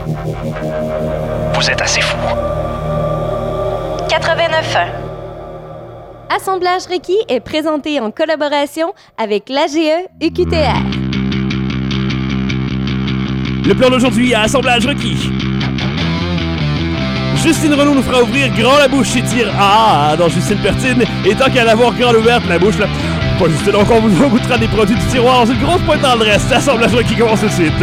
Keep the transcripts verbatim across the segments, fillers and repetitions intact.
Vous êtes assez fou. quatre-vingt-neuf un. Assemblage requis est présenté en collaboration avec l'A G E U Q T R. Le plan d'aujourd'hui à Assemblage requis. Justine Renaud nous fera ouvrir grand la bouche et dire ah dans Justine Pertine. Et tant qu'à l'avoir grand ouverte, la bouche là. Pas Justine, donc on vous goûtera des produits du tiroir dans une grosse pointe tendresse. Assemblage requis commence tout de suite.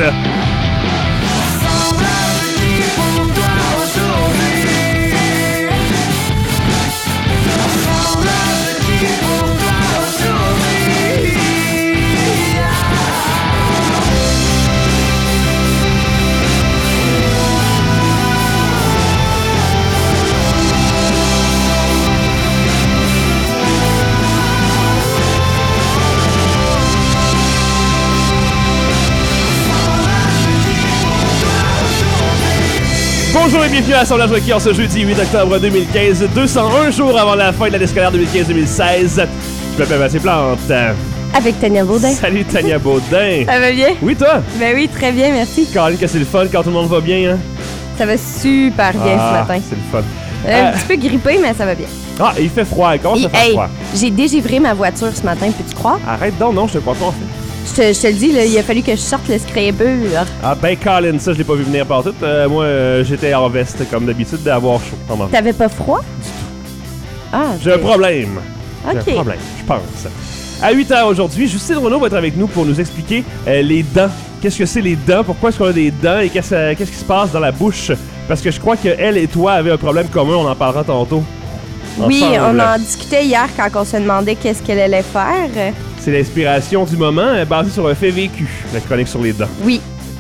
Bonjour et bienvenue à Assemblage requis en ce jeudi huit octobre deux mille quinze, deux cent un jours avant la fin de l'année scolaire deux mille quinze deux mille seize. Je m'appelle Mathieu Plante. Avec Tania Baudin. Salut Tania Baudin. Ça va bien? Oui, toi? Ben oui, très bien, merci. Caroline, que c'est le fun quand tout le monde va bien, hein? Ça va super bien ah, ce matin. C'est le fun. Euh, euh... Un petit peu grippé, mais ça va bien. Ah, il fait froid. Comment ça fait hey, froid? J'ai dégivré ma voiture ce matin, peux-tu croire? Arrête donc, non, je te crois pas en fait. Je te, je te le dis, là, il a fallu que je sorte le scraper. Ah ben Colin, ça je l'ai pas vu venir partout. Euh, moi euh, j'étais en veste comme d'habitude d'avoir chaud. Comment? T'avais pas froid? Du tout. Ah, J'ai un problème. Ok. J'ai un problème, je pense. À huit heures aujourd'hui, Justine Renaud va être avec nous pour nous expliquer euh, les dents. Qu'est-ce que c'est les dents? Pourquoi est-ce qu'on a des dents? Et qu'est-ce, euh, qu'est-ce qui se passe dans la bouche? Parce que je crois qu'elle et toi avaient un problème commun, on en parlera tantôt. Oui, Ensemble. on en discutait hier quand on se demandait qu'est-ce qu'elle allait faire. C'est l'inspiration du moment, euh, basée sur un fait vécu, la chronique sur les dents. Oui.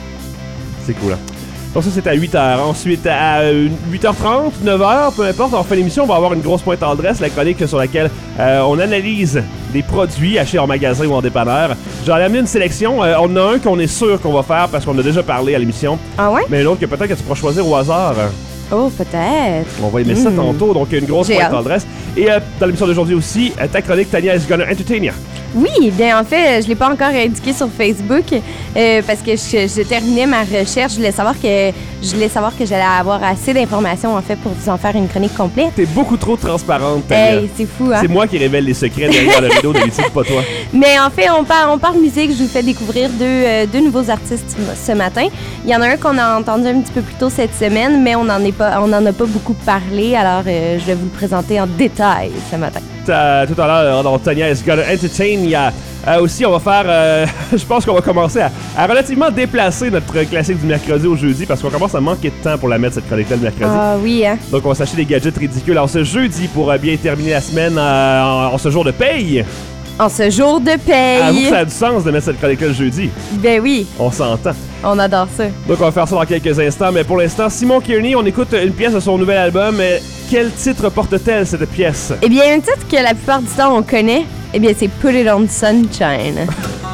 C'est cool, hein? Donc ça, c'est à huit heures. Ensuite, à huit heures trente, neuf heures, peu importe, en fin d'émission, on va avoir une grosse pointe tendresse, la chronique sur laquelle euh, on analyse des produits achetés en magasin ou en dépanneur. J'en ai amené une sélection. Euh, on en a un qu'on est sûr qu'on va faire parce qu'on a déjà parlé à l'émission. Ah ouais? Mais l'autre que peut-être que tu pourras choisir au hasard. Oh, peut-être. On va aimer mmh. ça tantôt, donc une grosse J'ai pointe hâte. tendresse. Et euh, dans l'émission d'aujourd'hui aussi, euh, ta chronique, Tania is gonna entertain ya. Oui, bien en fait, je l'ai pas encore indiqué sur Facebook euh, parce que je, je terminais ma recherche. Je voulais savoir que je voulais savoir que j'allais avoir assez d'informations en fait pour vous en faire une chronique complète. T'es beaucoup trop transparente, Tania. Hey, c'est fou, hein? C'est moi qui révèle les secrets derrière le rideau d'habitude, pas toi. Mais en fait, on parle, on parle musique. Je vous fais découvrir deux, euh, deux nouveaux artistes ce matin. Il y en a un qu'on a entendu un petit peu plus tôt cette semaine, mais on n'en est pas, on n'en a pas beaucoup parlé. Alors, euh, je vais vous le présenter en détail ce matin. Euh, tout à l'heure, dans Tania is gonna entertain ya. Euh, aussi, on va faire, euh, je pense qu'on va commencer à, à relativement déplacer notre classique du mercredi au jeudi parce qu'on commence à manquer de temps pour la mettre, cette chronique-là, le mercredi. Ah oui, hein? Donc, on va s'acheter des gadgets ridicules. Alors, ce jeudi, pour euh, bien terminer la semaine euh, en, en ce jour de paye. En ce jour de paye. Avoue que ça a du sens de mettre cette chronique-là le jeudi. Ben oui. On s'entend. On adore ça. Donc, on va faire ça dans quelques instants. Mais pour l'instant, Simon Kearney, on écoute une pièce de son nouvel album. Mais quel titre porte-t-elle, cette pièce? Eh bien, un titre que la plupart du temps on connaît, eh bien, c'est Put It on Sunshine.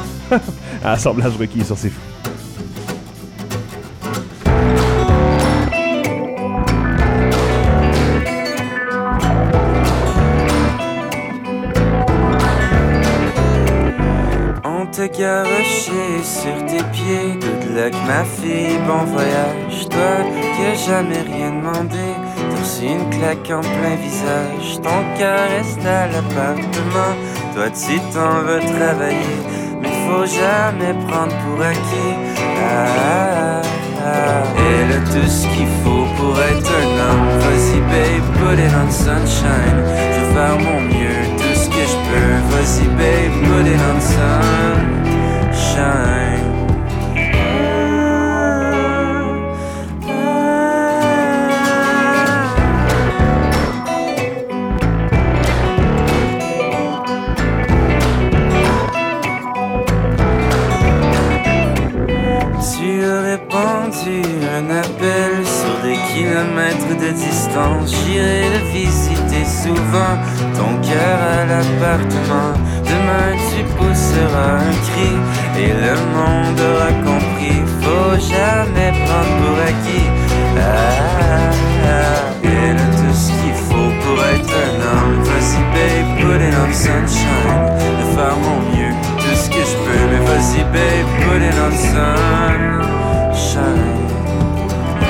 Assemblage requis sur C'est Fou. Te garocher sur tes pieds, good luck ma fille, bon voyage. Toi qui as jamais rien demandé, t'as reçu une claque en plein visage. Ton cœur reste à l'appartement, toi tu t'en veux travailler, mais faut jamais prendre pour acquis. Ah, ah, ah. Elle a tout ce qu'il faut pour être un homme. Vas-y babe, put it on sunshine. Je vais faire mon mieux, tout ce que je peux. Vas-y babe, put it on sunshine. Tu as répondu un appel sur des kilomètres de distance. J'irai le visiter souvent, ton cœur à l'appartement. Demain tu pousseras un cri et le monde aura compris. Faut jamais prendre pour acquis. Ah, ah, ah. Elle a tout ce qu'il faut pour être un homme. Vas-y babe, put it on sunshine. De faire mon mieux, tout ce que je peux. Mais vas-y babe, put it on sunshine.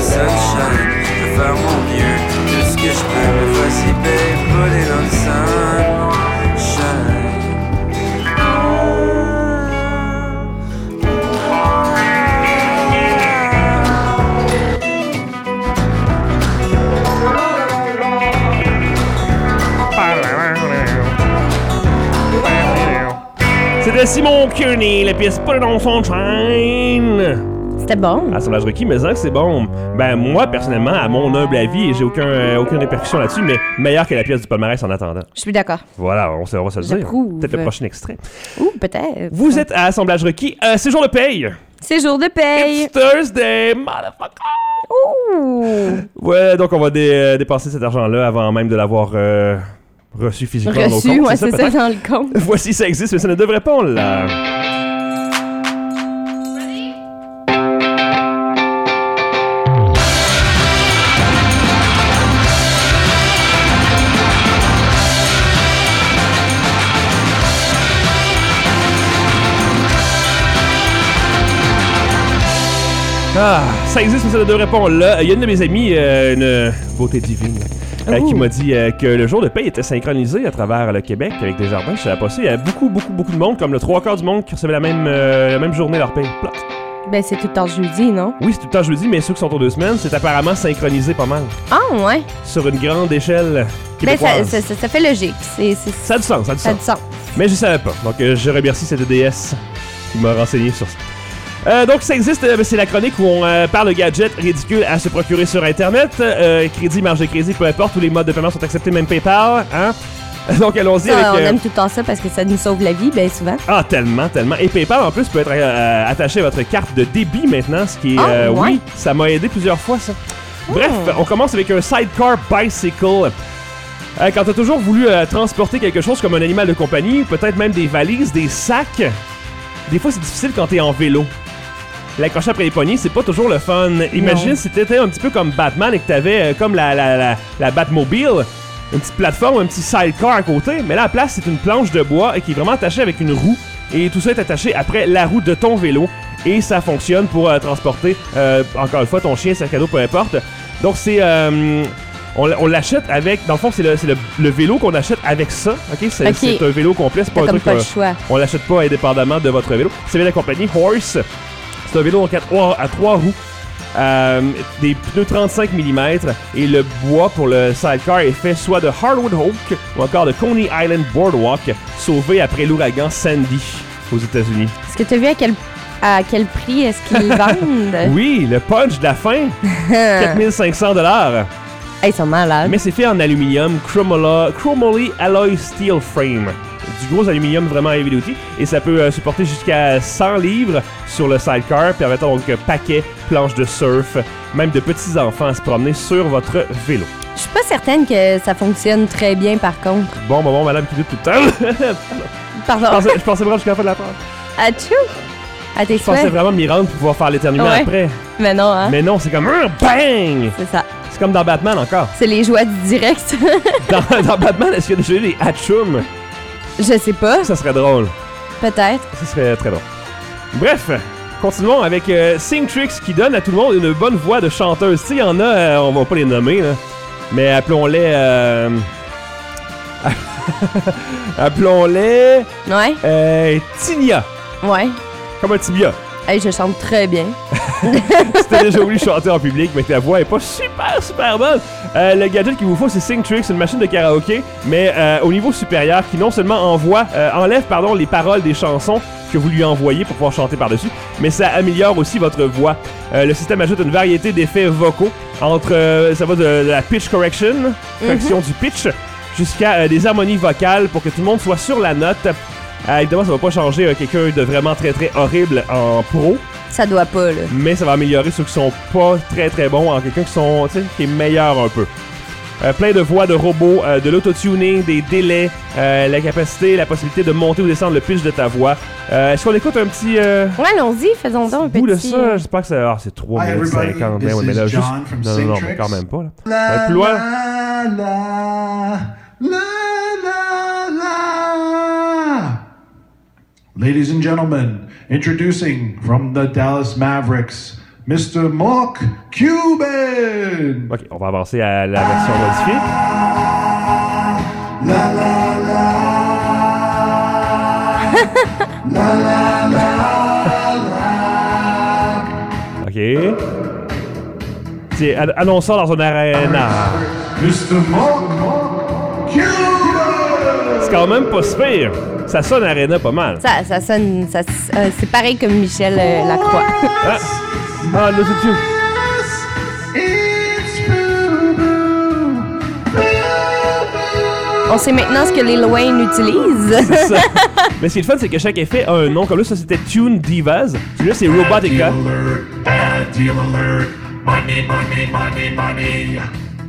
sunshine. Je vais faire mon mieux, tout ce que je peux. Mais voici, babe, put it on sunshine. C'était Simon Kearney, la pièce Put It On Sunshine. C'était bon. Assemblage requis, mais ça, c'est bon. Ben, moi, personnellement, à mon humble avis, et j'ai aucun, euh, aucune répercussion là-dessus, mais meilleur que la pièce du palmarès en attendant. Je suis d'accord. Voilà, on, on va se le dire. J'approuve. Peut-être le prochain extrait. Ouh, peut-être. Vous êtes à Assemblage requis. Euh, c'est jour de paye. C'est jour de paye. It's Thursday, motherfucker. Ouh. Ouais, donc on va dé- euh, dépenser cet argent-là avant même de l'avoir euh, reçu physiquement dans nos Reçu, comptes. ouais, c'est ça, peut-être? dans le compte. Voici, ça existe, mais ça ne devrait pas, on l'a. Ah, ça existe, mais ça ne devrait pas, on l'a. Il y a une de mes amies, euh, une beauté divine, euh, qui m'a dit euh, que le jour de paye était synchronisé à travers le Québec avec Desjardins. Je savais pas ça. Il y a beaucoup, beaucoup, beaucoup de monde, comme le trois quarts du monde qui recevait la même, euh, la même journée leur paye. Plot. Ben, c'est tout le temps jeudi, non? Oui, c'est tout le temps jeudi, mais ceux qui sont aux deux semaines, c'est apparemment synchronisé pas mal. Ah, ouais. Sur une grande échelle Ben, ça, québécoise. ça, ça, ça fait logique. C'est, c'est, Ça a du sens, ça a du ça a sens. du sens. Mais je savais pas. Donc, euh, je remercie cette D S qui m'a renseigné sur ça. Euh, donc, ça existe, euh, c'est la chronique où on euh, parle de gadgets ridicules à se procurer sur Internet. Euh, crédit, marge de crédit, peu importe, tous les modes de paiement sont acceptés, même PayPal. Hein? Donc, allons-y Ça, avec... on euh, aime tout le temps ça parce que ça nous sauve la vie, bien souvent. Ah, tellement, tellement. Et PayPal, en plus, peut être euh, attaché à votre carte de débit maintenant, ce qui est... Ah, euh, ouais. Oui, ça m'a aidé plusieurs fois, ça. Bref, on commence avec un sidecar bicycle. Euh, quand t'as toujours voulu euh, transporter quelque chose comme un animal de compagnie, peut-être même des valises, des sacs, des fois c'est difficile quand t'es en vélo. L'accrocher après les poignets, c'est pas toujours le fun. Imagine Non. si t'étais un petit peu comme Batman et que t'avais euh, comme la, la, la, la Batmobile, une petite plateforme, un petit sidecar à côté, mais là, à la place, c'est une planche de bois et qui est vraiment attachée avec une roue. Et tout ça est attaché après la roue de ton vélo. Et ça fonctionne pour euh, transporter, euh, encore une fois, ton chien, sac à dos, peu importe. Donc, c'est... Euh, on, on l'achète avec... Dans le fond, c'est le, c'est le, le vélo qu'on achète avec ça. OK? C'est, OK. c'est un vélo complet. C'est pas T'as un comme truc... pas euh, le choix. on l'achète pas indépendamment de votre vélo. C'est bien la compagnie Horse. C'est un vélo donc à trois, à trois roues. Euh, des pneus trente-cinq millimètres et le bois pour le sidecar est fait soit de Hardwood Oak ou encore de Coney Island Boardwalk, sauvé après l'ouragan Sandy aux États-Unis. Est-ce que tu as vu à quel, à quel prix est-ce qu'ils vendent? Oui, le punch de la fin, quatre mille cinq cents dollars. Hey, ils sont malades. Mais c'est fait en aluminium chromola, chromoly alloy steel frame. Du gros aluminium vraiment heavy duty et ça peut euh, supporter jusqu'à cent livres sur le sidecar, permettant donc euh, paquet, planche de surf, même de petits enfants à se promener sur votre vélo. Je suis pas certaine que ça fonctionne très bien, par contre. Bon, bon, bon, madame qui doute tout le temps. je, Pardon. pensais, je pensais vraiment jusqu'à la fin de la phrase. Atchou! À tes Je pensais souhaits. vraiment m'y rendre pour pouvoir faire l'éternuement Ouais. après. Mais non, hein? Mais non, c'est comme un bang! C'est ça. C'est comme dans Batman encore. C'est les joies du direct. Dans, dans Batman, est-ce qu'il y a déjà eu des hatchoum? Je sais pas. Ça serait drôle. Peut-être. Ça serait très drôle. Bref, continuons avec euh, Singtrix qui donne à tout le monde une bonne voix de chanteuse. Tu sais, il y en a, euh, on va pas les nommer, là, mais appelons-les... Euh... appelons-les... Ouais. Euh, Tinia. Ouais. Comme un tibia. Hey, je chante très bien. Si t'as déjà voulu chanter en public, mais que ta voix est pas super, super bonne, euh, le gadget qu'il vous faut, c'est Singtrix, une machine de karaoké, mais euh, au niveau supérieur, qui non seulement envoie, euh, enlève pardon, les paroles des chansons que vous lui envoyez pour pouvoir chanter par-dessus, mais ça améliore aussi votre voix. Euh, le système ajoute une variété d'effets vocaux, entre, euh, ça va de, de la pitch correction, correction du pitch, jusqu'à euh, des harmonies vocales pour que tout le monde soit sur la note. Euh, évidemment, ça va pas changer euh, quelqu'un de vraiment très très horrible en pro, Ça doit pas, là. mais ça va améliorer ceux qui sont pas très très bons en quelqu'un qui sont, tu sais, qui est meilleur un peu. Euh, plein de voix de robots, euh, de l'auto-tuning, des délais, euh, la capacité, la possibilité de monter ou descendre le pitch de ta voix. Euh, Est-ce qu'on écoute un petit euh, Ouais, allons-y, faisons donc un bout petit... de ça? J'espère que ça... Ah, c'est trois Hi, minutes everybody. cinquante. This Mais, ouais, mais là, is juste... John from Non, non, non, mais Singtrix. quand même pas, là. La, Ouais, plus loin. la, la, la, la, la. Ladies and gentlemen, introducing from the Dallas Mavericks, mister Mark Cuban. Ok, on va avancer à la version modifiée. La la la. La la la la. Ok. C'est an- annonceur dans un aréna. mister Mark Cuban. C'est quand même pas super. Ça sonne aréna pas mal. Ça, ça sonne. Ça, euh, c'est pareil comme Michel euh, Lacroix. Ah, ah là, c'est tout. It's boo boo. Boo boo. On sait maintenant ce que Lil Wayne utilise. C'est ça. Mais ce qui est le fun, c'est que chaque effet a un nom. Comme là, ça c'était Tune Divas. Celui-là, c'est Robotica. Alert, bad deal alert. Money, money, money, money.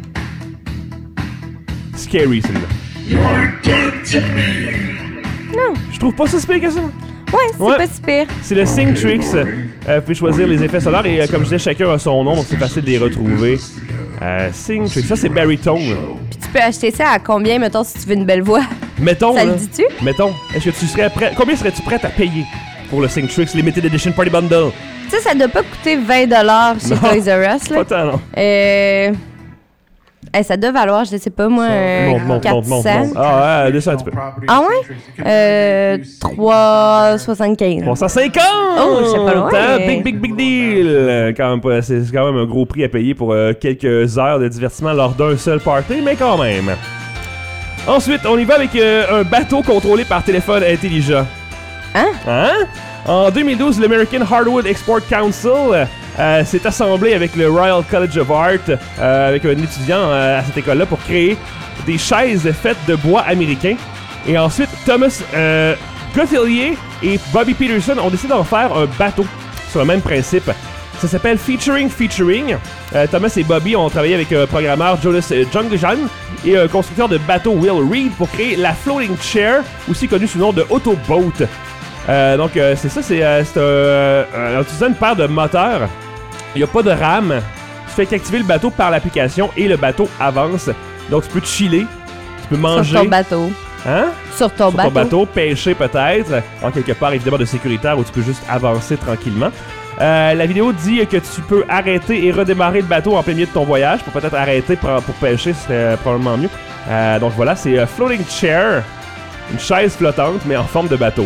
Scary, celui-là. You're dead to me. Non. Je trouve pas ça si pire que ça. Ouais, c'est Ouais. pas super. C'est le Sing Tricks. Euh, vous pouvez choisir les effets sonores et euh, comme je disais, chacun a son nom, donc c'est facile de les retrouver. Euh, Sing Tricks, ça c'est baritone. Puis tu peux acheter ça à combien, mettons, si tu veux une belle voix? Mettons, Ça le là, dit-tu? mettons, est-ce que tu serais prêt, combien serais-tu prête à payer pour le Sing Tricks Limited Edition Party Bundle? Tu sais, ça doit pas coûter vingt dollars chez Non. Toys R Us, là. Pas tant, non. Euh... hey, ça doit valoir, je sais pas moi, un Monte, monte, monte, monte, quatre cents. monte. Ah ouais, descends un petit peu. Ah ouais? Euh, trois soixante-quinze. trois cent cinquante! Oh, je sais pas loin, Hein? mais- Big, big, big deal! Euh, Quand même pas, c'est c'est quand même un gros prix à payer pour euh, quelques heures de divertissement lors d'un seul party, mais quand même. Ensuite, on y va avec euh, un bateau contrôlé par téléphone intelligent. Hein? Hein? En deux mille douze, l'American Hardwood Export Council euh, s'est assemblé avec le Royal College of Art, euh, avec un étudiant euh, à cette école-là, pour créer des chaises faites de bois américain. Et ensuite, Thomas euh, Gauthier et Bobby Peterson ont décidé d'en faire un bateau sur le même principe. Ça s'appelle Featuring Featuring. Euh, Thomas et Bobby ont travaillé avec un programmeur, Jonas Jungjan, et un constructeur de bateau, Will Reed, pour créer la Floating Chair, aussi connue sous le nom de Autoboat. Euh, donc, euh, c'est ça, c'est, euh, c'est euh, euh, en utilisant une paire de moteurs. Il n'y a pas de rame. Tu fais qu'activer le bateau par l'application et le bateau avance. Donc, tu peux chiller, tu peux manger. Sur ton bateau. Hein? Sur ton Sur bateau. ton bateau, pêcher peut-être, en quelque part évidemment de sécuritaire où tu peux juste avancer tranquillement. Euh, la vidéo dit que tu peux arrêter et redémarrer le bateau en plein milieu de ton voyage pour peut-être arrêter pour, pour pêcher, ce serait probablement mieux. Euh, donc voilà, c'est euh, Floating Chair, une chaise flottante mais en forme de bateau.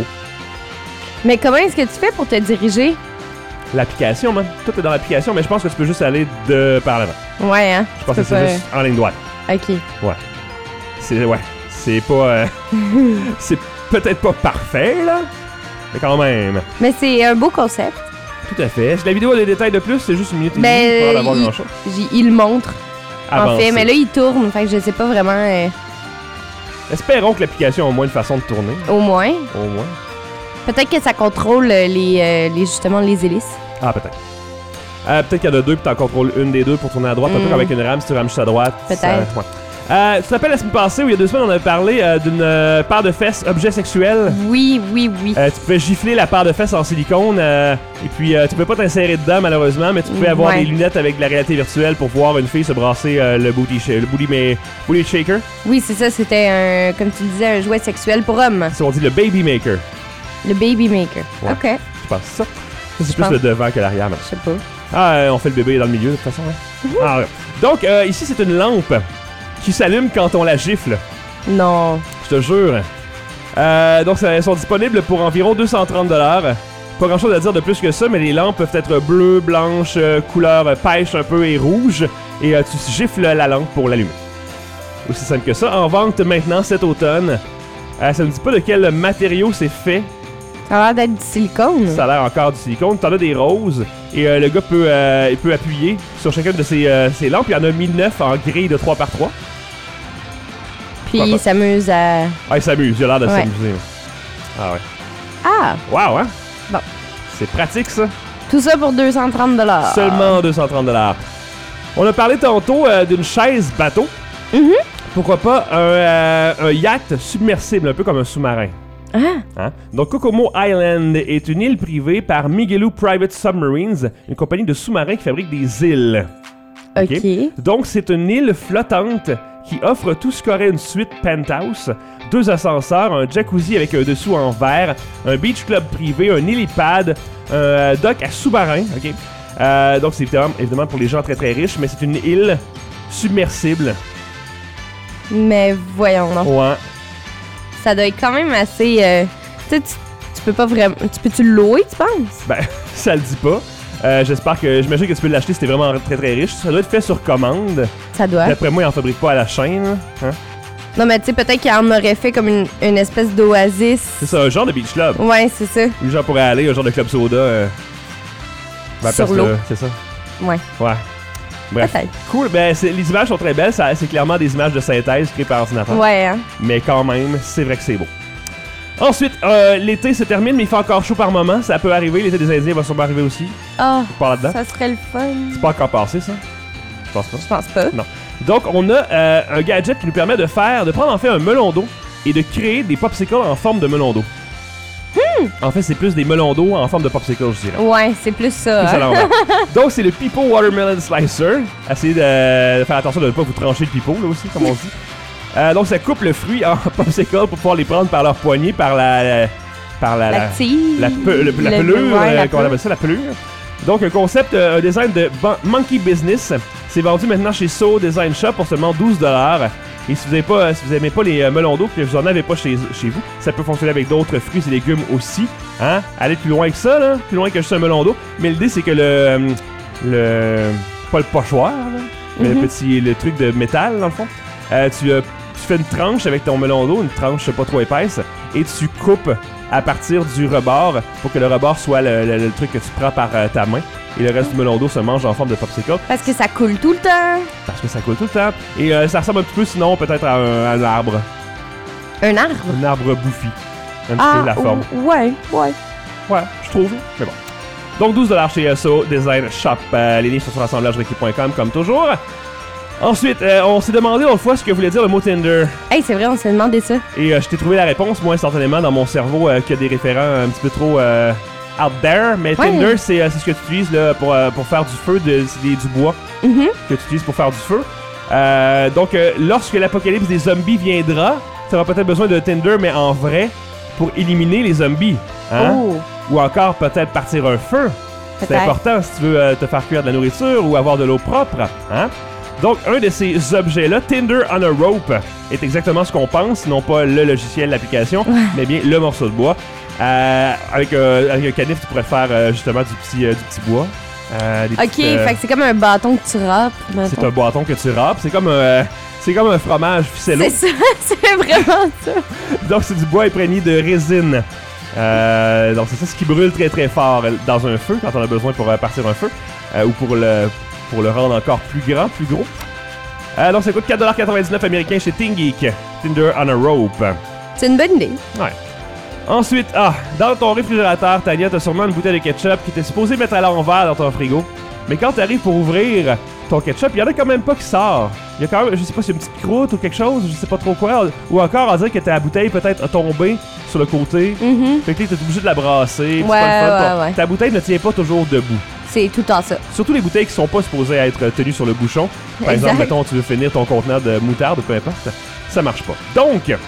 Mais comment est-ce que tu fais pour te diriger? L'application, man. Tout est dans l'application, mais je pense que tu peux juste aller de par l'avant. Ouais, hein? Je pense Tu que peux c'est pas- juste en ligne droite. Ok. Ouais. C'est ouais. C'est pas. Euh, c'est peut-être pas parfait là, mais quand même. Mais c'est un beau concept. Tout à fait. Si la vidéo a des détails de plus, c'est juste une minute et demie Mais pour avoir il, grand chose. j'y- il le montre, en Avancer. fait. Mais là, il tourne, fait que je sais pas vraiment, euh, Espérons que l'application a au moins une façon de tourner. au moins. Au moins. Peut-être que ça contrôle euh, les, euh, les justement les hélices. Ah, peut-être. Euh, peut-être qu'il y en a deux, puis t'en contrôles une des deux pour tourner à droite. Un peu Mm. comme avec une rame, si tu rames juste à droite. Peut-être. ça- ouais. Euh, tu te rappelles la semaine passée, où il y a deux semaines, on avait parlé euh, d'une euh, paire de fesses objet sexuel. Oui, oui, oui. Euh, tu pouvais gifler la paire de fesses en silicone, euh, et puis euh, tu pouvais pas t'insérer dedans malheureusement, mais tu pouvais avoir Ouais. des lunettes avec de la réalité virtuelle pour voir une fille se brasser euh, le booty, sh- le booty, mais, booty shaker. Oui, c'est ça, c'était un, comme tu disais, un jouet sexuel pour hommes. Si on dit le baby maker, Le baby maker. Ouais. Ok, je pense ça. Ça, c'est Je plus pense. le devant que l'arrière. mais- je sais pas. Ah, euh, on fait le bébé dans le milieu de toute façon. Hein? Ah, ouais. Donc euh, ici c'est une lampe qui s'allume quand on la gifle. Non. Je te jure. Euh, donc, ça- elles sont disponibles pour environ deux cent trente dollars. Pas grand chose à dire de plus que ça, mais les lampes peuvent être bleues, blanches, euh, couleur euh, pêche un peu et rouge. Et euh, tu gifles la lampe pour l'allumer. Aussi simple que ça. En vente maintenant cet automne. Euh, ça ne dit pas de quel matériau c'est fait. Ça a l'air d'être du silicone. Ça a l'air encore du silicone. T'en as des roses. Et euh, le gars peut, euh, il peut appuyer sur chacune de ces, euh, ces lampes. Il y en a mille neuf en grille de trois par trois. Puis Pourquoi il pas? s'amuse à. Ah, il s'amuse. Il a l'air de Ouais. s'amuser. Ah ouais. Ah! Wow, hein? Bon. C'est pratique, ça. Tout ça pour deux cent trente dollars. Seulement deux cent trente dollars. On a parlé tantôt euh, d'une chaise bateau. Mhm. Pourquoi pas un, euh, un yacht submersible, un peu comme un sous-marin. Ah! Hein? Donc, Kokomo Island est une île privée par Migelou Private Submarines, une compagnie de sous-marins qui fabrique des îles. Ok. Ok. Donc, c'est une île flottante qui offre tout ce qu'aurait une suite penthouse, deux ascenseurs, un jacuzzi avec un dessous en verre, un beach club privé, un hélipad, un euh, dock à sous-marin, ok, Euh, donc, c'est évidemment, évidemment pour les gens très très riches, mais c'est une île submersible. Mais voyons, non. Ouais. Ça doit être quand même assez... Euh, tu sais, tu, tu peux pas vraiment... Tu peux-tu le louer, tu penses? Ben, ça le dit pas. Euh, j'espère que... J'imagine que tu peux l'acheter si t'es vraiment très très riche. Ça doit être fait sur commande. Ça doit. D'après moi, ils en fabriquent pas à la chaîne. Hein? Non, mais tu sais, peut-être qu'il en aurait fait comme une, une espèce d'oasis. C'est ça, un genre de beach club. Ouais, c'est ça. Les gens pourraient aller, un genre de club soda. Euh, sur l'eau. Le, c'est ça? Ouais. Ouais. Bref. Peut-être. Cool. Ben, c'est, les images sont très belles. Ça, c'est clairement des images de synthèse créées par ordinateur. Ouais, hein. Mais quand même, c'est vrai que c'est beau. Ensuite, euh, l'été se termine, mais il fait encore chaud par moment. Ça peut arriver. L'été des Indiens va sûrement arriver aussi. Ah, oh, par là-dedans. ça serait le fun. C'est pas encore passé, ça? Je pense pas. Je pense pas. Non. Donc, on a euh, un gadget qui nous permet de faire, de prendre en fait un melon d'eau et de créer des popsicles en forme de melon d'eau. Hmm. En fait, c'est plus des melons d'eau en forme de popsicle, je dirais. Ouais, c'est plus ça. Plus Hein? à l'envers. Donc, c'est le Pipo Watermelon Slicer. Essayez de, de faire attention de ne pas vous trancher le pipeau, là aussi, comme on dit. Euh, donc, ça coupe le fruit en popsicle pour pouvoir les prendre par leur poignée, par la... la par la... La, la, tige, la, pe, le, la le, pelure, ouais, euh, la comment on appelle ça, la pelure. Donc, un concept, euh, un design de bon, Monkey Business. C'est vendu maintenant chez So Design Shop pour seulement douze dollars. Et si vous n'aimez pas, si vous aimez pas les euh, melons d'eau, que vous en avez pas chez, chez vous, ça peut fonctionner avec d'autres fruits et légumes aussi. Hein? Allez plus loin que ça, là. Plus loin que juste un melon d'eau. Mais l'idée, c'est que le... le pas le pochoir, là, mais Mm-hmm. le petit le truc de métal, dans le fond. Euh, tu, euh, tu fais une tranche avec ton melon d'eau, une tranche pas trop épaisse, et tu coupes à partir du rebord pour que le rebord soit le, le, le truc que tu prends par euh, ta main. Et le reste du melon d'eau se mange en forme de popsicle. Parce que ça coule tout le temps. Parce que ça coule tout le temps. Et euh, ça ressemble un petit peu, sinon, peut-être à un, à un arbre. Un arbre? Un arbre bouffi. Un petit Ah, peu la forme. ouais, ouais. Ouais, je trouve. Mais bon. Donc, douze dollars chez So Design Shop. Euh, les livres sont sur assemblage requis point com, comme toujours. Ensuite, euh, on s'est demandé l'autre fois ce que voulait dire le mot Tinder. Hey, c'est vrai, on s'est demandé ça. Et euh, je t'ai trouvé la réponse, moi, instantanément, dans mon cerveau, euh, qui a des référents un petit peu trop euh, out there. Mais Ouais. Tinder, c'est, euh, c'est ce que tu utilises là, pour, euh, pour faire du feu, de, c'est des, du bois Mm-hmm. que tu utilises pour faire du feu. Euh, donc, euh, lorsque l'apocalypse des zombies viendra, tu auras peut-être besoin de Tinder, mais en vrai, pour éliminer les zombies. Hein? Oh, Ou encore, peut-être partir un feu. C'est peut-être. important si tu veux euh, te faire cuire de la nourriture ou avoir de l'eau propre. Hein? Donc, un de ces objets-là, Tinder on a Rope, est exactement ce qu'on pense, non pas le logiciel, l'application, mais bien le morceau de bois. Euh, avec, euh, avec un canif, tu pourrais faire euh, justement du petit, euh, du petit bois. Euh, des Ok, petites, euh, fait que c'est comme un bâton que tu râpes. c'est mettons. un bâton que tu râpes. C'est comme, euh, c'est comme un fromage ficello. C'est ça, c'est vraiment ça. Donc, c'est du bois imprégné de résine. Euh, donc, c'est ça ce qui brûle très très fort dans un feu, quand on a besoin pour euh, partir un feu, euh, ou pour le, pour le rendre encore plus grand, plus gros. Euh, donc, ça coûte quatre dollars quatre-vingt-dix-neuf américains chez TeamGeek. Tinder on a Rope. C'est une bonne idée. Ouais. Ensuite, ah, dans ton réfrigérateur, Tania, t'as sûrement une bouteille de ketchup qui était supposée mettre à l'envers dans ton frigo. Mais quand t'arrives pour ouvrir ton ketchup, il y en a quand même pas qui sort. Il y a quand même, je sais pas si c'est une petite croûte ou quelque chose, je sais pas trop quoi. Ou encore, on dirait que ta bouteille peut-être a tombé sur le côté. Mhm. Fait que là, t'es obligé de la brasser. puis c'est Ouais, pas le fun. ouais, Ta- ouais. Ta bouteille ne tient pas toujours debout. C'est tout le temps ça. Surtout les bouteilles qui sont pas supposées être tenues sur le bouchon. Par Exact. exemple, mettons, tu veux finir ton contenant de moutarde ou peu importe. Ça marche pas. Donc, euh,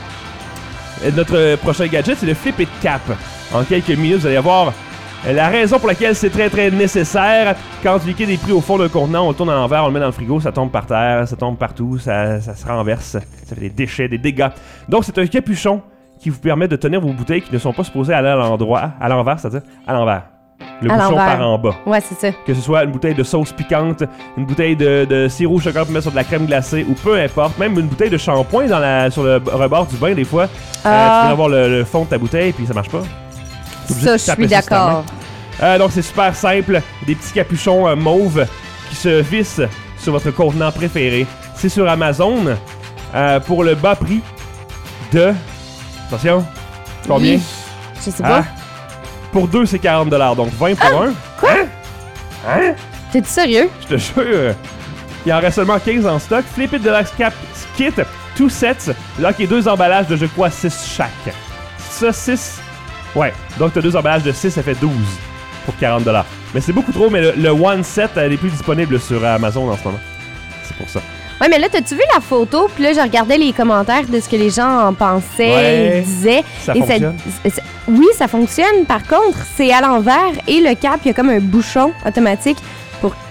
notre prochain gadget, c'est le Flip It Cap. En quelques minutes, vous allez voir la raison pour laquelle c'est très très nécessaire. Quand le liquide est pris au fond d'un contenant, on le tourne à l'envers, on le met dans le frigo, ça tombe par terre, ça tombe partout, ça, ça se renverse, ça fait des déchets, des dégâts. Donc, c'est un capuchon qui vous permet de tenir vos bouteilles qui ne sont pas supposées aller à l'endroit, à l'envers, c'est-à-dire à l'envers. Le À bouchon l'envers. par en bas. Ouais, c'est ça. Que ce soit une bouteille de sauce piquante, une bouteille de, de sirop au chocolat pour mettre sur de la crème glacée, ou peu importe, même une bouteille de shampoing dans la, sur le rebord du bain, des fois, euh, Ah. tu peux avoir le, le fond de ta bouteille, puis ça marche pas. T'es obligé Ça, de je taper suis ça sur ta d'accord. main. Euh, donc, c'est super simple. Des petits capuchons euh, mauves qui se vissent sur votre contenant préféré. C'est sur Amazon euh, pour le bas prix de... Attention, combien? Hi. Je sais Hein? pas. Pour deux, c'est quarante dollars, donc vingt pour un. Quoi? Hein? Hein? T'es-tu sérieux? Je te jure, il en reste seulement quinze en stock. Flip It Deluxe Cap Kit, two sets. Là, qui est deux emballages de, je crois, six chaque. Ça, six. Ouais, donc t'as deux emballages de six, ça fait douze pour quarante dollars. Mais c'est beaucoup trop, mais le, le one set, elle est plus disponible sur Amazon en ce moment. C'est pour ça. Ouais, mais là, t'as-tu vu la photo? Puis là, je regardais les commentaires de ce que les gens en pensaient Ouais. et disaient. Ça et fonctionne? ça- oui, ça fonctionne. Par contre, c'est à l'envers et le cap, il y a comme un bouchon automatique.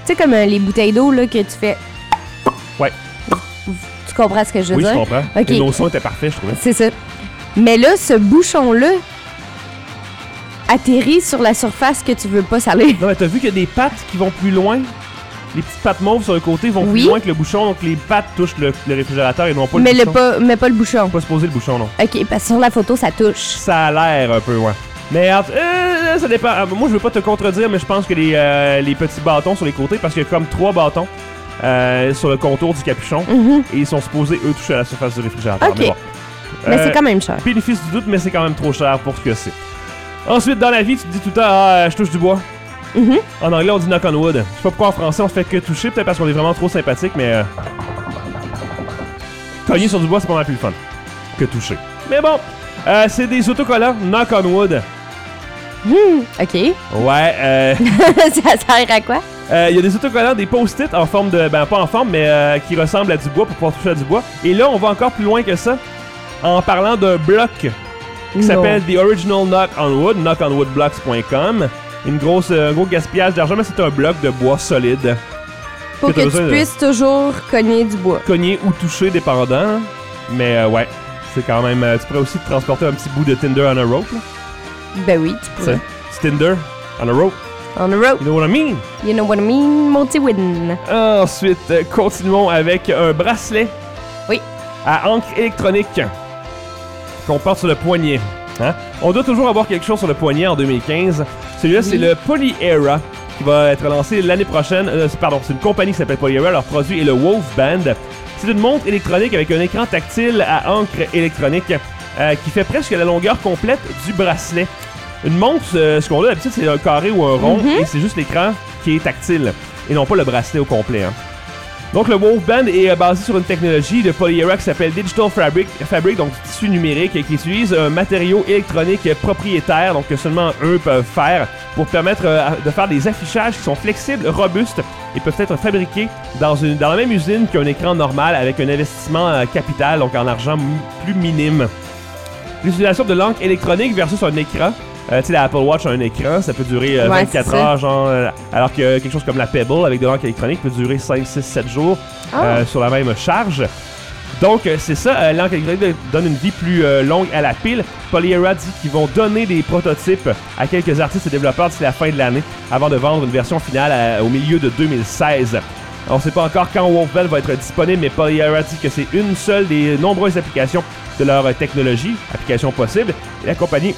sais, comme euh, les bouteilles d'eau là, que tu fais. Ouais. Tu comprends ce que je veux Oui, dire? je comprends. Ok. Et nos sons étaient parfaits, je trouvais. C'est ça. Mais là, ce bouchon-là atterrit sur la surface que tu veux pas salir. Non, mais t'as vu qu'il y a des pattes qui vont plus loin? Les petites pattes mauves sur le côté vont Oui. plus loin que le bouchon, donc les pattes touchent le, le réfrigérateur et non pas Mais, le le bouchon. pas, mais pas le bouchon. Pas se poser le bouchon, non. OK, parce que sur la photo, ça touche. Ça a l'air un peu, ouais. Mais euh, ça dépend. Euh, Moi, je veux pas te contredire, mais je pense que les, euh, les petits bâtons sur les côtés, parce qu'il y a comme trois bâtons euh, sur le contour du capuchon, Mm-hmm. et ils sont supposés, eux, toucher à la surface du réfrigérateur. OK. Mais bon. Mais Euh, c'est quand même cher. Bénéfice du doute, mais c'est quand même trop cher pour ce que c'est. Ensuite, dans la vie, tu te dis tout le temps, ah, je touche du bois. Mhm. En anglais, on dit knock on wood. Je sais pas pourquoi en français, on se fait que toucher, peut-être parce qu'on est vraiment trop sympathique, mais. Euh... Cogner sur du bois, c'est pas mal plus le fun que toucher. Mais bon, euh, c'est des autocollants knock on wood. Hmm, OK. Ouais, euh. Ça sert à quoi? Euh, Il y a des autocollants, des post-it en forme de. Ben, pas en forme, mais euh, qui ressemblent à du bois pour pouvoir toucher à du bois. Et là, on va encore plus loin que ça en parlant d'un bloc qui Non. s'appelle The Original Knock on Wood, knock on wood blocks point com. Une grosse, euh, un gros gaspillage d'argent, mais c'est un bloc de bois solide. Pour que que, t'as tu besoin de- puisses toujours cogner du bois. Cogner ou toucher, dépendant. Mais euh, ouais, c'est quand même. euh, tu pourrais aussi te transporter un petit bout de Tinder on a rope. Là. Ben oui, tu Tu sais, pourrais. c'est Tinder on a rope. On the road. You know what I mean? You know what I mean? Multi-win. Ensuite, euh, continuons avec un bracelet. Oui. À encre électronique qu'on porte sur le poignet. Hein? On doit toujours avoir quelque chose sur le poignet en deux mille quinze. Celui-là, Oui. c'est le Polyera qui va être lancé l'année prochaine. Euh, c'est- pardon, c'est une compagnie qui s'appelle Polyera. Leur produit est le Wolf Band. C'est une montre électronique avec un écran tactile à encre électronique euh, qui fait presque la longueur complète du bracelet. Une montre, euh, ce qu'on a d'habitude, c'est un carré ou un rond Mhm. et c'est juste l'écran qui est tactile et non pas le bracelet au complet. Hein. Donc le Wolf Band est euh, basé sur une technologie de Polyera qui s'appelle Digital Fabric, Fabric, donc du tissu numérique, et qui utilise un matériau électronique propriétaire, donc que seulement eux peuvent faire, pour permettre euh, de faire des affichages qui sont flexibles, robustes et peuvent être fabriqués dans, une, dans la même usine qu'un écran normal avec un investissement euh, capital, donc en argent m- plus minime. L'utilisation de l'encre électronique versus un écran. Euh, tu sais, la Apple Watch a un écran, ça peut durer euh, Ouais, vingt-quatre c'est ça. heures, genre, euh, alors que quelque chose comme la Pebble avec de l'encre électronique peut durer cinq, six, sept jours Ah. euh, sur la même charge. Donc, euh, c'est ça, euh, l'encre électronique donne une vie plus euh, longue à la pile. Polyera dit qu'ils vont donner des prototypes à quelques artistes et développeurs d'ici la fin de l'année avant de vendre une version finale à- au milieu de deux mille seize. On ne sait pas encore quand Wolfband va être disponible, mais Polyera dit que c'est une seule des nombreuses applications de leur euh, technologie, applications possibles, et la compagnie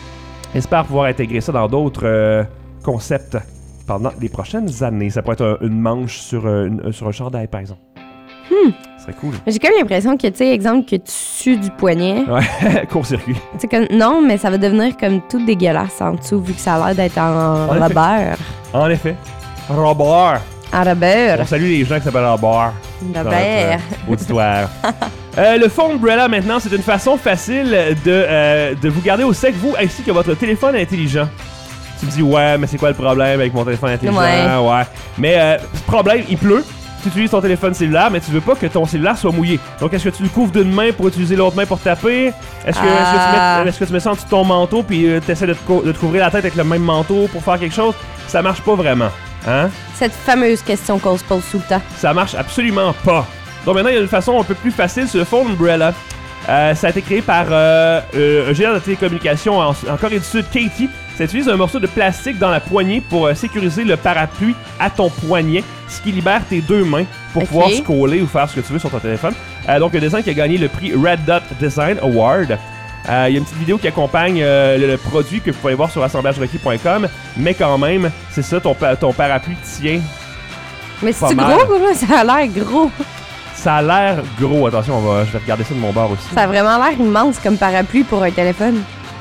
espère pouvoir intégrer ça dans d'autres euh, concepts pendant les prochaines années. Ça pourrait être un- une manche sur, euh, une- sur un chandail, par exemple. Hmm. Ce serait cool. J'ai quand même l'impression que, tu sais, exemple, que tu sues du poignet. Ouais, court-circuit. Tu sais, comme, non, mais ça va devenir comme tout dégueulasse en dessous, vu que ça a l'air d'être en En effet. rubber. En effet. Robert. En rubber. On salue les gens qui s'appellent Robert. dans notre, Rubber. euh, auditoire. Euh, le phone umbrella maintenant, c'est une façon facile de, euh, de vous garder au sec, vous ainsi que votre téléphone intelligent. Tu me dis, ouais, mais c'est quoi le problème avec mon téléphone intelligent? Ouais. Ouais. Mais euh, problème, il pleut. Tu utilises ton téléphone cellulaire, mais tu veux pas que ton cellulaire soit mouillé. Donc, est-ce que tu le couvres d'une main pour utiliser l'autre main pour taper? Est-ce que, est-ce que, tu, Ah. mets, est-ce que tu mets ça en dessous de ton manteau puis euh, tu essaies de te, co- de te couvrir la tête avec le même manteau pour faire quelque chose? Ça marche pas vraiment. Hein? Cette fameuse question qu'on se pose tout le temps. Ça marche absolument pas. Donc maintenant, il y a une façon un peu plus facile sur le phone umbrella. Euh, ça a été créé par euh, euh, un géant de télécommunications en, en Corée du Sud, Katie. Ça utilise un morceau de plastique dans la poignée pour euh, sécuriser le parapluie à ton poignet, ce qui libère tes deux mains pour Ok. pouvoir scroller ou faire ce que tu veux sur ton téléphone. Euh, donc, un design qui a gagné le prix Red Dot Design Award. Euh, Il y a une petite vidéo qui accompagne euh, le, le produit que vous pouvez voir sur assemblage requis point com, mais quand même, c'est ça, ton, pa- ton parapluie tient. Mais Pas c'est mal. gros, là? Ça a l'air gros. Ça a l'air gros. Attention, on va, je vais regarder ça de mon bord aussi. Ça a vraiment l'air immense comme parapluie pour un téléphone.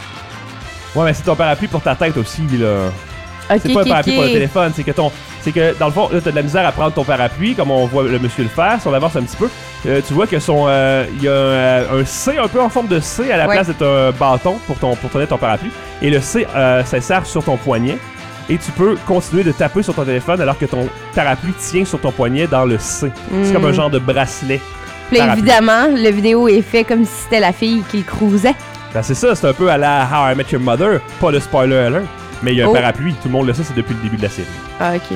Ouais, mais c'est ton parapluie pour ta tête aussi, là. Ok, C'est pas un ok, parapluie pour le ok. téléphone, c'est que ton. C'est que dans le fond, là, t'as de la misère à prendre ton parapluie, comme on voit le monsieur le faire. Si on avance un petit peu, euh, tu vois que son. euh, Il y a un, un C un peu en forme de C à la Ouais. place d'être un bâton pour, ton, pour tenir ton parapluie. Et le C euh, s'insère sur ton poignet. Et tu peux continuer de taper sur ton téléphone alors que ton parapluie tient sur ton poignet dans le C. C'est Mm. comme un genre de bracelet. Puis là, parapluie. évidemment, le vidéo est fait comme si c'était la fille qui le cruisait. Ben c'est ça, c'est un peu à la How I Met Your Mother, pas le spoiler alert. Mais il y a un Oh. parapluie, tout le monde le sait, c'est depuis le début de la série. Ah, ok.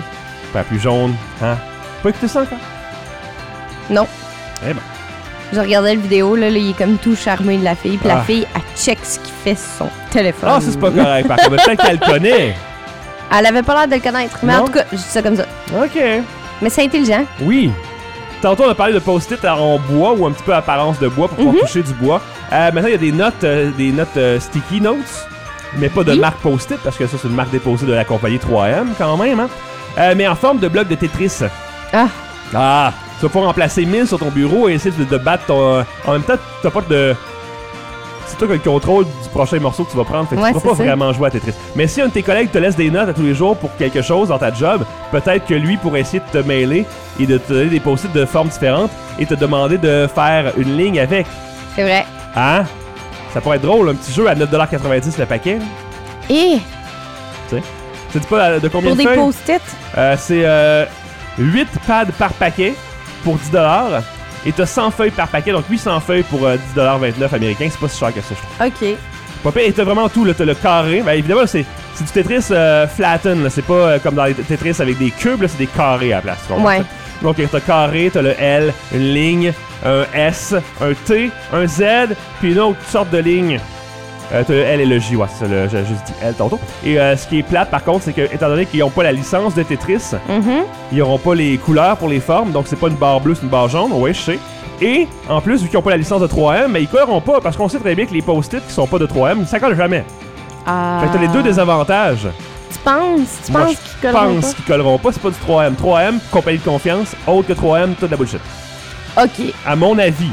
Parapluie jaune, hein? Pas écouté ça encore? Non. Eh ben. Je regardais la vidéo, là, là, il est comme tout charmé de la fille. Puis Ah. la fille, elle check ce qu'il fait sur son téléphone. Ah, ça, c'est pas correct, par contre. Peut-être qu'elle le connaît. Elle avait pas l'air de le connaître. Mais Non? en tout cas, je dis ça comme ça. OK. Mais c'est intelligent. Oui. Tantôt, on a parlé de post-it en bois ou un petit peu apparence de bois pour pouvoir Mhm. toucher du bois. Euh, maintenant, il y a des notes, euh, des notes euh, sticky notes, mais pas de Oui. marque post-it, parce que ça, c'est une marque déposée de la compagnie trois M quand même. Hein? Euh, mais en forme de bloc de Tetris. Ah. Ah! Tu vas pouvoir remplacer mille sur ton bureau et essayer de, de battre ton... En même temps, t'as pas de... C'est toi qui as le contrôle du prochain morceau que tu vas prendre, fait que Ouais, tu vas pas c'est ça. vraiment jouer à Tetris. Mais si un de tes collègues te laisse des notes à tous les jours pour quelque chose dans ta job, peut-être que lui pourrait essayer de te mailer et de te donner des post-it de formes différentes et te demander de faire une ligne avec. C'est vrai. Hein? Ça pourrait être drôle, un petit jeu à neuf dollars quatre-vingt-dix le paquet. Et Tu sais? Tu dis pas de combien pour de des feuilles? post-it, Euh, c'est euh, huit pads par paquet pour dix dollars. Et t'as cent feuilles par paquet, donc huit cents feuilles pour euh, dix dollars vingt-neuf américains. C'est pas si cher que ça, je trouve. OK. Pas pire. Et t'as vraiment tout, là. T'as le carré. Ben, évidemment, c'est, c'est du Tetris euh, flatten. Là. C'est pas euh, comme dans les Tetris avec des cubes, là, c'est des carrés à la place. tu comprends? Ouais. Donc, t'as carré, t'as le L, une ligne, un S, un T, un Z, puis une autre sorte de ligne. Euh, t'as le L et le J, ouais, c'est ça, le- j'ai juste dit L tantôt. Et euh, ce qui est plate, par contre, c'est que, étant donné qu'ils n'ont pas la licence de Tetris, Mhm. ils n'auront pas les couleurs pour les formes, donc c'est pas une barre bleue, c'est une barre jaune, ouais, je sais. Et, en plus, vu qu'ils n'ont pas la licence de trois M, mais ils colleront pas, parce qu'on sait très bien que les post-it qui sont pas de trois M, ça colle jamais. Ah. Fait que t'as les deux désavantages. Tu penses? Tu Moi, penses je qu'ils colleront pense pas? qu'ils colleront pas, c'est pas du trois M. trois M, compagnie de confiance, autre que trois M, tout de la bullshit. OK. À mon avis.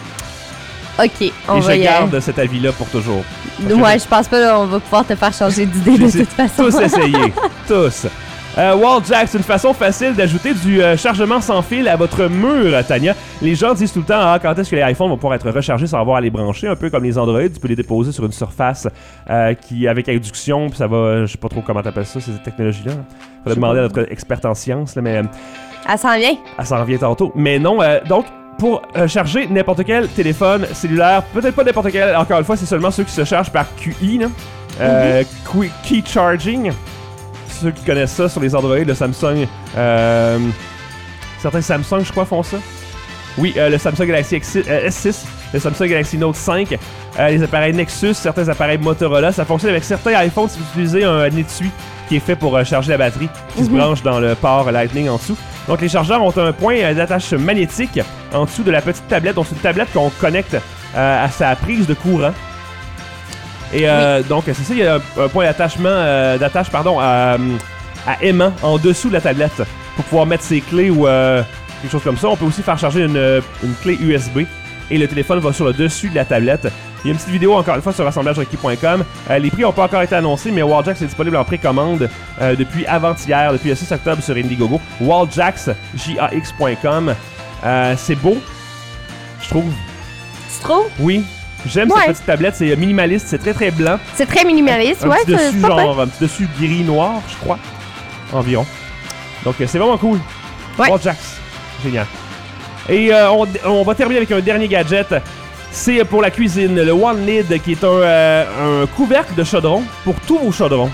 OK. On et va je y garde cet avis-là pour toujours. aller. Ouais, je pense pas là, on va pouvoir te faire changer d'idée de J'ai toute façon. tous essayé. tous. Euh, Wall Jack, c'est une façon facile d'ajouter du euh, chargement sans fil à votre mur, Tania. Les gens disent tout le temps, ah, quand est-ce que les iPhones vont pouvoir être rechargés sans avoir à les brancher, un peu comme les Android. Tu peux les déposer sur une surface euh, qui avec induction, puis ça va, je sais pas trop comment t'appelles ça, ces technologies-là. Faudrait demander à notre experte en sciences, là, mais euh, Elle s'en vient. elle s'en revient tantôt. Mais non, euh, donc, pour euh, charger n'importe quel téléphone cellulaire, peut-être pas n'importe quel, encore une fois, c'est seulement ceux qui se chargent par Q I, là. Euh, Qu- Key Charging. Ceux qui connaissent ça sur les Android, le Samsung. Euh, certains Samsung, je crois, font ça. Oui, euh, le Samsung Galaxy X six, euh, S six, le Samsung Galaxy Note cinq, euh, les appareils Nexus, certains appareils Motorola. Ça fonctionne avec certains iPhones si vous utilisez un étui qui est fait pour euh, charger la batterie, qui se branche dans le port Lightning en dessous. Donc les chargeurs ont un point euh, d'attache magnétique en dessous de la petite tablette. Donc c'est une tablette qu'on connecte euh, à sa prise de courant. Et euh, donc c'est ça, il y a un, un point d'attachement, euh, d'attache pardon, à, à aimant en dessous de la tablette pour pouvoir mettre ses clés ou euh, quelque chose comme ça. On peut aussi faire charger une, une clé U S B et le téléphone va sur le dessus de la tablette. Il y a une petite vidéo encore une fois sur assemblages requis point com. Euh, les prix n'ont pas encore été annoncés, mais Walljax est disponible en précommande euh, depuis avant-hier, depuis le six octobre sur Indiegogo. Walljax, J A X point com. Euh, c'est beau, je trouve. Tu trouves? Oui. J'aime Ouais. cette petite tablette, c'est minimaliste, c'est très très blanc. C'est très minimaliste, Un ouais. petit c'est dessus, pas genre, un petit dessus gris-noir, je crois. Environ. Donc, euh, c'est vraiment cool. Ouais. Walljax. Génial. Et euh, on, on va terminer avec un dernier gadget. C'est pour la cuisine, le One Lid, qui est un, euh, un couvercle de chaudron pour tous vos chaudrons.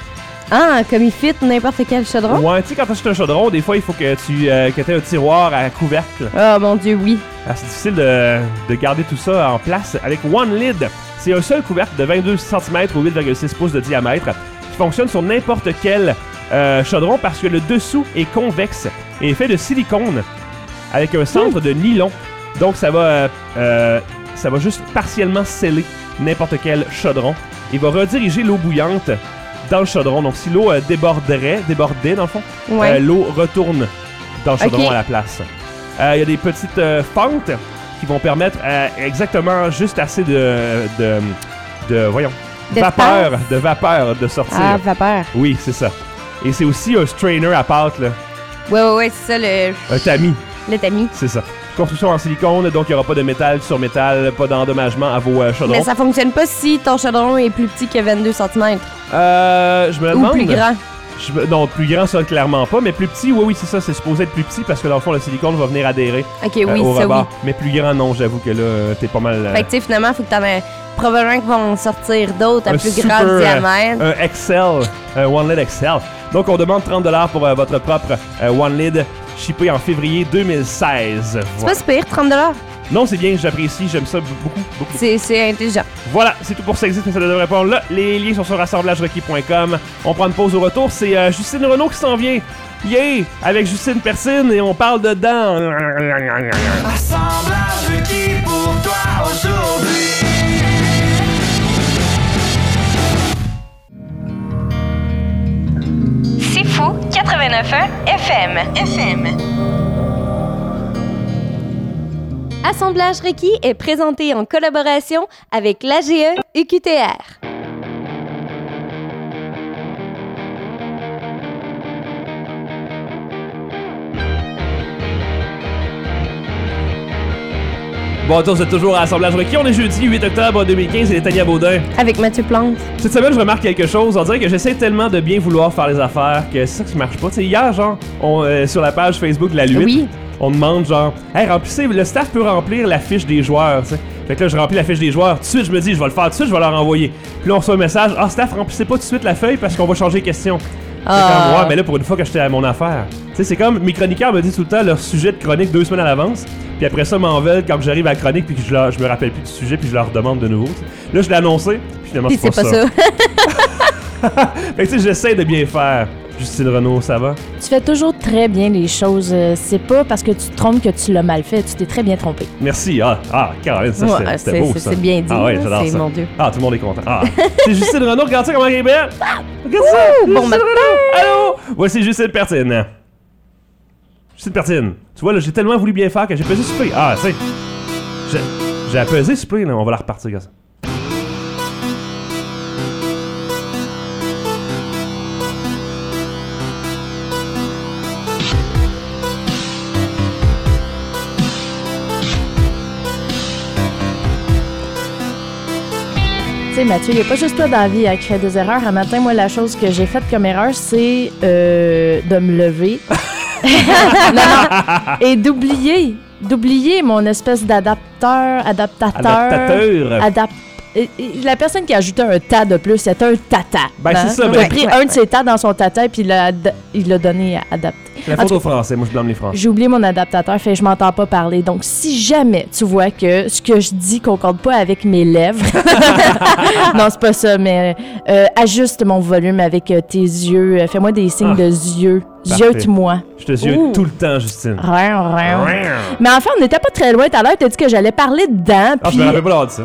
Ah, comme il fit n'importe quel chaudron? Ouais, tu sais, quand tu achètes un chaudron, des fois, il faut que tu euh, que aies un tiroir à couvercle. Oh mon Dieu, oui. Ah, c'est difficile de, de garder tout ça en place avec One Lid. C'est un seul couvercle de vingt-deux centimètres ou huit virgule six pouces de diamètre qui fonctionne sur n'importe quel euh, chaudron parce que le dessous est convexe et est fait de silicone avec un centre de nylon. Donc ça va, euh, euh, ça va juste partiellement sceller n'importe quel chaudron et va rediriger l'eau bouillante dans le chaudron. Donc si l'eau euh, déborderait, débordait dans le fond, Ouais. euh, l'eau retourne dans le chaudron Ok. à la place. Il euh, y a des petites euh, fentes qui vont permettre euh, exactement juste assez de, de, de voyons, D'espace. vapeur, de vapeur de sortir. Ah, vapeur. Oui, c'est ça. Et c'est aussi un strainer à pâte, là. Ouais, ouais, ouais, c'est ça le, Un tamis, le tamis. c'est ça. Construction en silicone, donc il n'y aura pas de métal sur métal, pas d'endommagement à vos euh, chaudrons. Mais ça fonctionne pas si ton chaudron est plus petit que vingt-deux centimètres. Euh, je me Ou demande... plus grand. Je me- non, plus grand, ça, clairement pas, mais plus petit, oui, oui, c'est ça, c'est supposé être plus petit parce que dans le fond, le silicone va venir adhérer Ok, euh, oui, au ça rebord. oui. Mais plus grand, non, j'avoue que là, euh, t'es pas mal... euh, Fait que tu sais, finalement, faut que t'en aies. Probablement qu'ils vont sortir d'autres à Un plus super, grand euh, diamètre. un Excel, un One Lid Excel. Donc, on demande trente dollars pour euh, votre propre euh, One Lid, shippé en février deux mille seize. C'est Voilà. pas super, trente dollars. Non, c'est bien, j'apprécie, j'aime ça beaucoup, beaucoup. C'est, c'est intelligent. Voilà, c'est tout pour ça existe, mais ça devrait répondre là. Les liens sont sur assemblage requis point com. On prend une pause au retour. C'est euh, Justine Renaud qui s'en vient. Yeah! Avec Justine Persine et on parle dedans. Assemblage requis pour toi aujourd'hui. C'est fou, quatre-vingt-neuf point un F M. F M. Assemblage requis est présenté en collaboration avec l'A G E U Q T R. Bon, attends, vous êtes toujours à Assemblage requis. On est jeudi huit octobre deux mille quinze et Tania Baudin. Avec Mathieu Plante. Cette semaine, je remarque quelque chose. On dirait que j'essaie tellement de bien vouloir faire les affaires que c'est ça qui marche pas. Tu sais, hier, genre, on, euh, sur la page Facebook de la Lutte, Oui. on demande genre, hey, remplissez, le staff peut remplir la fiche des joueurs, tu sais. Fait que là, je remplis la fiche des joueurs. Tout de suite, je me dis, je vais le faire tout de suite, je vais leur envoyer. Puis là, on reçoit un message, ah, staff, remplissez pas tout de suite la feuille parce qu'on va changer de question. C'est Ah. comme, ouais, mais là, pour une fois que j'étais à mon affaire. Tu sais, c'est comme, mes chroniqueurs me disent tout le temps leur sujet de chronique deux semaines à l'avance. Puis après ça, m'en veulent quand j'arrive à la chronique puis que je, leur, je me rappelle plus du sujet puis je leur demande de nouveau. T'sais. Là, je l'ai annoncé, puis finalement, Puis c'est c'est pas, pas ça. ça. Fait que tu sais, j'essaie de bien faire. Justine Renaud, ça va? Tu fais toujours très bien les choses. Euh, C'est pas parce que tu te trompes que tu l'as mal fait. Tu t'es très bien trompé. Merci. Ah, ah Caroline, ça, Ouais, c'était, c'était c'est- beau, c'est- ça. c'est bien dit, Ah ouais, là, j'adore c'est ça. mon Dieu. Ah, tout le monde est content. Ah, c'est Justine Renaud, regarde ça comment elle est belle. Regarde ça. Ouh, bon Justine matin. Renaud. Allô? Voici Justine Pertine. Justine Pertine. Tu vois, là, j'ai tellement voulu bien faire que j'ai pesé sur play. Ah, tu sais. J'ai, j'ai pesé sur play, là. On va la repartir comme ça. Tu sais, Mathieu, il n'y a pas juste toi dans la vie à créer des erreurs. Un matin, moi, la chose que j'ai faite comme erreur, c'est euh, de me lever. non, non. Et d'oublier, d'oublier mon espèce d'adapteur, adaptateur. Adaptateur. Adap- et- et la personne qui a ajouté un tas de plus, c'est un tata. Ben, c'est ça, Il ben- a pris Ouais, un ouais. de ses tas dans son tata, puis il l'a, ad- il l'a donné à adapter. La En faute tout aux Français. Moi, je blâme les Français. J'ai oublié mon adaptateur, fait que je m'entends pas parler. Donc, si jamais tu vois que ce que je dis concorde pas avec mes lèvres, non, c'est pas ça, mais euh, ajuste mon volume avec euh, tes yeux. Euh, Fais-moi des signes Ah. de yeux. Parfait. Yeux-moi. Je te yeux Ouh. tout le temps, Justine. Rien, rien. Mais enfin, on n'était pas très loin tout à l'heure. T'as dit que j'allais parler de dents. Ah, je puis- me rappelle pas d'avoir dit ça.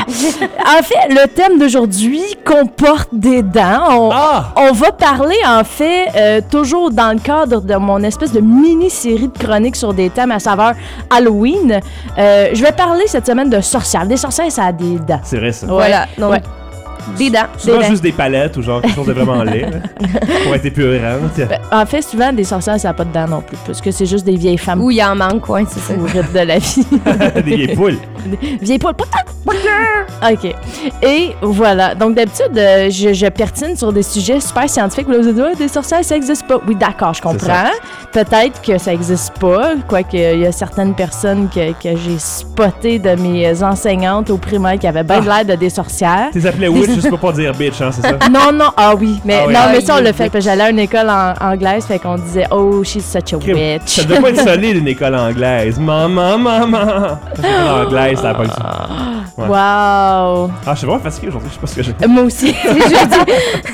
en fait, le thème d'aujourd'hui comporte des dents. On, Ah! on va parler, en fait, euh, toujours dans le cadre de mon espèce de mini-série de chroniques sur des thèmes à saveur Halloween. Euh, je vais parler cette semaine de sorcières. Des sorcières, ça a des dents. C'est vrai, ça. Voilà. Donc, Ouais. des dents. Souvent Des dents. juste des palettes ou genre quelque chose de vraiment laid. là, pour être épurant. Tiens. Ben, en fait, souvent, des sorcières, ça n'a pas de dents non plus, parce que c'est juste des vieilles femmes Où il en manque, ouais, c'est ça. pourrites de la vie. Des vieilles poules. Vieilles poules. OK. Et voilà. Donc, d'habitude, euh, je, je pertine sur des sujets super scientifiques. Vous vous dites, ouais, des sorcières, ça n'existe pas. Oui, d'accord, je comprends. Peut-être que ça n'existe pas, quoique il y a certaines personnes que, que j'ai spotées de mes enseignantes au primaire qui avaient bien de l'air de des sorcières. T'es appelé witch juste pour pas dire bitch, hein, c'est ça? Non, non, ah oui, mais Ah oui. non, Ah, mais ça, on il- l'a fait. Parce que j'allais à une école en, anglaise, fait qu'on disait, oh, she's such a Crime. witch. Ça doit pas être solide une école anglaise. Maman, maman. Une école anglaise, ça a pas le ça. Ouais. Wow. Ah, je suis vraiment fatigué aujourd'hui, je sais pas ce que j'ai. Moi aussi, c'est jeudi.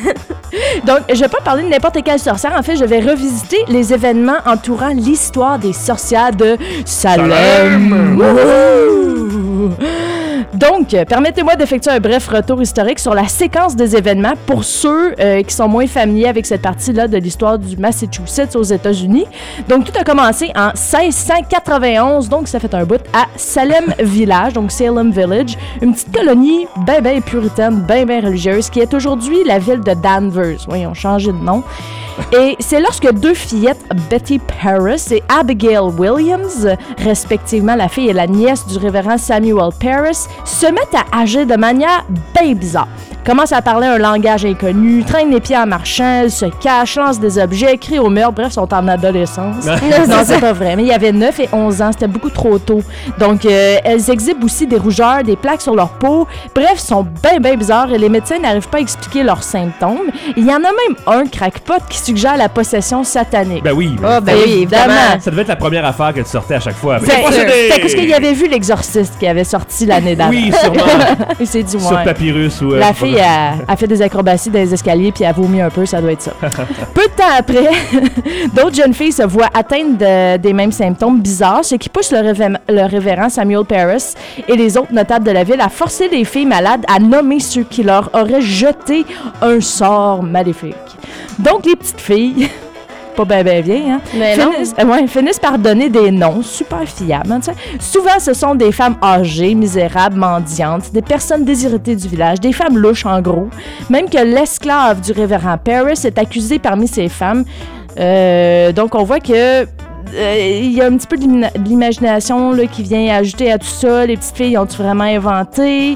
Donc, je vais pas parler de n'importe quelle sorcière. En fait, je vais revisiter les événements entourant l'histoire des sorcières de Salem. Salem. Wouhou! Donc, euh, permettez-moi d'effectuer un bref retour historique sur la séquence des événements pour ceux euh, qui sont moins familiers avec cette partie-là de l'histoire du Massachusetts aux États-Unis. Donc, tout a commencé en seize cent quatre-vingt-onze, donc ça fait un bout, à Salem Village, donc Salem Village, une petite colonie bien, bien puritaine, bien, bien religieuse, qui est aujourd'hui la ville de Danvers. Oui, ils ont changé de nom. Et c'est lorsque deux fillettes, Betty Paris et Abigail Williams, respectivement la fille et la nièce du révérend Samuel Paris, se mettent à agir de manière bien bizarre. commence à parler un langage inconnu, traîne les pieds en marchant, se cache, lance des objets, crie au meurtre, bref, sont en adolescence. Non, c'est pas vrai, mais il y avait neuf et onze ans, c'était beaucoup trop tôt. Donc, euh, elles exhibent aussi des rougeurs, des plaques sur leur peau, bref, sont bien, bien bizarres et les médecins n'arrivent pas à expliquer leurs symptômes. Il y en a même un crackpot qui suggère la possession satanique. Ben oui. Ah, ben oui, évidemment. Ça devait être la première affaire que tu sortais à chaque fois. C'est parce qu'il y avait vu l'Exorciste qui avait sorti l'année d'avant. Oui, sûrement. Il s'est dit, ouais. Sur Papyrus ou... Euh, la fille a, a fait des acrobaties dans les escaliers puis a vomi un peu, ça doit être ça. Peu de temps après, d'autres jeunes filles se voient atteintes de, des mêmes symptômes bizarres, ce qui pousse le, révé- le révérend Samuel Parris et les autres notables de la ville à forcer les filles malades à nommer ceux qui leur auraient jeté un sort maléfique. Donc, les petites filles... pas bien, bien vieilles, hein? Mais finissent, euh, ouais, finissent par donner des noms super fiables. Hein, souvent, ce sont des femmes âgées, misérables, mendiantes, des personnes déshéritées du village, des femmes louches, en gros. Même que l'esclave du révérend Parris est accusé parmi ces femmes. Euh, donc, on voit que il euh, y a un petit peu de l'imagination là, qui vient ajouter à tout ça. Les petites filles ont-tu vraiment inventé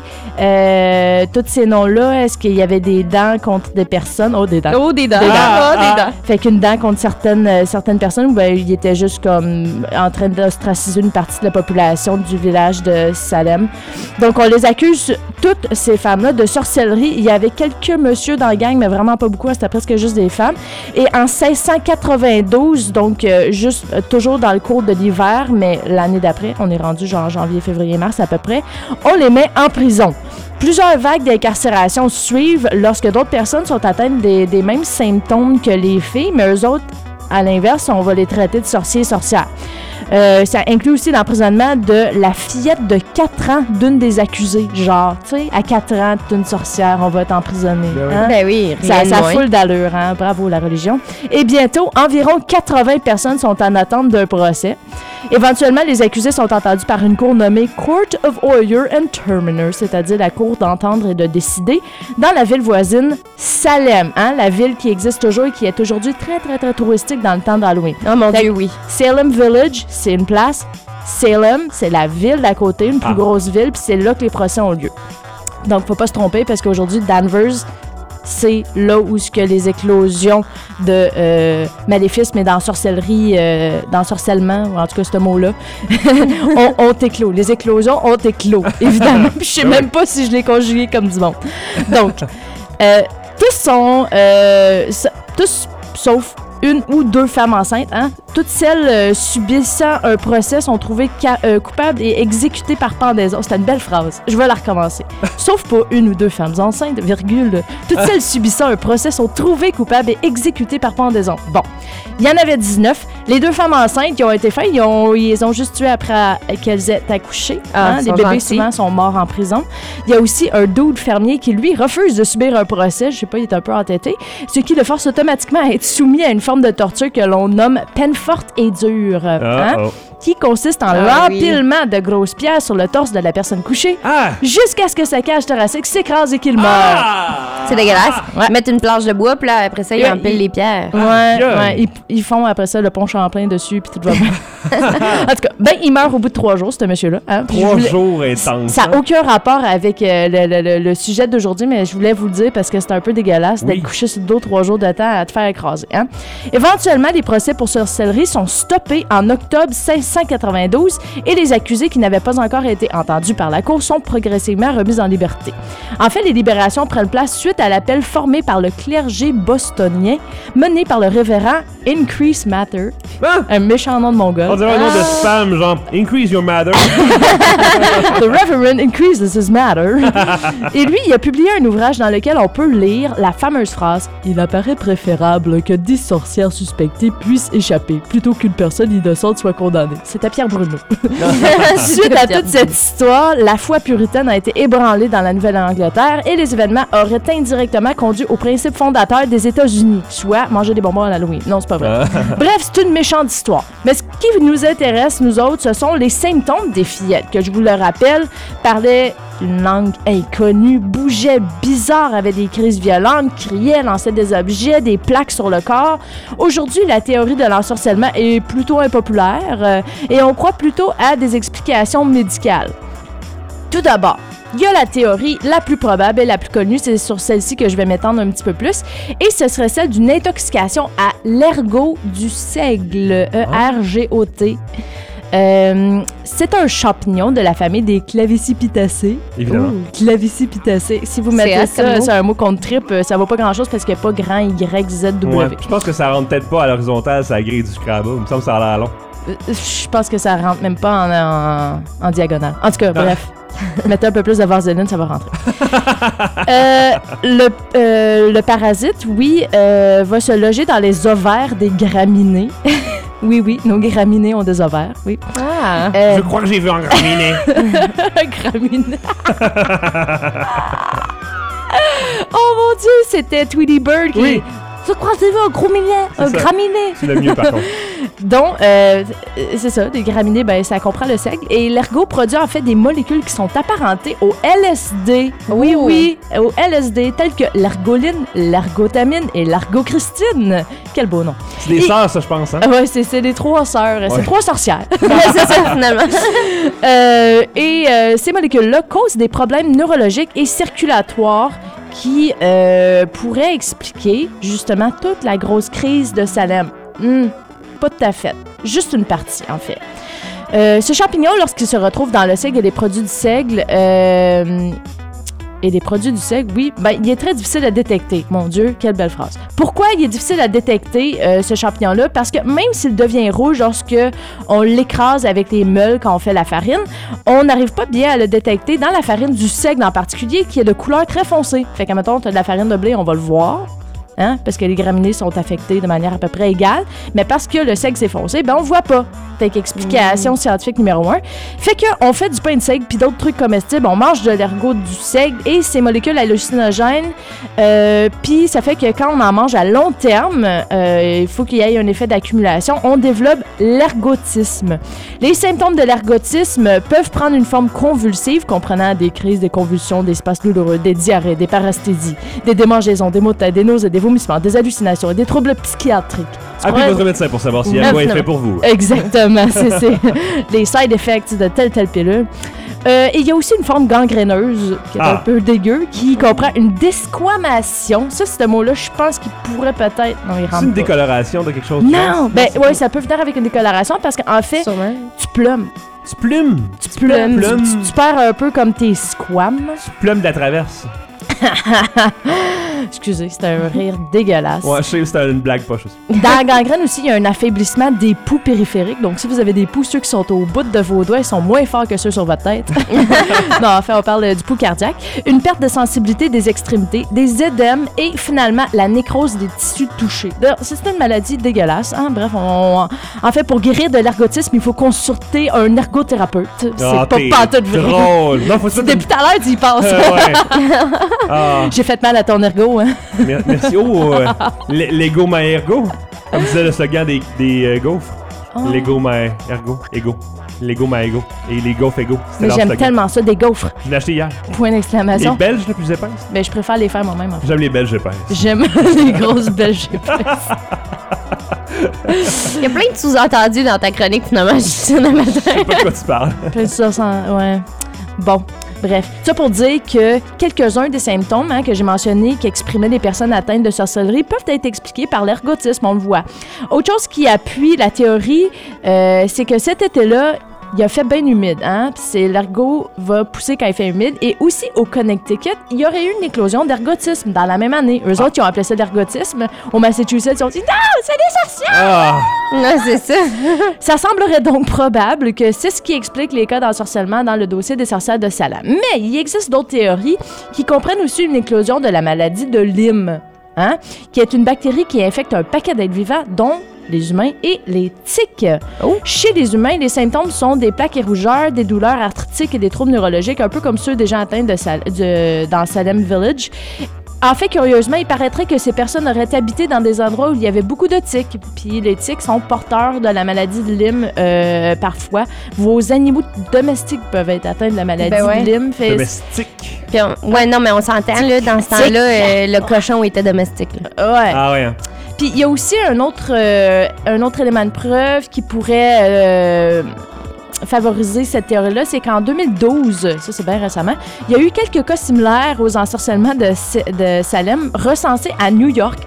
euh, tous ces noms-là? Est-ce qu'il y avait des dents contre des personnes? Oh, des dents. Oh, des dents. Des dents. Ah, ah, des dents. Fait qu'une dent contre certaines, euh, certaines personnes, ben, il était juste comme en train d'ostraciser une partie de la population du village de Salem. Donc, on les accuse, toutes ces femmes-là, de sorcellerie. Il y avait quelques messieurs dans la gang, mais vraiment pas beaucoup. C'était presque juste des femmes. Et en seize cent quatre-vingt-douze, donc euh, juste... Euh, toujours dans le cours de l'hiver, mais l'année d'après, on est rendu genre janvier, février, mars à peu près, on les met en prison. Plusieurs vagues d'incarcération suivent lorsque d'autres personnes sont atteintes des, des mêmes symptômes que les filles, mais eux autres, à l'inverse, on va les traiter de sorciers et sorcières. Euh, ça inclut aussi l'emprisonnement de la fillette de quatre ans d'une des accusées. Genre, tu sais, à quatre ans, t'es une sorcière, on va t'emprisonner. Ben oui, hein? Ben oui, rien Ça, de ça moins. foule d'allure, hein? Bravo la religion. Et bientôt, environ quatre-vingts personnes sont en attente d'un procès. Éventuellement, les accusés sont entendus par une cour nommée Court of Order and Terminer, c'est-à-dire la cour d'entendre et de décider, dans la ville voisine Salem, hein? La ville qui existe toujours et qui est aujourd'hui très, très, très touristique dans le temps d'Halloween. Oh mon Fait Dieu, que oui. Salem Village, c'est une place. Salem, c'est la ville d'à côté, une plus Ah. grosse ville, puis c'est là que les procès ont lieu. Donc, faut pas se tromper parce qu'aujourd'hui, Danvers, c'est là où ce que les éclosions de euh, maléfices, mais dans sorcellerie, euh, dans sorcellement, ou en tout cas ce mot-là, ont, ont éclos. Les éclosions ont éclos, évidemment. Puis je sais même pas si je l'ai conjugué comme du monde. Donc, euh, tous sont, euh, s- tous sauf une ou deux femmes enceintes, hein? Toutes celles euh, subissant un procès sont trouvées ca- euh, coupables et exécutées par pendaison. C'était une belle phrase. Je vais la recommencer. Sauf pas une ou deux femmes enceintes, virgule. Toutes celles subissant un procès sont trouvées coupables et exécutées par pendaison. Bon. Il y en avait dix-neuf. Les deux femmes enceintes qui ont été faites, ils, ont, ils les ont juste tuées après qu'elles aient accouché. Ah, hein? ils Les sont bébés, gentils. souvent, sont morts en prison. Il y a aussi un dude fermier qui, lui, refuse de subir un procès. Je sais pas, il est un peu entêté. Ce qui le force automatiquement à être soumis à une forme de torture que l'on nomme peine forte et dure. hein, oh. Qui consiste en Ah, l'empilement de grosses pierres sur le torse de la personne couchée Ah! jusqu'à ce que sa cage thoracique s'écrase et qu'il meure. Ah! C'est dégueulasse. Ouais. Ils mettent une planche de bois, puis là, après ça, ils Ouais, empilent ils- les pierres. Ouais, Aïe. ouais, ils, ils font après ça le pont Champlain dessus, puis tout va bien. En tout cas, ben, il meurt au bout de trois jours, ce monsieur-là. Hein, puis je Trois voulais- jours intenses. Ça n'a aucun rapport avec euh, le, le- le- le sujet d'aujourd'hui, mais je voulais vous le dire parce que c'est un peu dégueulasse Oui. d'être couché sur le dos trois jours de temps à te faire écraser. Hein? Éventuellement, les procès pour sorcellerie sont stoppés en octobre seize cent quatre-vingt-douze et les accusés qui n'avaient pas encore été entendus par la Cour sont progressivement remis en liberté. En fait, les libérations prennent place suite à l'appel formé par le clergé bostonien mené par le révérend Increase Matter, Ah! un méchant nom de mongol. On dirait un nom de spam, genre Increase your matter. The Reverend Increases His Matter. Et lui, il a publié un ouvrage dans lequel on peut lire la fameuse phrase « Il apparaît préférable que dix sorcières suspectées puissent échapper, plutôt qu'une personne innocente soit condamnée. » C'était Pierre Bruno. Suite à toute cette histoire, la foi puritaine a été ébranlée dans la Nouvelle-Angleterre et les événements auraient indirectement conduit au principe fondateur des États-Unis, soit manger des bonbons à l'Halloween. Non, c'est pas vrai. Bref, c'est une méchante histoire. Mais ce qui nous intéresse, nous autres, ce sont les symptômes des fillettes, que je vous le rappelle, parlaient une langue inconnue, bougeaient bizarre, avaient des crises violentes, criaient, lançaient des objets, des plaques sur le corps. Aujourd'hui, la théorie de l'ensorcellement est plutôt impopulaire euh, et on croit plutôt à des explications médicales. Tout d'abord, Il y a la théorie la plus probable et la plus connue, c'est sur celle-ci que je vais m'étendre un petit peu plus, et ce serait celle d'une intoxication à l'ergot du seigle, E R G O T. Euh, c'est un champignon de la famille des Clavicipitacées. Évidemment. Ouh, Clavicipitacées. Si vous C'est mettez hot comme ça, mot. c'est un mot contre trip, ça vaut pas grand-chose parce qu'il n'y a pas grand Y, Z, W. Ouais, je pense que ça rentre peut-être pas à l'horizontale, ça grille du Scrabble. Il me semble que ça a l'air long. Euh, Je pense que ça rentre même pas en, en, en diagonale. En tout cas, bref. Mettez un peu plus de vaseline, ça va rentrer. euh, le, euh, le parasite, oui, euh, va se loger dans les ovaires des graminées. Oui, oui, nos graminées ont des ovaires, oui. Ah. Euh, Je crois que j'ai vu en graminé. graminées. Oh mon Dieu, c'était Tweety Bird qui... Oui. Je crois que c'est un gros minet, un ça. graminé. C'est le mieux, par contre. Donc, euh, c'est ça, des graminées, ben, ça comprend le seigle. Et l'ergot produit en fait des molécules qui sont apparentées au L S D. Oui, Oh. oui, au L S D, telles que l'ergoline, l'ergotamine et l'argocristine. Quel beau nom. C'est des Et- sœurs, ça, je pense. Hein? Ah ouais, c'est c'est les trois sœurs, c'est Ouais. trois sorcières. Ouais, c'est ça, finalement. Euh, et euh, ces molécules-là causent des problèmes neurologiques et circulatoires qui euh, pourraient expliquer justement toute la grosse crise de Salem. Hmm, pas tout à fait. Juste une partie, en fait. Euh, ce champignon, lorsqu'il se retrouve dans le seigle et les produits du seigle, euh, et les produits du seigle, oui, ben, il est très difficile à détecter. Mon Dieu, quelle belle phrase. Pourquoi il est difficile à détecter, euh, ce champignon-là? Parce que même s'il devient rouge lorsque on l'écrase avec les meules quand on fait la farine, on n'arrive pas bien à le détecter dans la farine du seigle en particulier, qui est de couleur très foncée. Fait que, mettons, tu as de la farine de blé, on va le voir. Hein, parce que les graminées sont affectées de manière à peu près égale, mais parce que le seigle s'est foncé, ben on voit pas. Fait qu'explication mmh. scientifique numéro un. Fait qu'on fait du pain de seigle puis d'autres trucs comestibles, on mange de l'ergot du seigle et ces molécules hallucinogènes, euh, puis ça fait que quand on en mange à long terme, euh, il faut qu'il y ait un effet d'accumulation, on développe l'ergotisme. Les symptômes de l'ergotisme peuvent prendre une forme convulsive, comprenant des crises, des convulsions, des spasmes douloureux, des diarrhées, des parasthésies, des démangeaisons, des maux de tête, des nausées, des vomissements, des hallucinations et des troubles psychiatriques. Appelez votre médecin pour savoir s'il y a quoi est fait pour vous. Exactement, c'est c'est les side effects de telle telle pilule. Euh, et il y a aussi une forme gangréneuse qui est Ah. un peu dégueu, qui comprend une desquamation. Ça, ce mot-là, je pense qu'il pourrait peut-être... Non, il rentre C'est une pas. décoloration de quelque chose? Non, ben ouais, ça peut venir avec une décoloration parce qu'en fait, Sûrement. tu plumes. Tu plumes. Tu plumes. plumes. Tu, tu- tu perds un peu comme tes squames. Tu plumes de la traverse. Excusez, c'était un rire dégueulasse. Ouais, je sais que c'était une blague poche aussi. Dans la gangrène aussi, il y a un affaiblissement des poux périphériques. Donc, si vous avez des poux, ceux qui sont au bout de vos doigts, ils sont moins forts que ceux sur votre tête. Non, en fait, on parle euh, du pouls cardiaque. Une perte de sensibilité des extrémités, des édèmes et finalement la nécrose des tissus touchés. D'ailleurs, c'est une maladie dégueulasse. Hein? Bref, on, en fait, pour guérir de l'ergotisme, il faut consulter un ergothérapeute. C'est Ah, pas t'es pantoute vrai. drôle. Non, faut ça. Depuis tout à l'heure, tu y penses. Euh, ouais. Ah, J'ai fait mal à ton ergot, hein? mer- merci. Oh, euh, le- Lego my ergo. Comme disait le slogan des, des euh, gaufres. Oh. Lego my ergo. Ego. Lego my ego. Et les gaufres ego. C'était Mais leur j'aime slogan. tellement ça, des gaufres. Je l'ai acheté hier. Point Les d'exclamation. Belges, les plus épaisses. Mais je préfère les faire moi-même, en fait. J'aime les Belges épaisses. J'aime les grosses belges épaisses. Il y a plein de sous-entendus dans ta chronique, finalement, je dis ça le matin. Je sais pas de quoi tu parles. Puis ça, ça- ouais. Bon, bref. Ça pour dire que quelques-uns des symptômes hein, que j'ai mentionnés qui exprimaient les personnes atteintes de sorcellerie peuvent être expliqués par l'ergotisme, on le voit. Autre chose qui appuie la théorie, euh, c'est que cet été-là, il a fait bien humide, hein? Puis c'est l'ergot va pousser quand il fait humide. Et aussi au Connecticut, il y aurait eu une éclosion d'ergotisme dans la même année. Eux autres, ils ont appelé ça l'ergotisme. Au Massachusetts, ils ont dit non, c'est des sorciers! Ah! Non, c'est ça. Ça semblerait donc probable que c'est ce qui explique les cas d'ensorcellement dans le dossier des sorcières de Salem. Mais il existe d'autres théories qui comprennent aussi une éclosion de la maladie de Lyme, hein? Qui est une bactérie qui infecte un paquet d'êtres vivants, dont les humains et les tiques. Oh. Chez les humains, les symptômes sont des plaques et rougeurs, des douleurs arthritiques et des troubles neurologiques, un peu comme ceux des gens atteints de Sal- de- dans Salem Village. En fait, curieusement, il paraîtrait que ces personnes auraient habité dans des endroits où il y avait beaucoup de tiques. Puis les tiques sont porteurs de la maladie de Lyme euh, parfois. Vos animaux domestiques peuvent être atteints de la maladie Ben ouais. de Lyme. Fait- Domestique. Puis on- ouais, non, mais on s'entend, là, dans ce temps-là, euh, le cochon était domestique. là. Ouais. Ah ouais. hein. Puis il y a aussi un autre, euh, un autre élément de preuve qui pourrait euh, favoriser cette théorie-là, c'est qu'en deux mille douze, ça c'est bien récemment, il y a eu quelques cas similaires aux ensorcellements de, de Salem recensés à New York.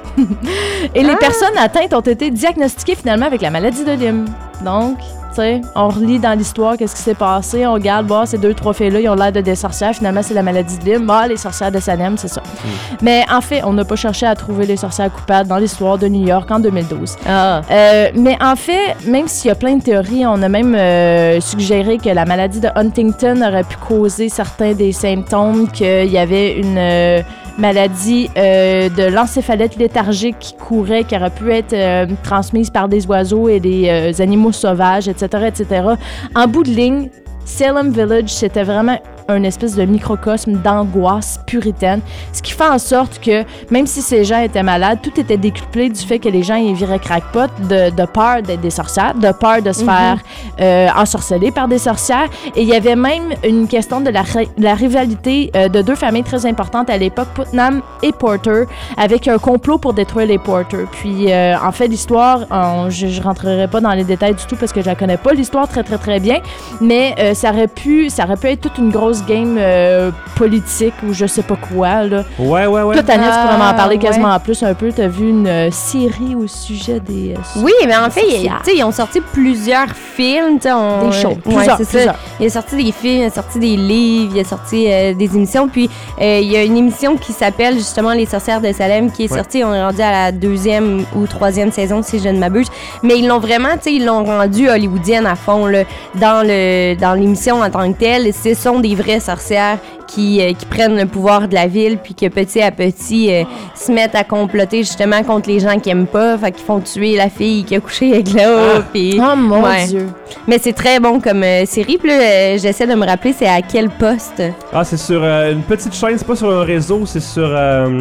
Et les Ah. personnes atteintes ont été diagnostiquées finalement avec la maladie de Lyme. Donc, tu sais, on relit dans l'histoire qu'est-ce qui s'est passé, on regarde, bon, ces deux, trois filles-là, ils ont l'air de des sorcières, finalement, c'est la maladie de Lyme. Ah, les sorcières de Salem, c'est ça. Mm. Mais en fait, on n'a pas cherché à trouver les sorcières coupables dans l'histoire de New York en deux mille douze. Ah. Euh, mais en fait, même s'il y a plein de théories, on a même euh, suggéré que la maladie de Huntington aurait pu causer certains des symptômes, qu'il y avait une... Euh, maladie euh, de l'encéphalite léthargique qui courait, qui aurait pu être euh, transmise par des oiseaux et des euh, animaux sauvages, et cetera, et cetera. En bout de ligne, Salem Village, c'était vraiment un espèce de microcosme d'angoisse puritaine, ce qui fait en sorte que, même si ces gens étaient malades, tout était décuplé du fait que les gens y viraient crackpot, de, de peur d'être des sorcières, de peur de se mm-hmm. faire euh, ensorceler par des sorcières. Et il y avait même une question de la, la rivalité euh, de deux familles très importantes à l'époque, Putnam et Porter, avec un complot pour détruire les Porter. Puis, euh, en fait, l'histoire, on, je ne rentrerai pas dans les détails du tout parce que je la connais pas, l'histoire très, très, très bien, mais euh, ça aurait pu, ça aurait pu être toute une grosse game euh, politique ou je sais pas quoi, là. Ouais, ouais, ouais. Toi, Tania, tu pourrais m'en parler ouais. quasiment en plus un peu. T'as vu une euh, série au sujet des... Euh, oui, mais en fait, tu sais, ils ont sorti plusieurs films, tu sais. On... Des shows. Ouais, Plusieurs, c'est plusieurs. ça. Il a sorti des films, il a sorti des livres, il a sorti euh, des émissions. Puis, euh, il y a une émission qui s'appelle justement Les Sorcières de Salem qui est ouais. sortie. On est rendu à la deuxième ou troisième saison, si je ne m'abuse. Mais ils l'ont vraiment, tu sais, ils l'ont rendu hollywoodienne à fond, là. Dans, le, dans l'émission en tant que telle, ce sont des vraies sorcières qui, euh, qui prennent le pouvoir de la ville puis que petit à petit euh, se mettent à comploter justement contre les gens qui aiment pas, fait qu'ils font tuer la fille qui a couché avec l'autre. Ah. Puis, oh mon ouais. Dieu! Mais c'est très bon comme euh, série. Puis là, euh, j'essaie de me rappeler c'est à quel poste. Ah, c'est sur euh, une petite chaîne, c'est pas sur un réseau, c'est sur euh,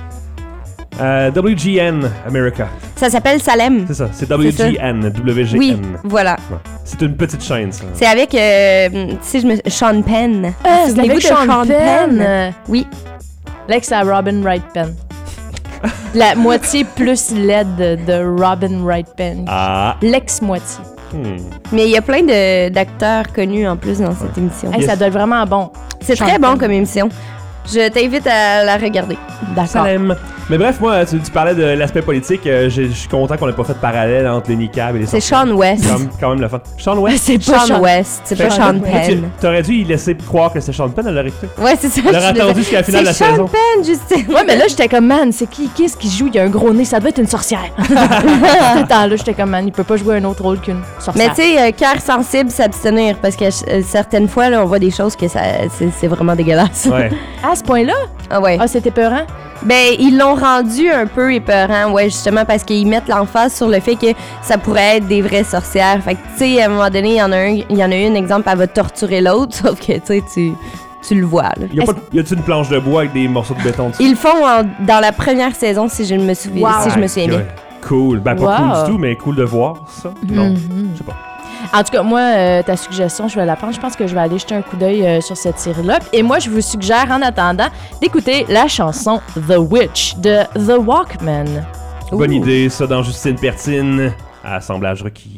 euh, W G N America. Ça s'appelle Salem. C'est ça, c'est W G N, W G N. Oui, voilà. Ouais. C'est une petite chaîne, ça. C'est avec, euh, tu sais, je me... Sean Penn. Ah, c'est Souvenez-vous avec de Sean, Sean Penn. Penn? Oui. L'ex à Robin Wright Penn. La moitié plus laide de, de Robin Wright Penn. Ah. L'ex-moitié. Hmm. Mais il y a plein de, d'acteurs connus en plus dans cette émission. Hey, Yes. Ça doit être vraiment bon. C'est Sean très bon Penn. comme émission. Je t'invite à la regarder. D'accord. Salem. Mais bref, moi, tu, tu parlais de l'aspect politique. euh, Je je suis content qu'on ait pas fait de parallèle entre les niqabs et les C'est sorcières. Sean West. C'est quand même, quand même le fun. Sean West? C'est pas Sean West, c'est pas Fait- Sean Toi, tu- Penn. T'aurais dû y laisser croire que c'était Sean Penn, elle l'aurait écouté. Ouais, c'est ça. Elle je aurait suis attendu désolée. jusqu'à la finale de la C'est saison. Sean Penn, Justine. Ouais, mais là, j'étais comme, man, c'est qui, qu'est-ce qui joue? Il y a un gros nez, ça doit être une sorcière. Tout le temps, là, j'étais comme, man, il peut pas jouer un autre rôle qu'une sorcière. Mais tu sais, euh, cœur sensible, s'abstenir, parce que euh, certaines fois, là, on voit des choses que ça, c'est, c'est vraiment dégueulasse. Ouais. À ce point-là? Ah ouais. Ah, c'était peurant? Ben, ils l'ont rendu un peu épeurant, ouais, justement, parce qu'ils mettent l'emphase sur le fait que ça pourrait être des vraies sorcières. Fait que, tu sais, à un moment donné, il y en a un, il y en a une, exemple, elle va torturer l'autre, sauf que, tu sais, tu, tu le vois, là. Y a pas de- y a-tu une planche de bois avec des morceaux de béton dessus? Ils le font en- dans la première saison, si je me souviens, Wow. si je me souviens bien. Ouais. Cool. Ben, pas Wow. cool du tout, mais cool de voir ça. Non, Mhm. je sais pas. En tout cas, moi, euh, ta suggestion, je vais la prendre. Je pense que je vais aller jeter un coup d'œil euh, sur cette série-là. Et moi, je vous suggère, en attendant, d'écouter la chanson The Witch de The Walkmen. Bonne Ouh. idée, ça, dans Justine Pertine. Assemblage requis.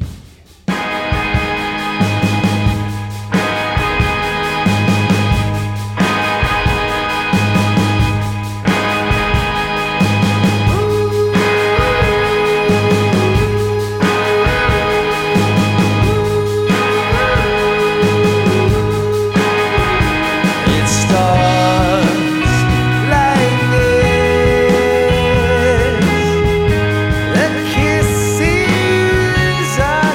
It starts like this. The kisses are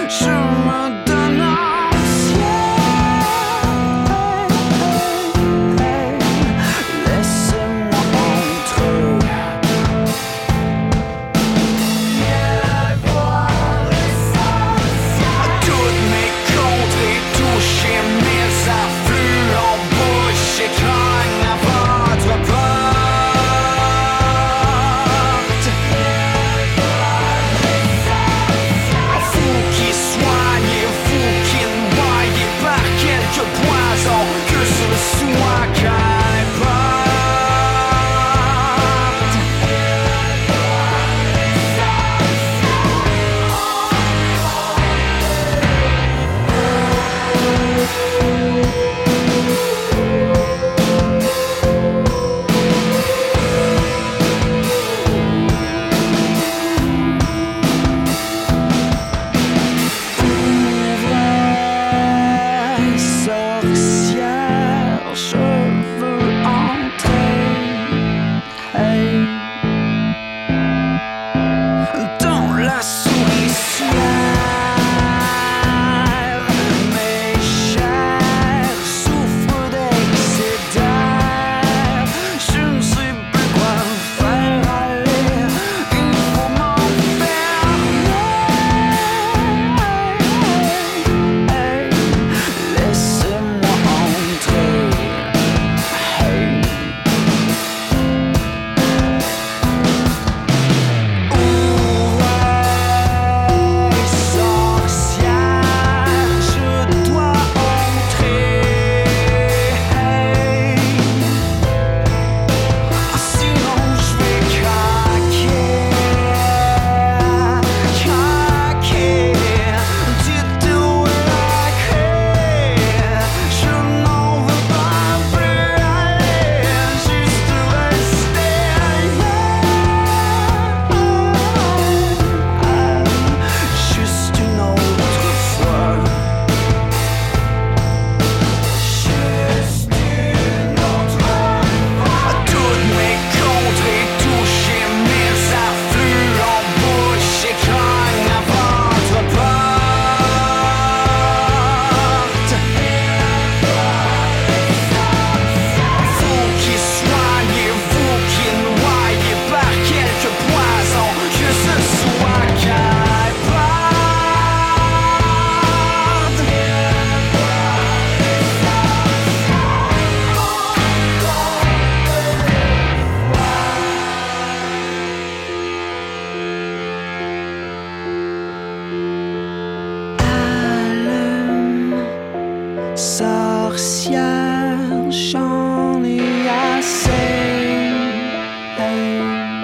je me donne entière. Laissez-moi entrer. Toutes mes contrées, toucher mes afflux en bouche et cogne à votre porte. Vous qui soignez, vous qui noyez par quelque poison, que ce soit qu'importe. Sorcière, je veux entrer. Hey. Dans la souricière, mes chairs souffrent d'excès d'air. Je ne sais plus quoi faire aller, il faut m'enfermer. Hey. Laissez-moi entrer. Hey. Ouvrez, sorcière, je dois entrer. Hey. Sinon je vais craquer, craquer. Dites où est la clé? Je n'en veux pas plus aller, juste rester juste une autre fois. Juste une autre fois. Toutes mes contrées, toucher mes afflux en bouche et cogne à votre porte. Vous qui soignez, vous qui noyez par quelque poison, que ce soit qu'importe. Allume, sorcière, j'en ai assez. Hey.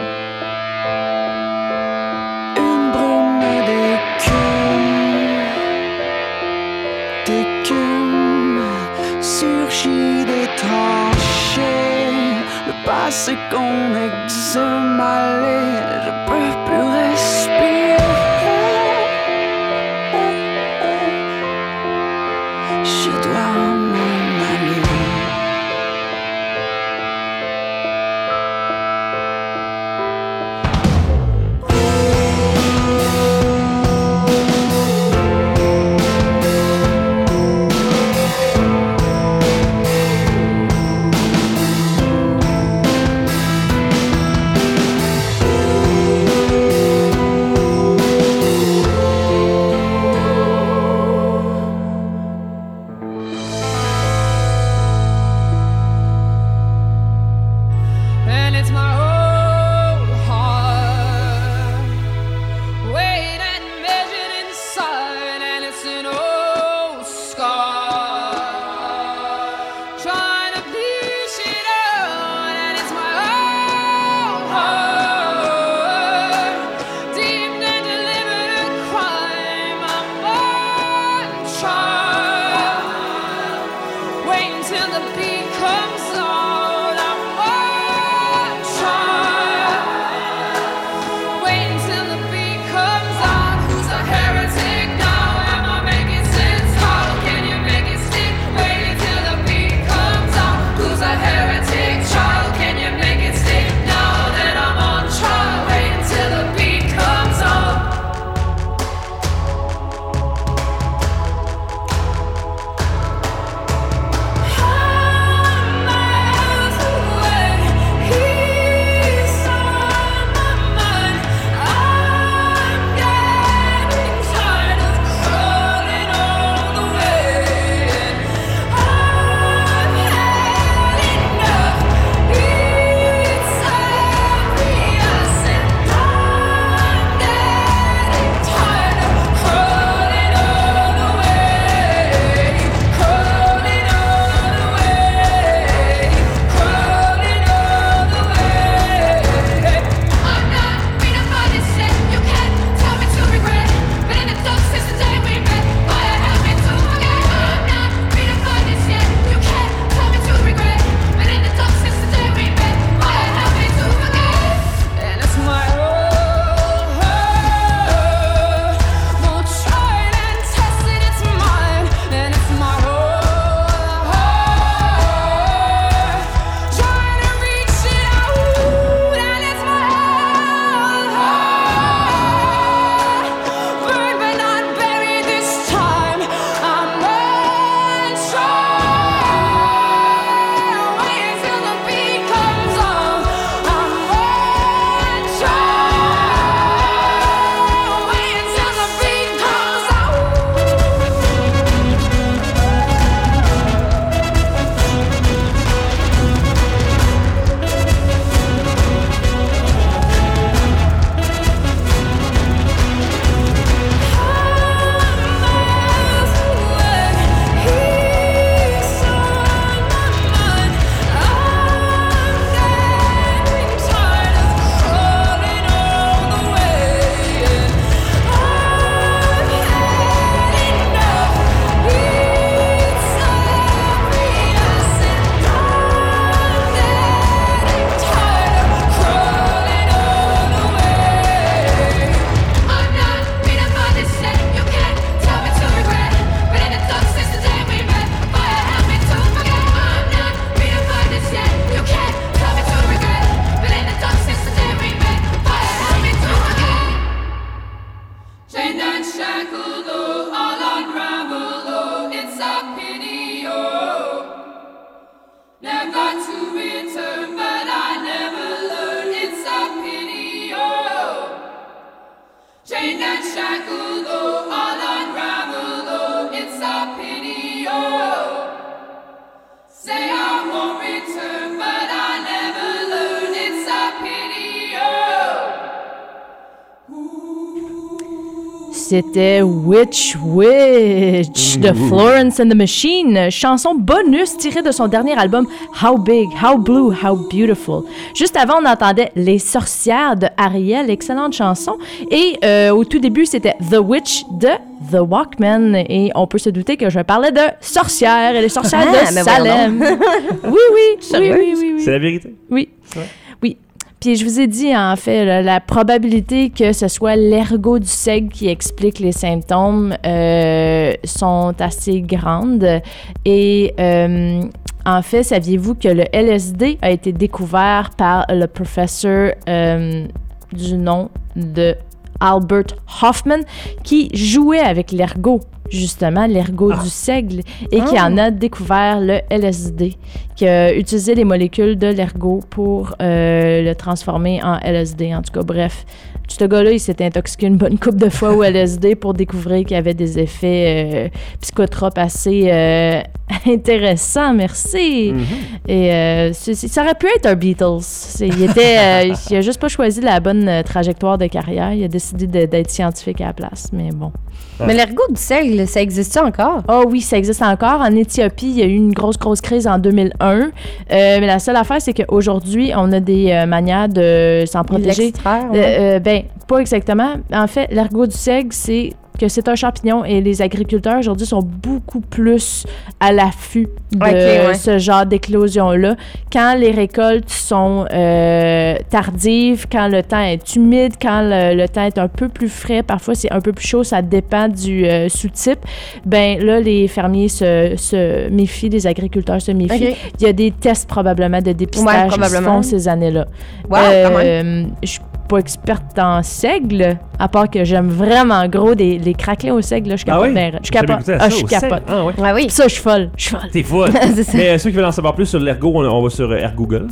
Une brume d'écume, d'écume surgit des tranchées. Le passé qu'on exhume, allez, je peux plus respirer. Je dois m'en aller. Oh, c'était Witch Witch de Florence and the Machine, chanson bonus tirée de son dernier album How Big, How Blue, How Beautiful. Juste avant, on entendait Les Sorcières de Ariel, excellente chanson. Et euh, au tout début, c'était The Witch de The Walkman. Et on peut se douter que je parlais de sorcières et les sorcières Ah, de ben Salem. oui, oui, oui, oui, oui, oui. C'est la vérité. Oui. Ouais. Oui. Puis je vous ai dit, en fait, là, la probabilité que ce soit l'ergot du seigle qui explique les symptômes euh, sont assez grandes. Et euh, en fait, saviez-vous que le L S D a été découvert par le professeur euh, du nom de Albert Hoffman, qui jouait avec l'ergot, justement, l'ergot Ah. du seigle, et Ah. qui en a découvert le L S D, qui a utilisé les molécules de l'ergot pour euh, le transformer en L S D. En tout cas, bref, ce gars-là, il s'est intoxiqué une bonne couple de fois au L S D pour découvrir qu'il y avait des effets euh, psychotropes assez euh, intéressants, merci. Mm-hmm. Et euh, c'est- c'est- ça aurait pu être un Beatles. C'est- Il, était, euh, il a juste pas choisi la bonne euh, trajectoire de carrière. Il a décidé de- d'être scientifique à la place, mais bon. Mais l'ergot du seigle, ça existe encore? Ah oui, ça existe encore. En Éthiopie, il y a eu une grosse, grosse crise en deux mille un. Euh, mais la seule affaire, c'est qu'aujourd'hui, on a des euh, manières de s'en protéger. L'extraire, Euh, ouais. euh, ben, pas exactement. En fait, l'ergot du seigle, c'est que c'est un champignon et les agriculteurs aujourd'hui sont beaucoup plus à l'affût de Ok, ouais. ce genre d'éclosion-là. Quand les récoltes sont euh, tardives, quand le temps est humide, quand le, le temps est un peu plus frais, parfois c'est un peu plus chaud, ça dépend du euh, sous-type, ben là, les fermiers se, se méfient, les agriculteurs se méfient. Ok. Il y a des tests probablement de dépistage Ouais, qui se probablement. font ces années-là. Wow, quand même. Euh, je suis pas experte en seigle, à part que j'aime vraiment gros des, les craquelins au seigle. Là, je Ah capote oui? bien raide. Je J'ai jamais capote. goûté à Ah, ça, je au seigle. capote. Ah ouais. Ouais, oui. Ça, je suis folle. Je suis folle. T'es folle. C'est ça. Mais euh, ceux qui veulent en savoir plus sur l'ergot, on, on va sur euh, AirGoogle.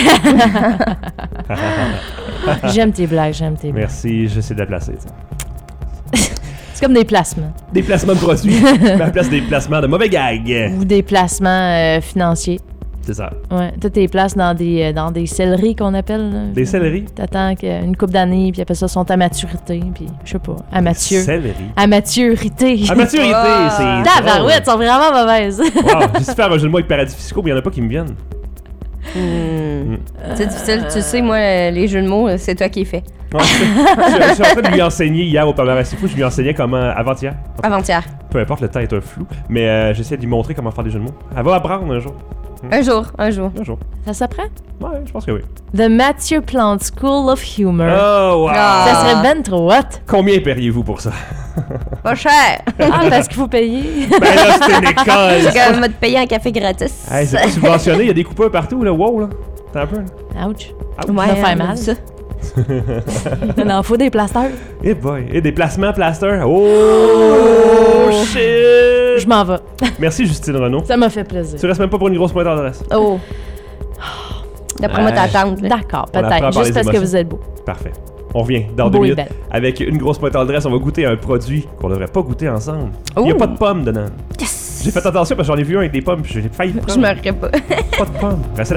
J'aime tes blagues, j'aime tes blagues. Merci, j'essaie de la placer. t'sais. C'est comme des placements. Des placements de produits. À la place des placements de mauvais gags. Ou des placements euh, financiers. C'est ça. Ouais. Toi, t'es places dans des, euh, dans des céleries qu'on appelle. Là. Des céleris. T'attends qu'une couple d'années, puis après ça, sont à maturité. Puis, je sais pas, à Mathieu. Céleri. À maturité. À maturité, Wow. c'est. Tabarouette, sont vraiment mauvaises. Wow, j'essaie de faire un jeu de mots avec paradis fiscaux, mais il n'y en a pas qui me viennent. Hmm. C'est difficile. Tu sais, moi, euh, les jeux de mots, euh, c'est toi qui les fais. Ouais, je, je- je suis en train de lui enseigner hier au palmarès. C'est fou, je lui enseignais comment. Avant-hier. Avant-hier. Peu importe, le temps est un flou. Mais euh, j'essaie de lui montrer comment faire des jeux de mots. Elle va apprendre un jour. Un jour, un jour. Un jour. Ça s'apprend? Ouais, je pense que oui. The Mathieu Plante School of Humor. Oh, wow! Ah. Ça serait ben trop hot. Combien paieriez-vous pour ça? Pas cher. Ah, parce qu'il faut payer. Ben là, c'est une école! C'est comme te payer un café gratis. Hey, c'est pas subventionné, il y a des coupeurs partout, là. Wow, là. T'as un peu, là. Ouch. Ouais, ça fait on a mal. dit ça. Il en faut des plasteurs. Eh boy! Et des placements plaster. Oh, shit! Je m'en vais. Merci, Justine Renaud. Ça m'a fait plaisir. Tu restes même pas pour une grosse pointe d'adresse. Oh. D'après moi, Ouais. t'attends. là. D'accord, On apprend peut-être. par les Juste parce que émotions. vous êtes beau. Parfait. On revient dans Beau deux et minutes. belle. Avec une grosse pointe d'adresse, on va goûter un produit qu'on devrait pas goûter ensemble. Il y a Oh. pas de pommes dedans. Yes! J'ai fait attention parce que j'en ai vu un avec des pommes puis j'ai failli le Je prendre. me regrette pas. Pas de pommes. Restez là.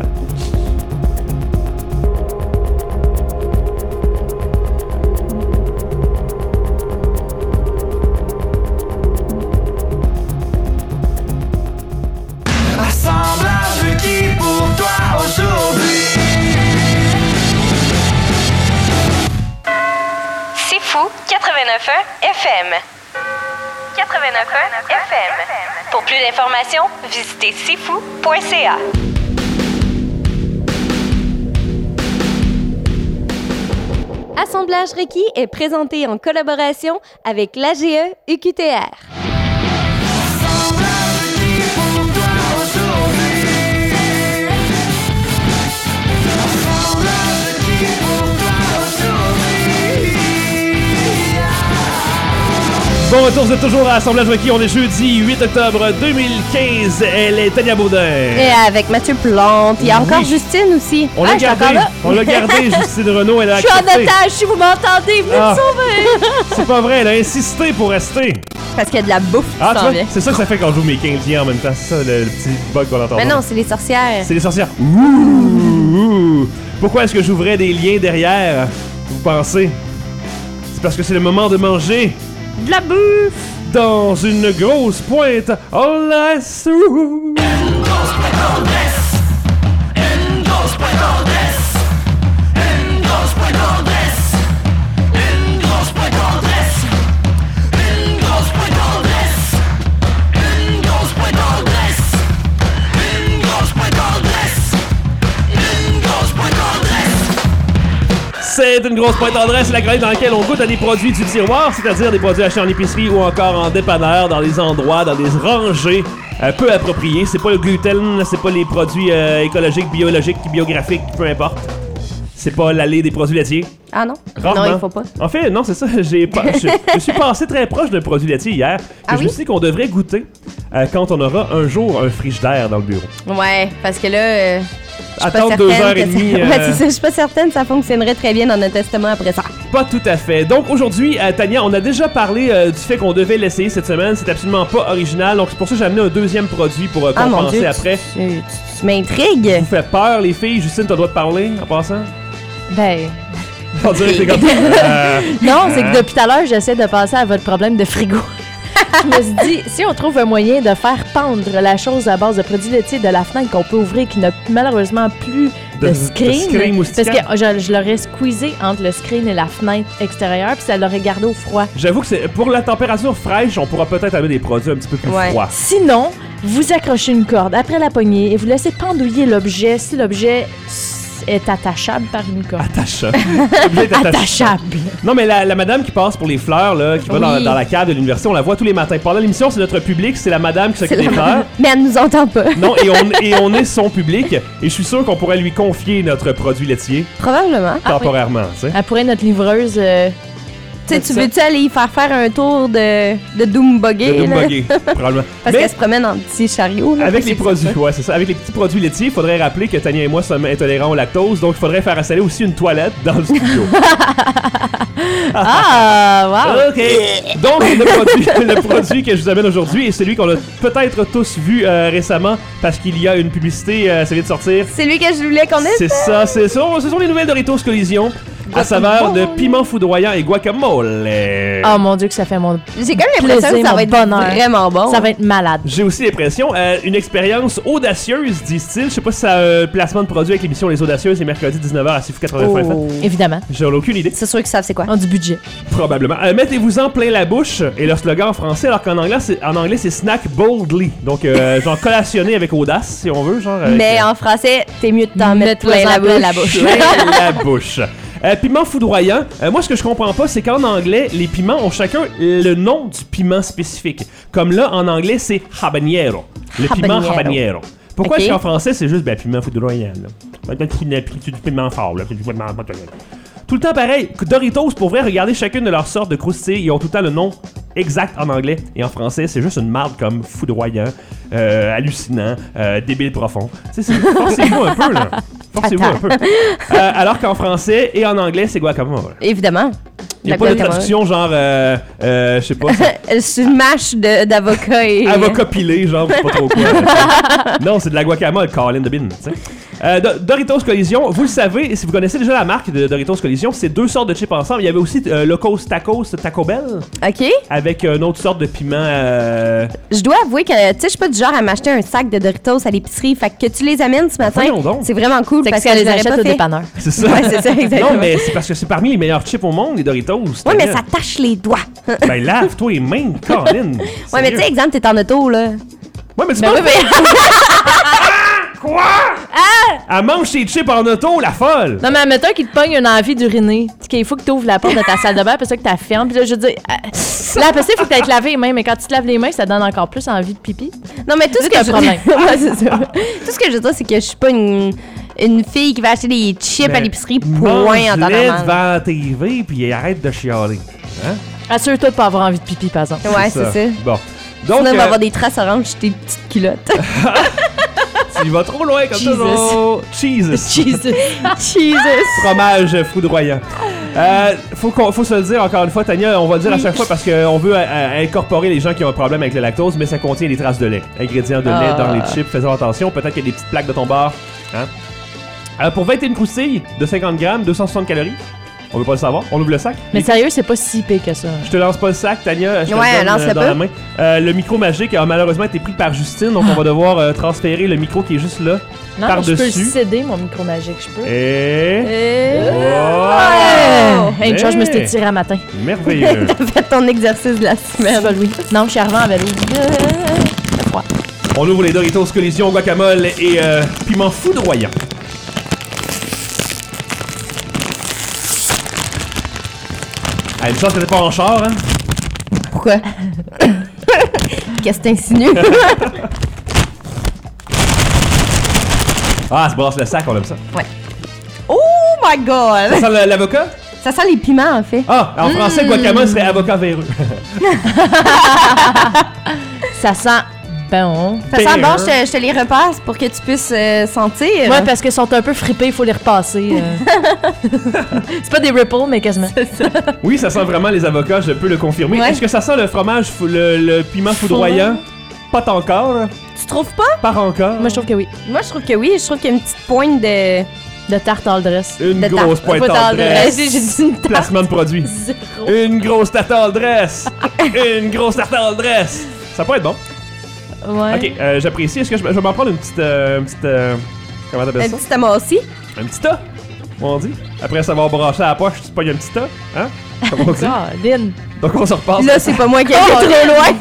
Assemblage qui pour toi aujourd'hui? C'est fou, quatre-vingt-neuf un F M. quatre-vingt-neuf un F M. Pour plus d'informations, visitez sifou point c a. Assemblage requis est présenté en collaboration avec l'A G E U Q T R. Bon retour, vous êtes toujours à Assemblage requis. On est jeudi huit octobre deux mille quinze. Elle est Tania Baudin. Et avec Mathieu Plante. Il y a encore Oui. Justine aussi. On Ah, l'a je suis gardé. encore là. On l'a gardé, Justine Renaud. Elle a Je suis en accepté. otage, si vous m'entendez, venez Ah. me sauver! C'est pas vrai, elle a insisté pour rester. Parce qu'il y a de la bouffe qui Ah, tu s'en vois, vient. c'est ça que ça fait quand je joue mes quinzièmes en même temps. C'est ça le, le petit bug qu'on entend. Mais non, c'est les sorcières. C'est les sorcières. Ouh, ouh. Pourquoi est-ce que j'ouvrais des liens derrière? Vous pensez? C'est parce que c'est le moment de manger De la bouffe! Dans une grosse pointe, all I through. C'est une grosse pointe d'adresse, la chronique dans laquelle on goûte à des produits du tiroir, c'est-à-dire des produits achetés en épicerie ou encore en dépanneur, dans des endroits, dans des rangées euh, peu appropriées. C'est pas le gluten, c'est pas les produits euh, écologiques, biologiques, biographiques, peu importe. C'est pas l'allée des produits laitiers. Ah non? Rarement. Non, il faut pas. En fait, non, c'est ça. J'ai pas, je, je suis passé très proche d'un produit laitier hier que Ah je oui? me suis dit qu'on devrait goûter euh, quand on aura un jour un frigidaire dans le bureau. Ouais, parce que là... euh, je suis pas Attendre deux certaine heures et que demie. ça- euh, Ouais, c'est ça. Je suis pas certaine que ça fonctionnerait très bien dans notre testament après ça. Pas tout à fait. Donc aujourd'hui, euh, Tania, on a déjà parlé euh, du fait qu'on devait l'essayer cette semaine. C'est absolument pas original. Donc c'est pour ça que j'ai amené un deuxième produit pour euh, Ah mon compenser Dieu, après. tu, tu- tu- tu m'intrigues. Vous fait peur, les filles? Justine, t'as le droit de parler en passant? Ben. On dirait que t'es comme... Euh, Non, c'est que depuis tout à l'heure, j'essaie de passer à votre problème de frigo. Je me suis dit, si on trouve un moyen de faire pendre la chose à base de produits laitiers de la fenêtre qu'on peut ouvrir qui n'a malheureusement plus de, De- screen, de screen mousticant. parce que je, je l'aurais squeezé entre le screen et la fenêtre extérieure, puis ça l'aurait gardé au froid. J'avoue que c'est pour la température fraîche, on pourra peut-être amener des produits un petit peu plus Ouais. froids. Sinon, vous accrochez une corde après la poignée et vous laissez pendouiller l'objet si l'objet est attachable par une corde. Attachant. T'es obligé d'être attaché. Attachable. Non, mais la, la madame qui passe pour les fleurs, là, qui va Oui. dans, dans la cave de l'université, on la voit tous les matins. Pendant l'émission, c'est notre public, c'est la madame qui s'occupe C'est des la- fleurs. Mais elle nous entend pas. Non, et on, et on est son public. Et je suis sûr qu'on pourrait lui confier notre produit laitier Probablement. temporairement, tu sais. Elle pourrait être notre livreuse. euh, Tu sais, Comme tu ça. veux-tu aller y faire faire un tour de, de Doombuggy? De là? Doombuggy, probablement. Parce Mais qu'elle se promène en petit chariot. Là, avec puis les c'est produits, ça. ouais, c'est ça. Avec les petits produits laitiers, il faudrait rappeler que Tania et moi sommes intolérants au lactose, donc il faudrait faire installer aussi une toilette dans le studio. Ah, wow! OK. Donc, le produit, le produit que je vous amène aujourd'hui est celui qu'on a peut-être tous vu euh, récemment parce qu'il y a une publicité, euh, ça vient de sortir. C'est lui que je voulais qu'on ait. C'est ça, c'est ça. Ce sont les nouvelles Doritos Collision à saveur de piment foudroyant et guacamole. Oh mon Dieu, que ça fait mon. J'ai quand même l'impression que Plaisir, ça mon va être bonheur. vraiment bon. Ça va être malade. J'ai aussi l'impression, euh, une expérience audacieuse, disent-ils. Je sais pas si ça a un placement de produit avec l'émission Les Audacieuses, les mercredis dix-neuf heures à Sifu quatre-vingts F M. Oh. Évidemment. J'en ai aucune idée. C'est sûr qu'ils savent c'est quoi. On a du budget. Probablement. Euh, Mettez-vous-en plein la bouche et leur slogan en français, alors qu'en anglais, c'est, en anglais, c'est snack boldly. Donc, euh, genre collationner avec audace, si on veut, genre. avec, Mais euh, en français, t'es mieux de t'en mettre plein la Mets-toi-en plein bouche. la bouche. plein la bouche. Euh, piment foudroyant. Euh, moi, ce que je comprends pas, c'est qu'en anglais, les piments ont chacun le nom du piment spécifique. Comme là, en anglais, c'est habanero. Le piment Habanero. habanero. Pourquoi Ok. est-ce qu'en français, c'est juste ben, piment foudroyant, là? C'est du piment fort, là. C'est du piment... Tout le temps pareil. Doritos, pour vrai, regardez chacune de leurs sortes de croustilles. Ils ont tout le temps le nom exact en anglais. Et en français, c'est juste une marque comme foudroyant, euh, hallucinant, euh, débile profond. Tu sais, c'est- forcez-vous un peu, là. Forcez-vous un peu. Euh, alors qu'en français et en anglais, c'est guacamole. Évidemment. Il n'y a La pas de guacamole. traduction genre, euh, euh, je sais pas, c'est C'est une mâche de- d'avocat et... avocat pilé, genre, je sais pas trop quoi. là. Non, c'est de la guacamole, Colin de Bin, tu sais. Euh, Do- Doritos Collision, vous le savez, si vous connaissez déjà la marque de Doritos Collision, c'est deux sortes de chips ensemble. Il y avait aussi euh, Locos Tacos Taco Bell, OK. avec une autre sorte de piment. Euh... Je dois avouer que, tu sais, je suis pas du genre à m'acheter un sac de Doritos à l'épicerie. Fait que tu les amènes ce matin, voyons donc. c'est vraiment cool C'est parce que que ça je les les aurais achète pas au fait. dépanneur. C'est ça. Ouais, c'est ça, exactement. Non, mais c'est parce que c'est parmi les meilleurs chips au monde, les Doritos. Ouais, mais Tania. ça tâche les doigts. Ben, lave-toi les mains, Colin. Ouais, mais tu sais, exemple, t'es en auto, là. Ouais, mais tu Ben peux oui, mais... quoi? Elle mange ses chips en auto, la folle! Non, mais admettons qu'il te pogne une envie d'uriner. Tu sais qu'il faut que tu ouvres la porte de ta salle de bain, après ça que tu la fermes. Puis là, je veux dire, euh, là, après ça, il faut que tu ailles te laver les mains. Mais quand tu te laves les mains, ça donne encore plus envie de pipi. Non, mais tout ce C'est que un je problème. Ouais, c'est ça. Tout ce que je veux dire, c'est que je suis pas une, une fille qui va acheter des chips à l'épicerie point en temps mange-les normal. devant la T V, puis arrête de chialer. Hein? Assure-toi de pas avoir envie de pipi, par exemple. Ouais, c'est ça. Bon. Donc, Sinon, il va y euh, avoir des traces oranges sur tes petites culottes. tu vas trop loin comme Jesus. toujours. Jesus. Jesus. Jesus. Fromage foudroyant. Euh, faut, qu'on- faut se le dire encore une fois, Tania, on va le dire à chaque fois parce qu'on veut euh, euh, incorporer les gens qui ont un problème avec le lactose, mais ça contient des traces de lait. Ingrédients de lait Ah. dans les chips, faisons attention. Peut-être qu'il y a des petites plaques de ton bar. Hein? Euh, pour vingt et une croustilles de cinquante grammes, deux cent soixante calories. On veut pas le savoir. On ouvre le sac. Mais Les- sérieux, c'est pas si pire que ça. Je te lance pas le sac, Tania. Je te Ouais, le donne lance-le euh, dans pas. la main. Euh, le micro magique a malheureusement été pris par Justine, donc on va devoir euh, transférer le micro qui est juste là. Non, mais je peux le Par-dessus. céder, mon micro magique, je peux. Et... Et... Oh! Hey, une chose, je me suis Hey! tiré à matin. Merveilleux. T'as fait ton exercice de la semaine. Ben oui. Non, je suis arrivée en vélo. C'est froid. On ouvre les Doritos Collision guacamole et euh, piment foudroyant. Ah, une chance que t'es pas en char, hein? Pourquoi? Qu'est-ce que t'insinues? Ah, se brasse le sac, on aime ça. Oh my god! Ça sent le- l'avocat? Ça sent les piments, en fait. Ah, en français, guacamole serait avocat véreux. Ça sent bon. Ça sent Pire. bon, je te, je te les repasse pour que tu puisses euh, sentir. Ouais, parce qu'ils sont un peu fripés, il faut les repasser. euh. C'est pas des ripples, mais quasiment. Oui, ça sent vraiment les avocats, je peux le confirmer. Ouais. Est-ce que ça sent le fromage, fou- le, le piment foudroyant? Pas encore. Tu trouves pas? Pas encore. Moi, je trouve que oui. Moi, je trouve que oui. Je trouve qu'il y a une petite pointe de... De tarte all dress. Une de grosse tarte. pointe Pas tarte, tendresse. J'ai j'ai dit une tarte. Placement de produit. Zéro. Une grosse tarte all dress. Une grosse tarte all dress. Ça peut être bon. Ouais. Ok, euh, j'apprécie. Est-ce que je, je vais m'en prendre une petite. euh, une petite euh, comment Un t'appelles ça? petit tamassi. Un petit tas, on dit. Après savoir brancher à la poche, tu pognes un petit tas. Hein? Comme on dit. Ah, Lynn. Donc on se repasse. Là, c'est pas moi qui ai Oh, été trop loin.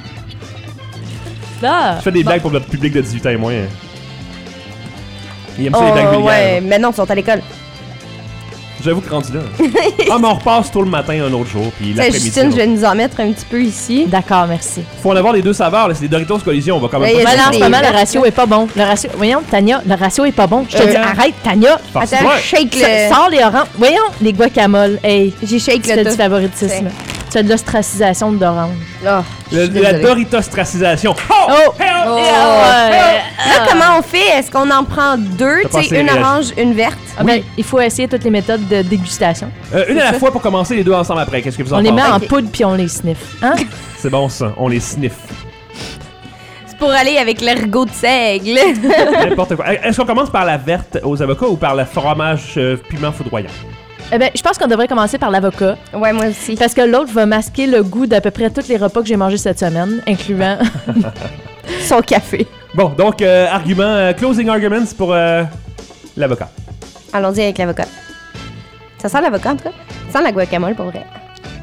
Là. Je fais des Bon. blagues pour notre public de dix-huit ans et moins. hein. Il aime ça, Oh, les blagues vulgaires. ouais, mais non, ils sont à l'école. J'avoue que rendu là. Ah, mais on repasse tôt le matin un autre jour, puis Tiens, l'après-midi. Justine, un je vais autre. nous en mettre un petit peu ici. D'accord, merci. Faut en avoir les deux saveurs, là. C'est des Doritos Collision. On va quand même Ouais, pas il y Mais a là, en des ce moment, le vertes. ratio est pas bon. Le ratio... Voyons, Tania, le ratio est pas bon. Je te Euh, dis, arrête, Tania. Parce- Attends, ouais. shake Ça- le... Sors les oranges. Voyons, les guacamoles. Hey, J'ai shake tu fais le du top. favoritisme. Tu as de l'ostracisation d'orange. Oh, je Le- suis la désolée. Doritos-tracisation. Oh! Oh! Hey, oh! Oh. Ouais. Là, comment on fait? Est-ce qu'on en prend deux? T'as Tu sais, passé une les- orange, une verte. Ah ben, il faut essayer toutes les méthodes de dégustation. Euh, une à la ça. fois pour commencer, les deux ensemble après. Qu'est-ce que vous en On les met pensez? en Ok. poudre puis on les sniffe. Hein? C'est bon ça, on les sniffe. C'est pour aller avec l'ergot de seigle. N'importe quoi. Est-ce qu'on commence par la verte aux avocats ou par le fromage euh, piment foudroyant? Eh ben, je pense qu'on devrait commencer par l'avocat. Ouais, moi aussi. Parce que l'autre va masquer le goût d'à peu près tous les repas que j'ai mangés cette semaine, incluant. Son café. Bon, donc, euh, argument, euh, closing arguments pour euh, l'avocat. Allons-y avec l'avocat. Ça sent l'avocat, en tout cas. Ça sent la guacamole, pour vrai.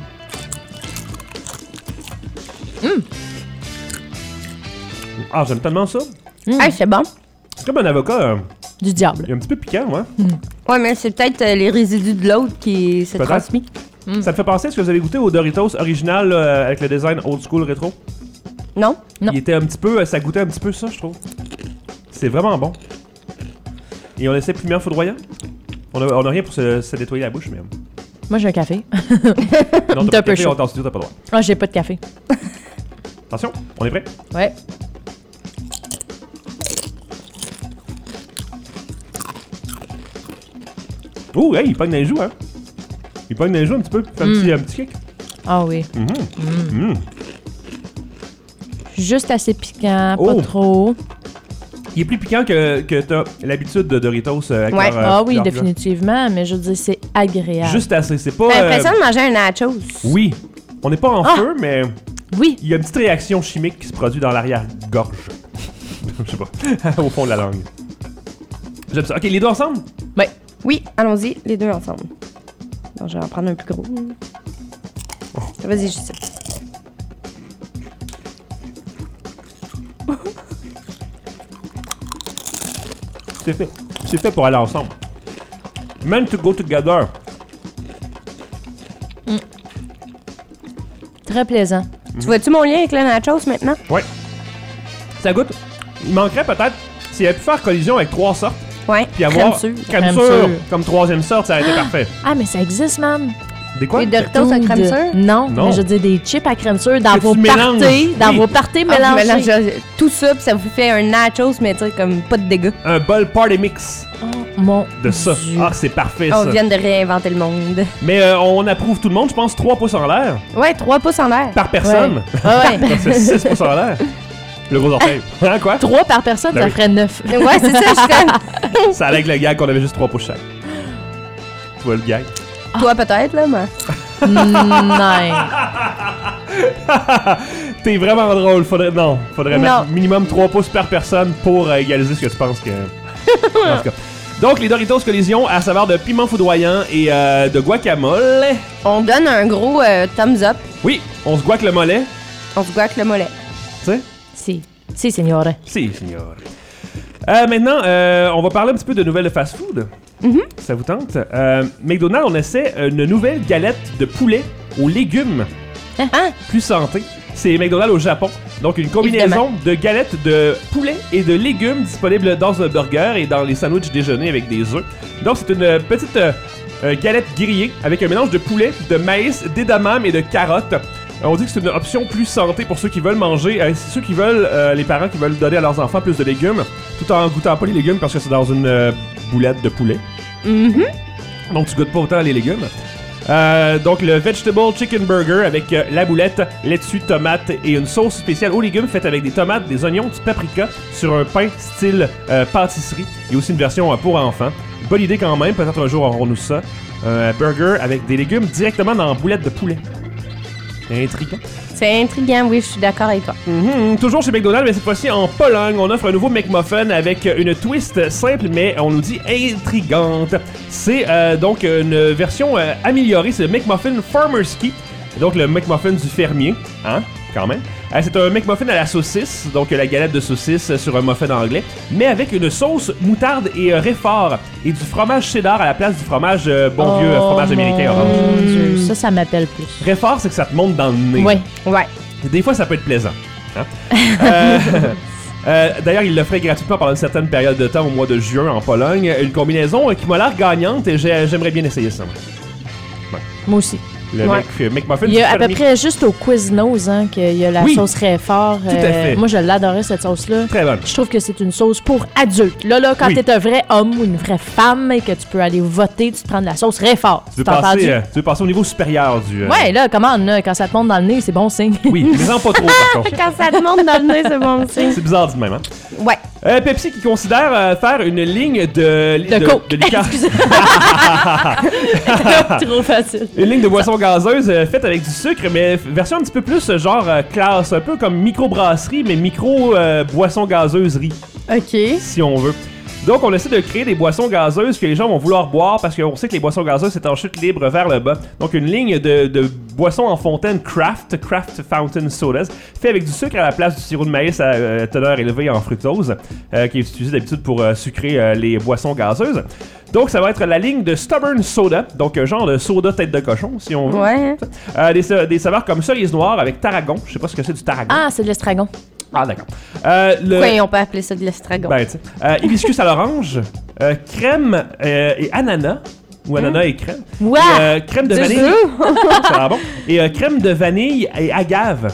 Ah, j'aime tellement ça. Ah, c'est bon. C'est comme un avocat, euh, du diable. il est un petit peu piquant, ouais. Ouais, mais c'est peut-être euh, les résidus de l'autre qui se Peut-être. transmis. Ça me fait penser, est-ce que vous avez goûté au Doritos original là, avec le design old school rétro? Non? Non. Il était un petit peu, euh, ça goûtait un petit peu ça, je trouve. C'est vraiment bon. Et on essaie piment foudroyant? On a, on a rien pour se, se nettoyer la bouche, mais... Moi, j'ai un café. Non, T'es t'as un pas peu de café, chaud. on t'en studio, t'as pas le droit. Ah, j'ai pas de café. Attention, on est prêt? Ouais. Ouh, hey, il pogne dans les joues, hein? Il pogne dans les joues un petit peu, fait un, Mm. petit, un petit kick. Ah oui. Mhm. Mm. Juste assez piquant, Oh. pas trop. Il est plus piquant que, que t'as l'habitude de Doritos euh, avec Ouais. leur, euh, Ah oui, leur- définitivement, mais je veux dire, c'est agréable. Juste assez, c'est pas... J'ai euh, l'impression de manger un nachos. Oui, on n'est pas en Ah! feu, mais Oui. il y a une petite réaction chimique qui se produit dans l'arrière-gorge. Je sais pas, au fond de la langue. J'aime ça. Ok, les deux ensemble? Ouais. Oui, allons-y, les deux ensemble. Bon, je vais en prendre un plus gros. Vas-y, Justine. C'est fait. C'est fait pour aller ensemble. Meant to go together. Très plaisant. Tu vois-tu mon lien avec le nachos maintenant? Ouais. Ça goûte. Il manquerait peut-être, s'il avait pu faire collision avec trois sortes, Ouais. puis avoir Crème sûre. crème Crème sûre sûre. comme troisième sorte, ça aurait été parfait. Ah, mais ça existe, man. Des quoi? Les Doritos à crème De- sûre? Non, Non. mais je veux dire des chips à crème sûre dans Que vos tu mélanges. parties. Dans Oui. vos parties Ah, vous mélangées. mélangez tout ça, puis ça vous fait un nachos, mais tu sais, comme pas de dégâts. Un bol party mix Oh, mon de ça. Dieu. Ah, c'est parfait On ça. vient de réinventer le monde. Mais euh, on approuve tout le monde, je pense, trois pouces en l'air Ouais, trois pouces en l'air. par personne. Ah ouais. Donc, c'est six pouces en l'air. Le gros orteil. Hein, quoi? Trois par personne, Ben ça oui. ferait neuf. Ouais, c'est ça, je suis comme... Ça allait avec le gag qu'on avait juste trois pouces chaque. Tu vois le gag? Toi, peut-être, là, mais... Non. T'es vraiment drôle. Faudrait, non, faudrait Non. mettre minimum trois pouces par personne pour euh, égaliser ce que tu penses que... En tout cas. Donc, les Doritos Collision à saveur de piment foudroyant et euh, de guacamole. On donne un gros euh, thumbs up. Oui, on se guaque le mollet. On se guaque le mollet. Tu sais? Si. Si, signore. Si, signor. Euh, maintenant, euh, on va parler un petit peu de nouvelles de fast-food. Mm-hmm. Ça vous tente? Euh, McDonald's, on essaie une nouvelle galette de poulet aux légumes. Hein? Plus santé. C'est McDonald's au Japon. Donc, une combinaison Évidemment. de galettes de poulet et de légumes disponibles dans un burger et dans les sandwichs déjeuner avec des œufs. Donc, c'est une petite euh, euh, galette grillée avec un mélange de poulet, de maïs, d'édamame et de carottes. Euh, on dit que c'est une option plus santé pour ceux qui veulent manger, euh, ceux qui veulent, euh, les parents qui veulent donner à leurs enfants plus de légumes, tout en goûtant pas les légumes parce que c'est dans une euh, boulette de poulet. Mm-hmm. Donc, tu goûtes pas autant les légumes. Euh, donc le Vegetable Chicken Burger avec euh, la boulette, laitue, tomate et une sauce spéciale aux légumes faite avec des tomates, des oignons, du paprika sur un pain style euh, pâtisserie. Il y a aussi une version euh, pour enfants. Bonne idée quand même, peut-être un jour aurons-nous ça. Un burger avec des légumes directement dans la boulette de poulet. Intriguant. C'est intriguant, oui, je suis d'accord avec toi. Mhm, toujours chez McDonald's, mais cette fois-ci en Pologne, on offre un nouveau McMuffin avec une twist simple, mais on nous dit intrigante. C'est euh, donc une version euh, améliorée, c'est le McMuffin Farmer's Key, donc le McMuffin du fermier, hein, quand même. Euh, c'est un McMuffin à la saucisse, donc la galette de saucisse sur un muffin anglais, mais avec une sauce moutarde et euh, réfort et du fromage cheddar à la place du fromage euh, bon vieux euh, fromage américain orange. Mon Dieu, ça, ça m'appelle plus. Réfort, c'est que ça te monte dans le nez. Oui. Ouais. Des fois, ça peut être plaisant. Hein? euh, euh, D'ailleurs, il l'offrait gratuitement pendant une certaine période de temps au mois de juin en Pologne. Une combinaison euh, qui m'a l'air gagnante et j'ai- j'aimerais bien essayer ça. moi. Moi aussi. Le Ouais. Mc- euh, McMuffin Il du y a à peu fermier. près juste au Quiznos hein, qu'il y a la Oui. sauce Réfort. Tout à fait. Moi, je l'adorais, cette sauce-là. Très bonne. Je trouve que c'est une sauce pour adultes. Là, là, quand Oui. t'es un vrai homme ou une vraie femme et que tu peux aller voter, tu te prends de la sauce Réfort. Tu veux, T'as entendu? passer, euh, tu veux passer au niveau supérieur du... euh, Ouais, là, comment, là, quand ça te monte dans le nez, c'est bon signe. Oui, mais en pas trop, par contre. Quand ça te monte dans le nez, c'est bon signe. C'est bizarre dit de même, hein? Ouais. Euh, Pepsi qui considère euh, faire une ligne de... De coke. de liqueur. Trop facile. Une ligne de boissons gazeuses euh, faite avec du sucre, mais version un petit peu plus euh, genre euh, classe, un peu comme micro-brasserie, mais micro-boisson gazeuserie, OK. si on veut. Donc, on essaie de créer des boissons gazeuses que les gens vont vouloir boire parce qu'on sait que les boissons gazeuses, c'est en chute libre vers le bas. Donc, une ligne de, de boissons en fontaine craft, craft fountain sodas, fait avec du sucre à la place du sirop de maïs à euh, teneur élevée en fructose, euh, qui est utilisé d'habitude pour euh, sucrer euh, les boissons gazeuses. Donc, ça va être la ligne de Stubborn Soda, donc un genre de soda tête de cochon, si on veut. Ouais. Euh, des, sa- des saveurs comme cerise noire avec tarragon. Je sais pas ce que c'est du tarragon. Ah, c'est de l'estragon. Ah, d'accord. Euh, le... Pourquoi on peut appeler ça de l'estragon? Ben, tu sais. Euh, hibiscus à l'orange, euh, crème euh, et ananas, ou ananas et crème. Ouais. Et, euh, crème de Du vanille. jus? Ça a l'air bon. Et euh, crème de vanille et agave.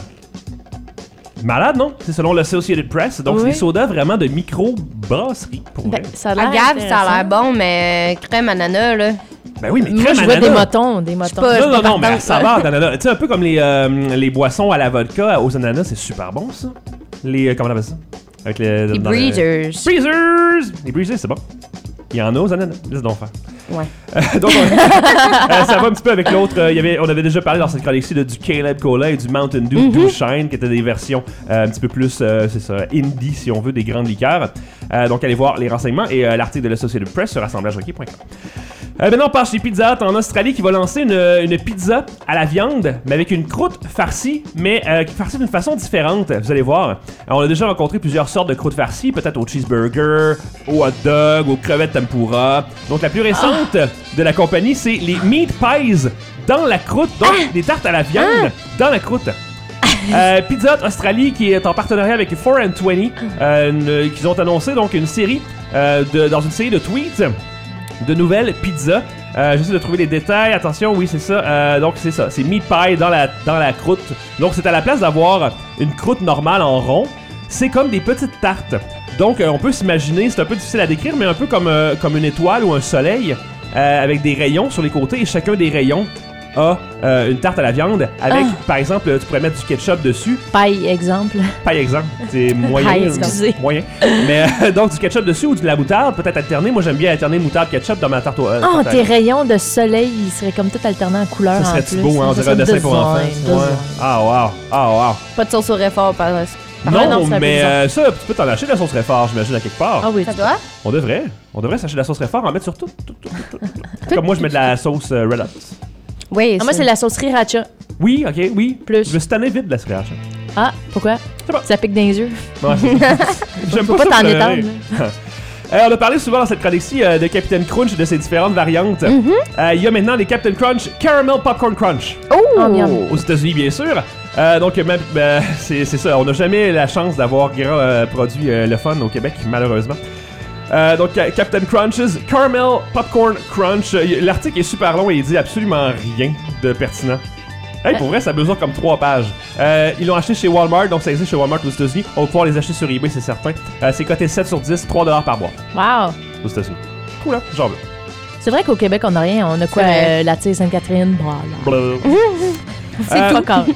Malade, non? C'est selon l'Associated Press. Donc, c'est Oui. des sodas vraiment de micro-brasserie. Pour Ben, vrai. ça a l'air Agave, ça a l'air intéressant. bon, mais crème ananas, là. Ben oui, mais Moi, crème je vois des ananas. motons, des motons. pas- Non, non, pas non, mais à partante, saveur d'ananas. Tu sais, un peu comme les, euh, les boissons à la vodka aux ananas, c'est super bon, ça. Les... euh, comment on appelle ça? Avec les... Les dans le- breeders. Breezers! Les breezers, c'est bon. Il y en a aux ananas. Laisse donc faire. Ouais. Euh, donc, on- euh, ça va un petit peu avec l'autre. euh, il y avait, on avait déjà parlé dans cette chronique-ci de, du Caleb Cola et du Mountain Dew, Dew Shine, qui étaient des versions euh, un petit peu plus, euh, c'est ça, indie, si on veut, des grandes liqueurs. Euh, donc, allez voir les renseignements et euh, l'article de l'Associated Press sur assemblage hockey point com. Euh, maintenant, on passe chez Pizza Hut en Australie qui va lancer une, une pizza à la viande, mais avec une croûte farcie, mais euh, farcie d'une façon différente. Vous allez voir. Alors, on a déjà rencontré plusieurs sortes de croûtes farcies, peut-être au cheeseburger, au hot dog, aux crevettes tempura. Donc, la plus récente de la compagnie, c'est les meat pies dans la croûte, donc des tartes à la viande dans la croûte. Euh, Pizza Hut Australie qui est en partenariat avec four and twenty, euh, une- qu'ils ont annoncé donc une série euh, de, dans une série de tweets de nouvelles pizzas. Euh, J'essaie de trouver les détails. Attention, oui, c'est ça. Euh, donc, c'est ça. C'est meat pie dans la, dans la croûte. Donc, c'est à la place d'avoir une croûte normale en rond. C'est comme des petites tartes. Donc, euh, on peut s'imaginer, c'est un peu difficile à décrire, mais un peu comme, euh, comme une étoile ou un soleil, euh, avec des rayons sur les côtés. Et chacun des rayons a euh, une tarte à la viande avec, Ah. par exemple, tu pourrais mettre du ketchup dessus. Paille, exemple. Par exemple, c'est moyen. Paille, excusez. moyen. Mais euh, donc du ketchup dessus ou de la moutarde, peut-être alterner. Moi, j'aime bien alterner moutarde ketchup dans ma tarte au. Euh, Oh, tarte à- tes rayons de soleil, ils seraient comme tout alternés en couleur. Ça en serait-tu plus. beau, hein? On Ça dirait un serait dessin pour enfants. design, Ouais. Ah, wow. Ah, wow. Pas de sauce au réfort, par Ah Non, non, c'est un peu mais bizarre. euh, ça, tu peux t'en acheter de la sauce Réfort, j'imagine, à quelque part. Ah oui, Ça tu- doit? On devrait. On devrait s'acheter de la sauce Réfort, en mettre sur tout. tout, tout, tout, tout, tout. Comme moi, je mets de la sauce euh, Red Hot. Oui, Ah, moi, c'est la sauce sriracha. Oui, ok, oui. Plus. Je me suis tanné vite de la sriracha. Ah, pourquoi? C'est bon. Ça pique dans les yeux. Ouais, c'est- J'aime Faut pas, pas ça t'en pleurer. étendre. Euh, on a parlé souvent dans cette chronique-ci euh, de Captain Crunch et de ses différentes variantes. Euh, Il y a maintenant les Captain Crunch Caramel Popcorn Crunch. Oh! Oh, miam. Aux États-Unis, bien sûr. Euh, donc, même, ben, c'est c'est ça. On n'a jamais la chance d'avoir grand euh, produit euh, le fun au Québec, malheureusement. Euh, donc, Ca- Captain Crunch's Caramel Popcorn Crunch. Euh, y- L'article est super long et il dit absolument rien de pertinent. Hey, pour vrai, ça mesure comme trois pages. Euh, ils l'ont acheté chez Walmart, donc ça existe chez Walmart aux États-Unis. On va pouvoir les acheter sur eBay, c'est certain. Euh, c'est coté sept sur dix, trois dollars par boîte Wow! aux États-Unis. Cool, hein? Genre là. C'est vrai qu'au Québec, on n'a rien. On a quoi? C'est vrai. Euh, la tire Sainte-Catherine? Voilà. Blablabla. C'est Euh, tout. Encore.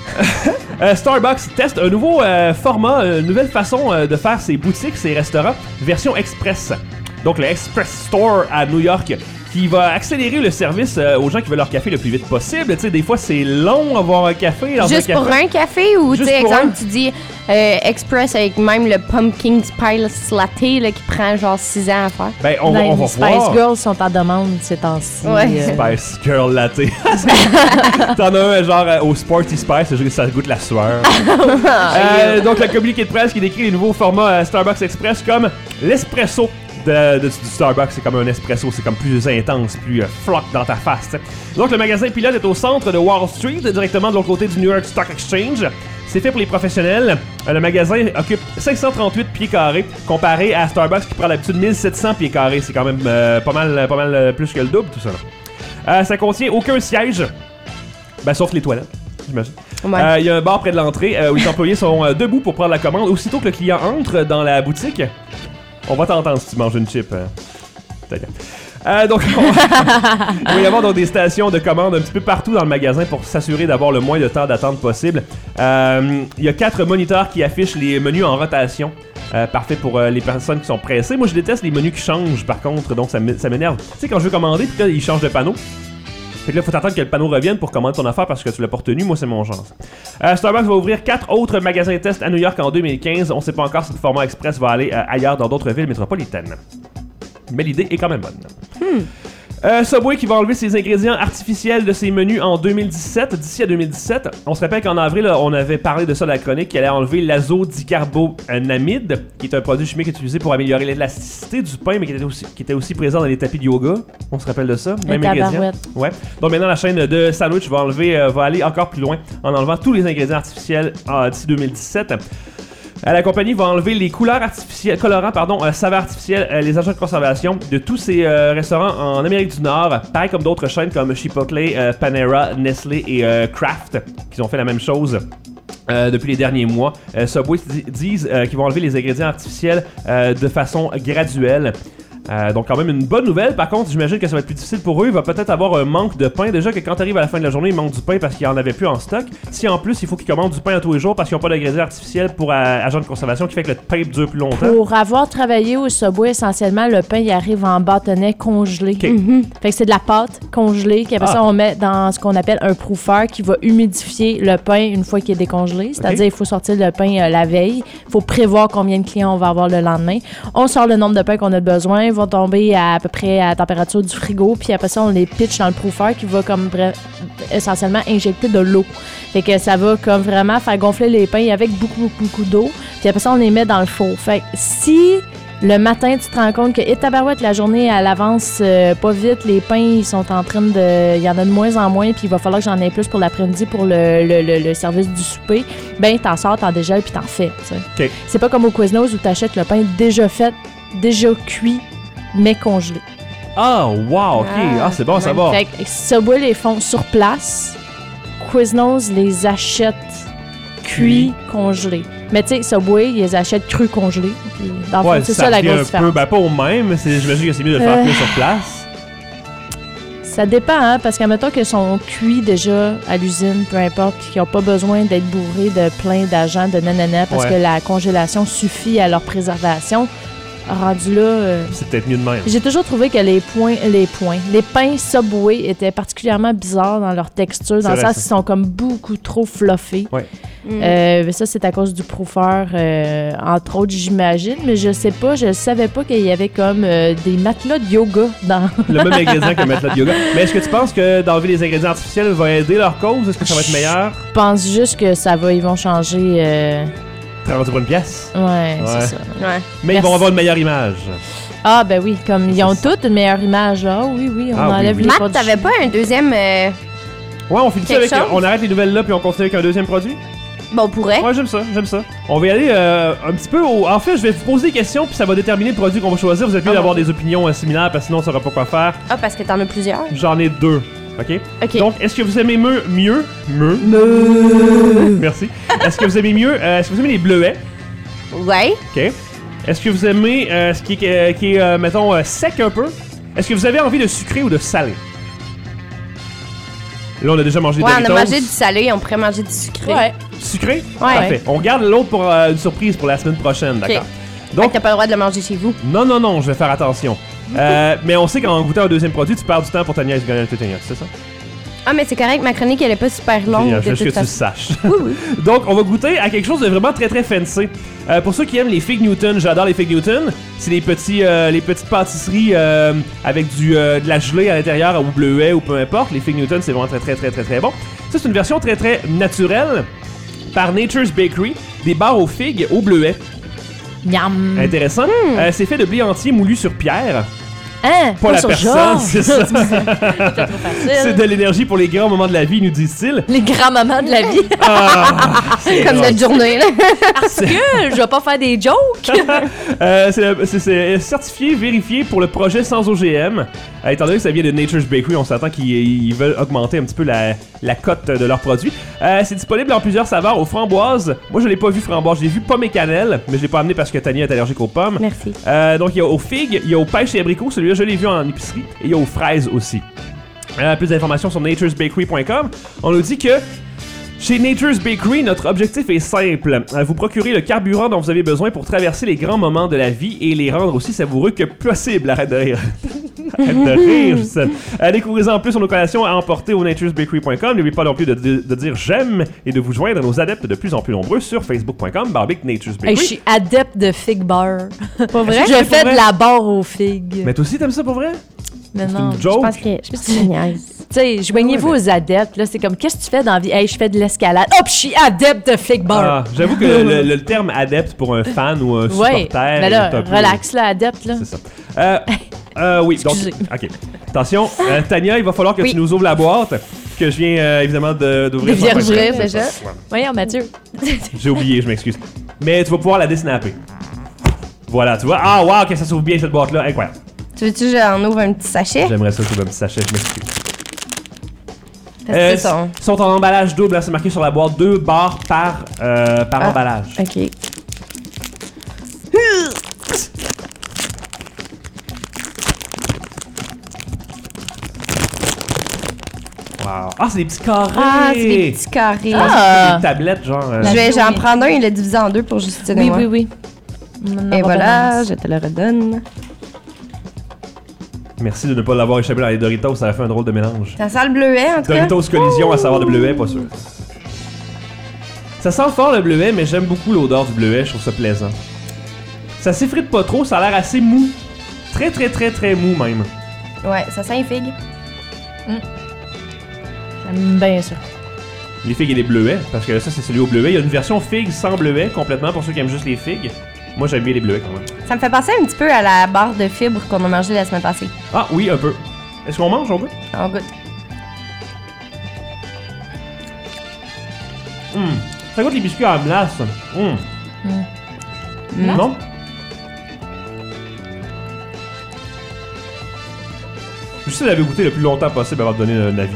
Euh, Starbucks teste un nouveau euh, format, une nouvelle façon euh, de faire ses boutiques, ses restaurants, version express. Donc le Express Store à New York, qui va accélérer le service euh, aux gens qui veulent leur café le plus vite possible. Tu sais, des fois, c'est long avoir un café dans Juste un pour café. un café ou, tu Juste sais, pour exemple, un. tu dis euh, Express avec même le Pumpkin Spice Latte là, qui prend genre six ans à faire. Ben, on, va- Ben, on va les Spice voir. Girls sont en demande ces temps-ci. Ouais. euh. Spice Girl Latte. T'en as un genre euh, au Sporty Spice, ça goûte la sueur. Euh, donc, le communiqué de presse qui décrit les nouveaux formats euh, Starbucks Express comme l'espresso de, de- du Starbucks. C'est comme un espresso, c'est comme plus intense, plus euh, floc dans ta face. T'sais. Donc, le magasin pilote est au centre de Wall Street, directement de l'autre côté du New York Stock Exchange. C'est fait pour les professionnels. Euh, Le magasin occupe cinq cent trente-huit pieds carrés, comparé à Starbucks qui prend d'habitude mille sept cents pieds carrés. C'est quand même euh, pas mal, pas mal euh, plus que le double, tout ça. là. Euh, ça contient aucun siège, ben, sauf les toilettes, j'imagine. Ouais. Euh, Il y a un bar près de l'entrée euh, où les employés sont euh, debout pour prendre la commande. Aussitôt que le client entre dans la boutique, on va t'entendre si tu manges une chip. Euh. T'inquiète. Euh, donc, on va- il va y avoir donc des stations de commande un petit peu partout dans le magasin pour s'assurer d'avoir le moins de temps d'attente possible. Euh, Il y a quatre moniteurs qui affichent les menus en rotation. Euh, parfait pour euh, les personnes qui sont pressées. Moi, je déteste les menus qui changent, par contre, donc ça m'é- ça m'énerve. Tu sais, quand je veux commander, puis là, ils changent de panneau. Fait que là, faut attendre que le panneau revienne pour commander ton affaire parce que tu l'as pas retenu. Moi, c'est mon genre. Euh, Starbucks va ouvrir quatre autres magasins test à New York en deux mille quinze. On sait pas encore si le format express va aller euh, ailleurs dans d'autres villes métropolitaines. Mais l'idée est quand même bonne. Euh, Subway qui va enlever ses ingrédients artificiels de ses menus en deux mille dix-sept, d'ici à deux mille dix-sept. On se rappelle qu'en avril, là, on avait parlé de ça dans la chronique, qui allait enlever l'azodicarbonamide, qui est un produit chimique utilisé pour améliorer l'élasticité du pain, mais qui était aussi, qui était aussi présent dans les tapis de yoga. On se rappelle de ça? Les Même ingrédient. tabarouettes. Ouais. Donc maintenant, la chaîne de sandwich va, enlever, euh, va aller encore plus loin en enlevant tous les ingrédients artificiels euh, d'ici deux mille dix-sept. Euh, la compagnie va enlever les couleurs artificielles, colorants, pardon, euh, saveurs artificielles, euh, les agents de conservation de tous ces euh, restaurants en Amérique du Nord, pareil comme d'autres chaînes comme Chipotle, euh, Panera, Nestlé et euh, Kraft, qui ont fait la même chose. Euh, depuis les derniers mois, euh, Subway di- disent euh, qu'ils vont enlever les ingrédients artificiels euh, de façon graduelle. Euh, donc quand même une bonne nouvelle. Par contre, j'imagine que ça va être plus difficile pour eux. Il va peut-être avoir un manque de pain. Déjà que quand t'arrives à la fin de la journée, il manque du pain parce qu'il n'y en avait plus en stock. Si en plus, il faut qu'ils commandent du pain à tous les jours parce qu'ils n'ont pas d'ingrédients artificiels pour euh, agent de conservation qui fait que le pain dure plus longtemps. Pour avoir travaillé au Subway, essentiellement, le pain, il arrive en bâtonnet congelé. Ok. Mhm. Fait que c'est de la pâte congelée qu'après Ah. ça, on met dans ce qu'on appelle un proofer qui va humidifier le pain une fois qu'il est décongelé. C'est-à-dire, il faut sortir le pain euh, la veille. Il faut prévoir combien de clients on va avoir le lendemain. On sort le nombre de pains qu'on a besoin. Ils vont tomber à, à peu près à la température du frigo. Puis après ça, on les pitch dans le proofer qui va comme bref, essentiellement injecter de l'eau. Fait que ça va comme vraiment faire gonfler les pains avec beaucoup, beaucoup, beaucoup d'eau. Puis après ça, on les met dans le four. Fait que si le matin, tu te rends compte que, et tabarouette, la journée, elle avance euh, pas vite, les pains, ils sont en train de... Il y en a de moins en moins, puis il va falloir que j'en ai plus pour l'après-midi pour le, le, le, le service du souper. Ben, t'en sors, t'en dégèles, puis t'en fais, tu sais. Ok. C'est pas comme au Quiznos où t'achètes le pain déjà fait, déjà cuit, mais congelé. Ah, wow, ok. Ah, c'est bon à savoir. Fait que Subway les font sur place, Quiznos les achète cuits, congelés. Mais tu sais, Subway, ils les achètent crus congelés. Puis, dans le fond, Ouais, c'est ça la revient grosse un différence. peu, ben pas au même, mais c'est- j'imagine que c'est mieux de le faire Euh. plus sur place. Ça dépend, hein, parce qu'à mettons qu'ils sont cuits déjà à l'usine, peu importe, puis qu'ils n'ont pas besoin d'être bourrés de plein d'agents de nanana, parce Ouais. que la congélation suffit à leur préservation. Rendu là, euh, C'est peut-être mieux de même. j'ai toujours trouvé que les points, les points, les pains Subway étaient particulièrement bizarres dans leur texture, dans C'est le vrai, sens ça. qu'ils sont comme beaucoup trop fluffés. Ouais. Mm. Euh, mais ça, c'est à cause du proofer, euh, entre autres, j'imagine. Mais je sais pas, je savais pas qu'il y avait comme euh, des matelas de yoga dans... Le même ingrédient que mettre de yoga. Mais est-ce que tu penses que d'enlever les ingrédients artificiels va aider leur cause? Est-ce que ça va être meilleur? Je pense juste que ça va, ils vont changer... Euh... trente pour une pièce. Ouais, Ouais. c'est ça. Ouais. Mais ils Merci. vont avoir une meilleure image. Ah, ben oui, comme ils ont C'est ça. toutes une meilleure image. Ah oui, oui, on Ah, oui, enlève oui. les Matt, produits. t'avais pas un deuxième... euh, Ouais, on finit ça Quelque avec... chose? On arrête les nouvelles là puis on continue avec un deuxième produit? Bon, on pourrait. Ouais, j'aime ça, j'aime ça. On va y aller euh, un petit peu au... En fait, je vais vous poser des questions puis ça va déterminer le produit qu'on va choisir. Vous êtes mieux Ah, d'avoir bon. des opinions euh, similaires parce que sinon on saura pas quoi faire. Ah, parce que t'en as plusieurs. J'en ai deux. OK? OK. Donc, est-ce que vous aimez mieux... Mieux? Mieux? Merci. Est-ce que vous aimez mieux... euh, est-ce que vous aimez les bleuets? Ouais. OK. Est-ce que vous aimez euh, ce qui est, euh, qui est euh, mettons, euh, sec un peu? Est-ce que vous avez envie de sucré ou de salé? Là, on a déjà mangé des Ouais, on a Doritos. mangé du salé, on pourrait manger du sucré. Ouais. Sucré? Ouais. Parfait. On garde l'autre pour euh, une surprise pour la semaine prochaine, d'accord? Donc, Donc, t'as pas le droit de le manger chez vous. non, non, non, je vais faire attention. Euh, mais on sait qu'en goûtant un deuxième produit, tu perds du temps pour ta nièce gagner un tétagnotte, c'est ça? Ah, mais c'est correct, ma chronique, elle est pas super longue. Génial, de juste que toute tu le façon. saches. Oui, oui. Donc, on va goûter à quelque chose de vraiment très très fancy. Euh, pour ceux qui aiment les Fig Newton, j'adore les Fig Newton. C'est les petits, euh, les petites pâtisseries euh, avec du euh, de la gelée à l'intérieur ou bleuet ou peu importe. Les Fig Newton, c'est vraiment très très très très très bon. Ça, c'est une version très très naturelle par Nature's Bakery, des barres aux figues au bleuet. Miam. Intéressant. Euh, c'est fait de blé entier moulu sur pierre. Hein? Pas la sur personne, Georges. c'est ça. C'était trop facile. C'est de l'énergie pour les grands moments de la vie, nous disent-ils. Les grands-mamans de la vie. Ah, c'est Comme drôle. notre journée, là. Parce que je vais pas faire des jokes. Euh, c'est- c'est c'est certifié, vérifié pour le projet sans O G M. Euh, étant donné que ça vient de Nature's Bakery, on s'attend qu'ils ils veulent augmenter un petit peu la, la cote de leurs produits. Euh, c'est disponible en plusieurs saveurs aux framboises. Moi, je l'ai pas vu framboise, je l'ai vu pomme et cannelle, mais je l'ai pas amené parce que Tania est allergique aux pommes. Merci. Euh, donc, il y a aux figues, il y a aux pêches et abricots, celui-là, je l'ai vu en épicerie, et il y a aux fraises aussi. Euh, plus d'informations sur nature's bakery point com. On nous dit que chez Nature's Bakery, notre objectif est simple. Euh, Vous procurer le carburant dont vous avez besoin pour traverser les grands moments de la vie et les rendre aussi savoureux que possible. Arrête de rire. Arrête de rire, Gisèle. Euh, Découvrez-en plus sur nos collations à emporter au nature's bakery point com. N'oubliez pas non plus de, de- de dire j'aime et de vous joindre à nos adeptes de plus en plus nombreux sur facebook point com, barbic Nature's Bakery. Hey, je suis adepte de fig bar. Pas vrai? Je C'est fais pour de vrai? la barre aux figues. Mais toi aussi, t'aimes ça pour vrai? Mais C'est non. une Je joke? pense que je pense que c'est génial. Tu sais, joignez-vous Ouais, aux adeptes. Là, c'est comme, qu'est-ce que tu fais dans la vie? Hey, je fais de l'escalade. Hop, je suis adepte de fig bar. Ah, j'avoue que le, le- le terme adepte pour un fan ou un Ouais, supporter mais là, est un peu- relax, là, adepte, là. C'est ça. Euh, euh, oui, donc, Excusez. ok. Attention, euh, Tania, il va falloir que Oui. tu nous ouvres la boîte, que je viens euh, évidemment de- d'ouvrir. De sans vierge pression. vraie, déjà. Voyons, Mathieu. J'ai oublié, je m'excuse. Mais tu vas pouvoir la désnapper. Voilà, tu vois. Ah, wow, que ça s'ouvre bien cette boîte-là, incroyable. Tu veux-tu que j'en ouvre un petit sachet? J'aimerais ça que un petit sachet, je m'excuse. Parce que Euh, c'est son- sont en emballage double, hein, c'est marqué sur la boîte, deux barres par, euh, par Ah. emballage. OK. Wow. Ah, c'est des petits carrés! Ah, c'est des petits carrés. Ah. Des tablettes, genre. euh, Je vais, j'en prendre un, il est divisé en deux pour Justine et Oui, moi. oui, oui. On en Et aura voilà, pas je te le redonne. Merci de ne pas l'avoir échappé dans les Doritos, ça a fait un drôle de mélange. Ça sent le bleuet, en tout cas. Doritos collision à savoir de bleuet, pas sûr. Ça sent fort le bleuet, mais j'aime beaucoup l'odeur du bleuet, je trouve ça plaisant. Ça s'effrite pas trop, ça a l'air assez mou. Très très très très mou même. Ouais, ça sent les figues. J'aime bien ça. Les figues et les bleuets, parce que ça c'est celui au bleuet. Il y a une version figue sans bleuet complètement pour ceux qui aiment juste les figues. Moi j'aime bien les bleuets quand même. Ça me fait penser un petit peu à la barre de fibres qu'on a mangée la semaine passée. Ah oui, un peu. Est-ce qu'on mange, on goûte? On goûte. Hum. Ça goûte les biscuits à la glace. Hum. Mm. Non? Juste l'avais goûté le plus longtemps possible avant de donner un avis.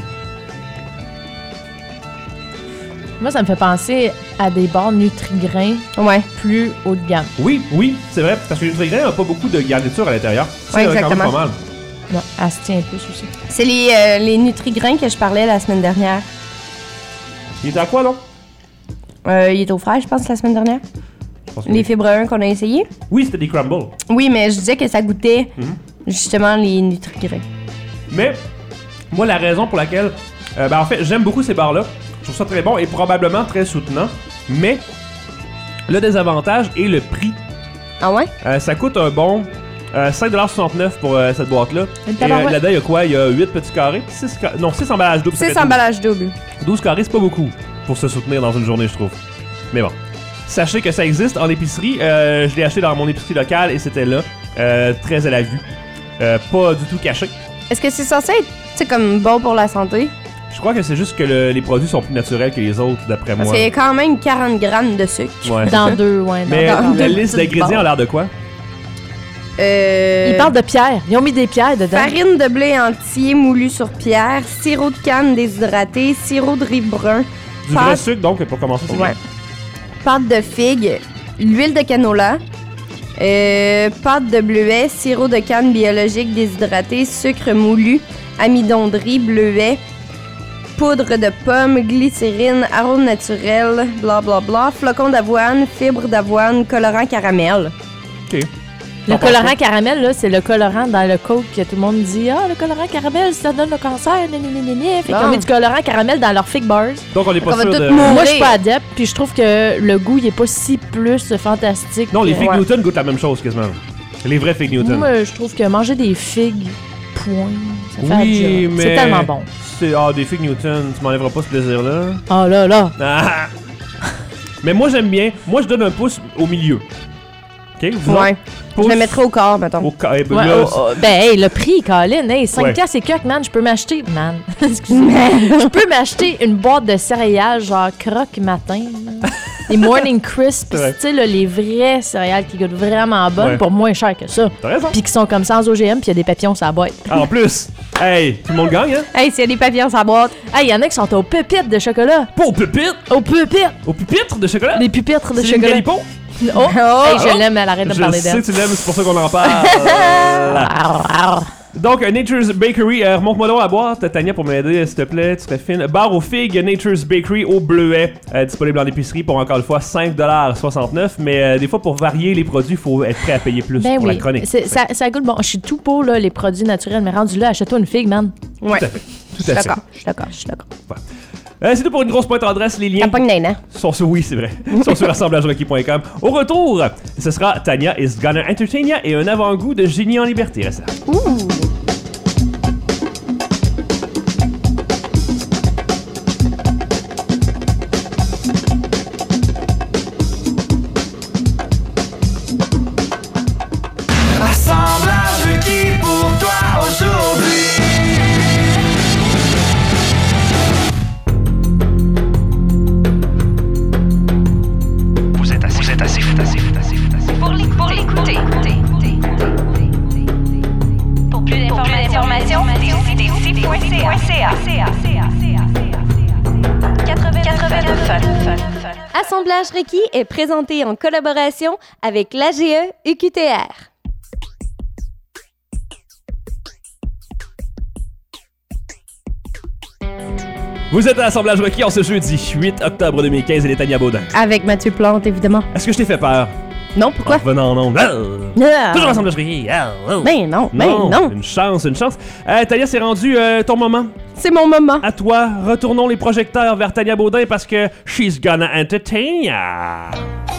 Moi, ça me fait penser à des barres Nutri-Grain Ouais. plus haut de gamme. Oui, oui, c'est vrai, parce que le Nutri-Grain n'a pas beaucoup de garniture à l'intérieur. Ça, Ouais, il y en a quand même exactement. pas mal. Non, elle se tient plus aussi. C'est les, euh, les Nutri-Grains que je parlais la semaine dernière. Il était à quoi, non? Euh, il est au frais, je pense, la semaine dernière. Je pense que Les oui. fibres un qu'on a essayé. Oui, c'était des crumbles. Oui, mais je disais que ça goûtait Mhm. justement les Nutri-Grains. Mais, moi, la raison pour laquelle... euh, ben, en fait, j'aime beaucoup ces bars-là. Je trouve ça très bon et probablement très soutenant. Mais, le désavantage est le prix. Ah ouais? Euh, ça coûte un bon euh, cinq dollars soixante-neuf pour euh, cette boîte-là. Une Et euh, tabarouette. là-dedans, il y a quoi? Il y a huit petits carrés? six ca- Non, six emballages doubles. ça C'est fait douze. emballage double. douze carrés, c'est pas beaucoup pour se soutenir dans une journée, je trouve. Mais bon. Sachez que ça existe en épicerie. Euh, je l'ai acheté dans mon épicerie locale et c'était là. Euh, très à la vue. Euh, pas du tout caché. Est-ce que c'est censé être, tu sais, comme bon pour la santé? Je crois que c'est juste que le- les produits sont plus naturels que les autres, d'après Parce moi. qu'il y a quand même quarante grammes de sucre. Ouais. Dans deux, ouais. Dans Mais dans la deux liste petites d'ingrédients barres. a l'air de quoi? Euh, Ils parlent de pierre. Ils ont mis des pierres dedans. Farine de blé entier moulu sur pierre, sirop de canne déshydraté, sirop de riz brun, Du vrai pâte, sucre, donc, pour commencer, c'est ouais. bien. pâte de figue, l'huile de canola, euh, pâte de bleuet, sirop de canne biologique déshydraté, sucre moulu, amidon de riz, bleuet, poudre de pomme, glycérine, arôme naturel, blablabla, flocons d'avoine, fibres d'avoine, colorant caramel. OK. Le T'en penses colorant quoi? caramel, là, c'est le colorant dans le Coke que tout le monde dit « Ah, le colorant caramel, ça donne le cancer, nanani. » Fait qu'ils ont Non. mis du colorant caramel dans leur fig bars. Donc, on n'est pas On va sûr tout de... mourir. Moi, je suis pas adepte, puis je trouve que le goût, il est pas si plus fantastique. Non, les que- fig Ouais. Newton goûtent la même chose, quasiment. Les vrais fig Newton. Moi, je trouve que manger des figues, point, ça fait Oui, la job. mais... C'est tellement bon. C'est... Ah, des fig Newton, tu m'enlèveras pas ce plaisir-là. Oh là là. Ah! Mais moi, j'aime bien. Moi, je donne un pouce au milieu. OK? Vous Ouais. Je pouce le mettrai au corps, mettons. au ca- eh ben Ouais, là, oh, oh, ben, hey, le prix, Colin, hey, cinq Ouais. piastres et quelques, man, je peux m'acheter, man, excusez-moi, je peux m'acheter une boîte de céréales genre croque matin, man. Les Morning Crisp, C'est vrai. tu sais, là, les vrais céréales qui goûtent vraiment bonnes Ouais. pour moins cher que ça. T'as raison. Puis qui sont comme sans O G M, puis il y a des papillons sur la boîte. Ah, en plus, hey, tout le monde gagne, hein? Hey, s'il y a des papillons sur la boîte. Hey, il y en a qui sont aux pépites de chocolat. Pas au pupitre! Aux pépites! Au pupitre de chocolat? Des pupitres de C'est une chocolat. Galipo? Oh! Hey, je Oh! l'aime, elle arrête de Je parler sais d'elle. que tu l'aimes, c'est pour ça qu'on en parle. Donc, euh, Nature's Bakery, euh, remonte-moi donc la boîte, Tania, pour m'aider, s'il te plaît, tu serais fine. Bar aux figues, Nature's Bakery au bleuet, euh, disponible en épicerie pour encore une fois cinq dollars soixante-neuf. Mais euh, des fois, pour varier les produits, il faut être prêt à payer plus Ben pour la oui, chronique. c'est- ça, ça goûte bon. Je suis tout pour là, les produits naturels, mais rendu là, achète-toi une figue, man. Ouais. Tout à fait. Je Tout suis à fait. d'accord, je suis d'accord, je suis d'accord. Euh, c'est tout pour une grosse pointe adresse. Les liens T'as pas une naine, hein? sont sur, oui, c'est vrai, sont sur assemblage requis point com. Au retour, ce sera Tania is Gonna Entertain Ya et un avant-goût de Génie en liberté. Reste là. Ouh! Assemblage requis pour toi aujourd'hui. Vous êtes assez, vous êtes assez, vous êtes assez, vous êtes assez, vous êtes assez. Pour l'éc- pour l'écouter. Pour plus d'informations, visitez c point c a. quatre-vingt-neuf. Assemblage requis est présenté en collaboration avec l'A G E U Q T R. Vous êtes à l'assemblage requis en ce jeudi huit octobre deux mille quinze et les Tania Baudin. Avec Mathieu Plante, évidemment. Est-ce que je t'ai fait peur? Non, pourquoi? En revenant en ondes. Ah! Ah. Toujours assemblage requis. Ah, oh. Ben non, ben non. Une chance, une chance. Euh, Tania, c'est rendu euh, ton moment. C'est mon moment. À toi, retournons les projecteurs vers Tania Baudin parce que she's gonna entertain ya.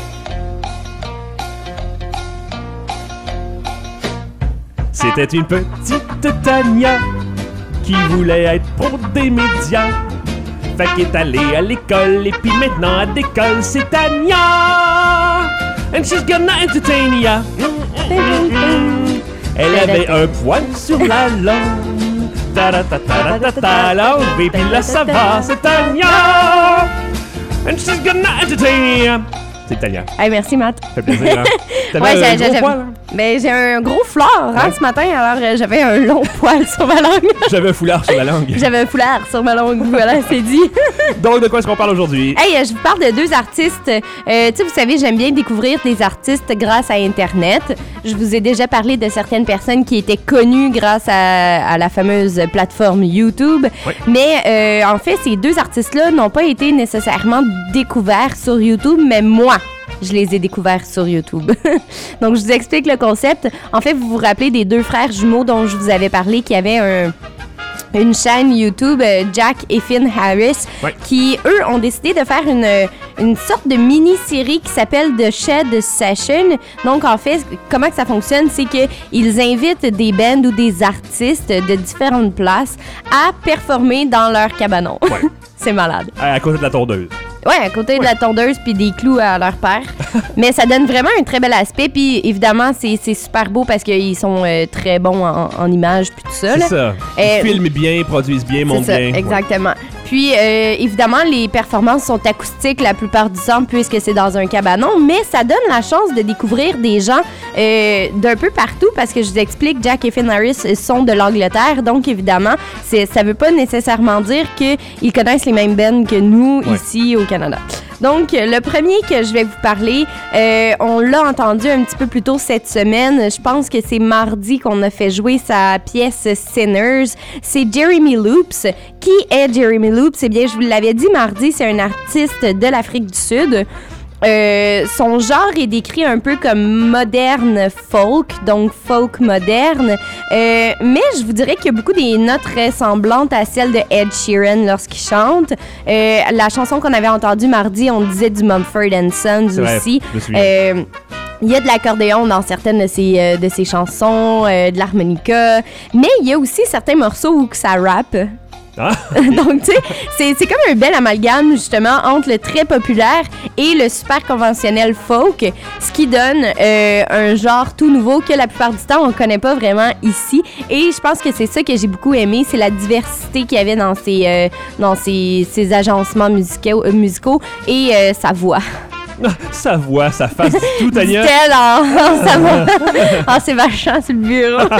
C'était une petite Tania qui voulait être pour des médias. Fait qu'elle est allée à l'école et puis maintenant elle décolle, c'est Tania. And she's gonna entertain ya. Elle avait un poil sur la langue. Ta ta ta ta ta ta la et puis là ça va, c'est Tania. And she's gonna entertain ya. C'est italien. Hey, merci, Matt. Ça fait plaisir, hein? T'avais Ouais, un j'ai- gros j'ai- poil, hein? Ben, j'ai un gros fleur hein, Ouais. ce matin, alors euh, j'avais un long poil sur ma langue. J'avais un foulard sur la langue. J'avais un foulard sur ma langue, voilà, c'est dit. Donc, de quoi est-ce qu'on parle aujourd'hui? Hey, euh, je vous parle de deux artistes. Euh, tu sais, vous savez, j'aime bien découvrir des artistes grâce à Internet. Je vous ai déjà parlé de certaines personnes qui étaient connues grâce à, à la fameuse plateforme YouTube. Oui. Mais euh, en fait, ces deux artistes-là n'ont pas été nécessairement découverts sur YouTube, mais moi, je les ai découverts sur YouTube. Donc, je vous explique le concept. En fait, vous vous rappelez des deux frères jumeaux dont je vous avais parlé qui avaient un... une chaîne YouTube, euh, Jack et Finn Harris, Ouais. qui, eux, ont décidé de faire une, une sorte de mini-série qui s'appelle The Shed Session. Donc, en fait, comment que ça fonctionne, c'est qu'ils invitent des bands ou des artistes de différentes places à performer dans leur cabanon. Ouais. C'est malade. À, à côté de la tondeuse. Ouais, à côté de la tondeuse puis des clous à leur père. Mais ça donne vraiment un très bel aspect. Puis évidemment, c'est c'est super beau parce qu'ils sont euh, très bons en, en images puis tout ça. C'est là. ça. Ils Euh, filment bien, produisent bien, montent C'est ça, bien. exactement. Puis, euh, évidemment, les performances sont acoustiques la plupart du temps puisque c'est dans un cabanon, mais ça donne la chance de découvrir des gens euh, d'un peu partout parce que je vous explique, Jack et Finn Harris sont de l'Angleterre, donc évidemment, c'est, ça veut pas nécessairement dire qu'ils connaissent les mêmes bands que nous Ouais. ici au Canada. Donc, le premier que je vais vous parler, euh, on l'a entendu un petit peu plus tôt cette semaine. Je pense que c'est mardi qu'on a fait jouer sa pièce Sinners. C'est Jeremy Loops. Qui est Jeremy Loops? Eh bien, je vous l'avais dit mardi, c'est un artiste de l'Afrique du Sud. Euh, son genre est décrit un peu comme moderne folk, donc folk moderne. Euh, mais je vous dirais qu'il y a beaucoup des notes ressemblantes à celles de Ed Sheeran lorsqu'il chante. Euh, la chanson qu'on avait entendue mardi, on disait du Mumford and Sons C'est vrai, aussi. je me souviens. Euh, Il y a de l'accordéon dans certaines de ses, euh, de ses chansons, euh, de l'harmonica, mais il y a aussi certains morceaux où que ça rappe. Ah, Donc, tu sais, c'est, c'est comme un bel amalgame, justement, entre le très populaire et le super conventionnel folk, ce qui donne euh, un genre tout nouveau que la plupart du temps, on connaît pas vraiment ici. Et je pense que c'est ça que j'ai beaucoup aimé, c'est la diversité qu'il y avait dans ses, euh, dans ses, ses agencements musicaux, euh, musicaux et euh, sa voix. sa voix, sa face, tout Tania. Dit-elle en, en sa voix. En s'évachant sur le bureau.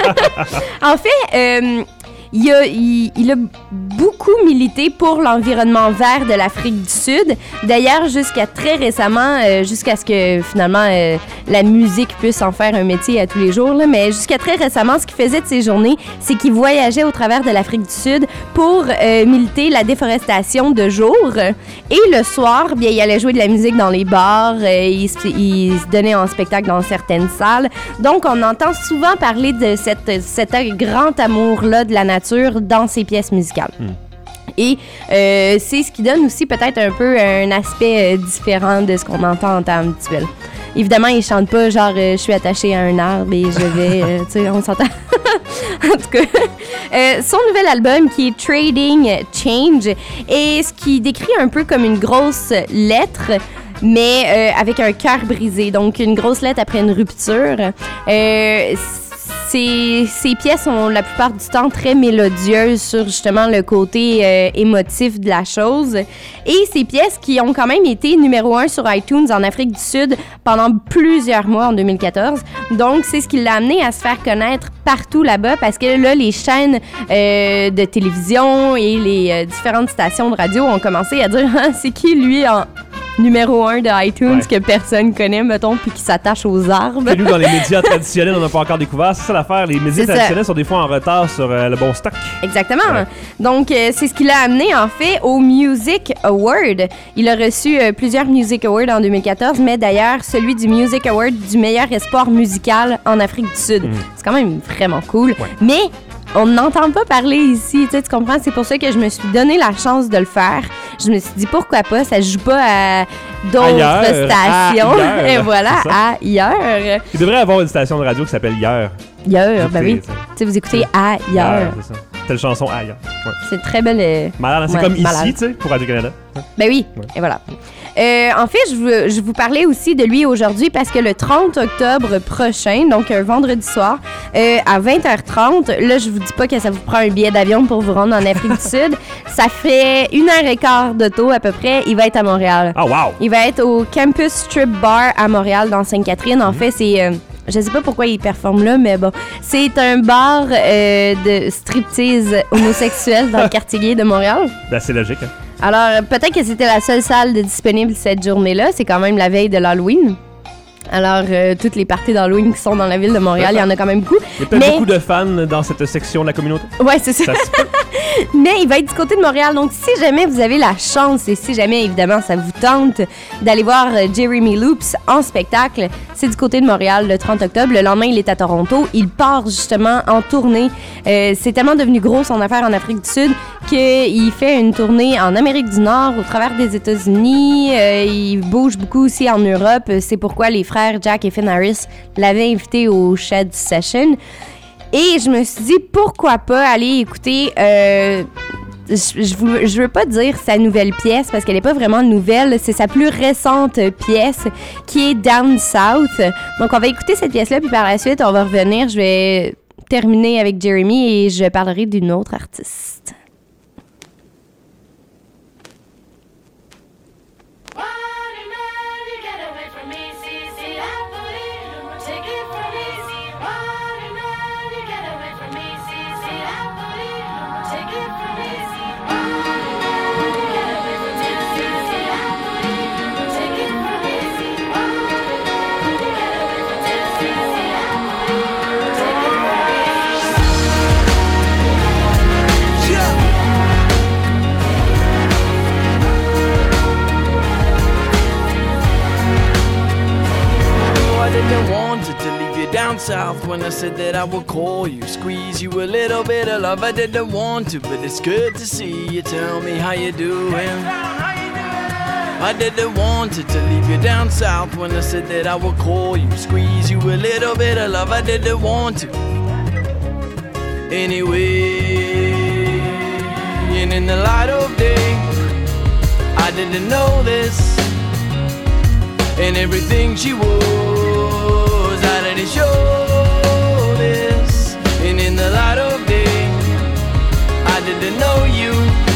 En fait, euh, il a, il, il a beaucoup milité pour l'environnement vert de l'Afrique du Sud. D'ailleurs, jusqu'à très récemment, euh, jusqu'à ce que finalement euh, la musique puisse en faire un métier à tous les jours, là, mais jusqu'à très récemment, ce qu'il faisait de ses journées, c'est qu'il voyageait au travers de l'Afrique du Sud pour euh, militer la déforestation de jour. Et le soir, bien, il allait jouer de la musique dans les bars, euh, il, se- il se donnait en spectacle dans certaines salles. Donc, on entend souvent parler de cette, cet grand amour-là de la nature dans ses pièces musicales. Et euh, c'est ce qui donne aussi peut-être un peu un aspect euh, différent de ce qu'on entend en temps habituel. Évidemment, il chante pas genre euh, je suis attaché à un arbre et je vais, euh, tu sais, on s'entend. En tout cas, euh, son nouvel album qui est Trading Change et ce qui décrit un peu comme une grosse lettre mais euh, avec un cœur brisé, donc une grosse lettre après une rupture. Euh, Ces, ces pièces sont la plupart du temps très mélodieuses sur justement le côté euh, émotif de la chose. Et ces pièces qui ont quand même été numéro un sur iTunes en Afrique du Sud pendant plusieurs mois en deux mille quatorze. Donc, c'est ce qui l'a amené à se faire connaître partout là-bas parce que là, les chaînes euh, de télévision et les euh, différentes stations de radio ont commencé à dire ah, c'est qui lui en numéro un de iTunes Ouais. que personne connaît, mettons, puis qui s'attache aux arbres. Puis nous, dans les médias traditionnels, on n'a pas encore découvert. C'est ça l'affaire. Les médias C'est ça. traditionnels sont des fois en retard sur euh, le bon stock. Exactement. Ouais. Donc, euh, c'est ce qui l'a amené, en fait, au Music Award. Il a reçu euh, plusieurs Music Awards en deux mille quatorze, mais d'ailleurs, celui du Music Award du meilleur espoir musical en Afrique du Sud. Mm. C'est quand même vraiment cool. Ouais. Mais on n'entend pas parler ici, tu sais, tu comprends? C'est pour ça que je me suis donné la chance de le faire. Je me suis dit, pourquoi pas? Ça joue pas à d'autres Ailleurs, stations. ailleurs, Et voilà, c'est ça. ailleurs. Il devrait avoir une station de radio qui s'appelle Hier. Ailleurs, ben oui. Écoutez, Tu sais, vous écoutez ailleurs. c'est ça. Telle chanson ailleurs. Ouais. C'est très belle. euh, Malade, c'est Ouais, comme malade. ici, tu sais, pour Radio-Canada. Ben oui, Ouais. et voilà. Euh, en fait, je vous, je vous parlais aussi de lui aujourd'hui parce que le trente octobre prochain, donc un vendredi soir, euh, à vingt heures trente, là, je vous dis pas que ça vous prend un billet d'avion pour vous rendre en Afrique du Sud. Ça fait une heure et quart d'auto à peu près. Il va être à Montréal. Ah, oh, wow! Il va être au Campus Strip Bar à Montréal, dans Sainte-Catherine. En fait, c'est... Euh, je sais pas pourquoi il performe là, mais bon. C'est un bar euh, de striptease homosexuel dans le quartier gay de Montréal. Ben, c'est logique, hein? Alors, peut-être que c'était la seule salle de disponible cette journée-là. C'est quand même la veille de l'Halloween. Alors, euh, toutes les parties d'Halloween qui sont dans la ville de Montréal, il y en a quand même beaucoup. Il y a peut-être mais... beaucoup de fans dans cette section de la communauté. Ouais, c'est ça. ça mais il va être du côté de Montréal. Donc, si jamais vous avez la chance et si jamais, évidemment, ça vous tente d'aller voir euh, Jeremy Loops en spectacle, c'est du côté de Montréal le trente octobre. Le lendemain, il est à Toronto. Il part justement en tournée. Euh, c'est tellement devenu gros son affaire en Afrique du Sud qu'il fait une tournée en Amérique du Nord, au travers des États-Unis. Euh, il bouge beaucoup aussi en Europe. C'est pourquoi les frères Jack et Finn Harris l'avaient invité au Shed Session. Et je me suis dit, pourquoi pas aller écouter... Euh, je, je, veux, je veux pas dire sa nouvelle pièce, parce qu'elle est pas vraiment nouvelle. C'est sa plus récente pièce, qui est Down South. Donc, on va écouter cette pièce-là, puis par la suite, on va revenir. Je vais terminer avec Jeremy et je parlerai d'une autre artiste. Down south when I said that I would call you, squeeze you a little bit of love. I didn't want to, but it's good to see you. Tell me how you doing. I didn't want to, to leave you down south when I said that I would call you, squeeze you a little bit of love. I didn't want to. Anyway, and in the light of day, I didn't know this, and everything she was. I didn't show this, and in the light of day, I didn't know you,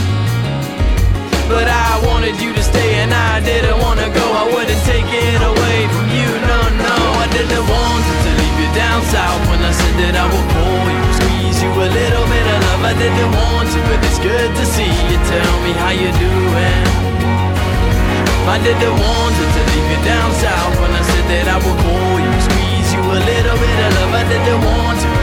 but I wanted you to stay, and I didn't want to go. I wouldn't take it away from you, no, no. I didn't want to leave you down south when I said that I would call you, squeeze you a little bit of love. I didn't want to, but it's good to see you. Tell me how you doing. I didn't want to leave you down south when I said that I would call you, squeeze you a little bit of love. I didn't want to.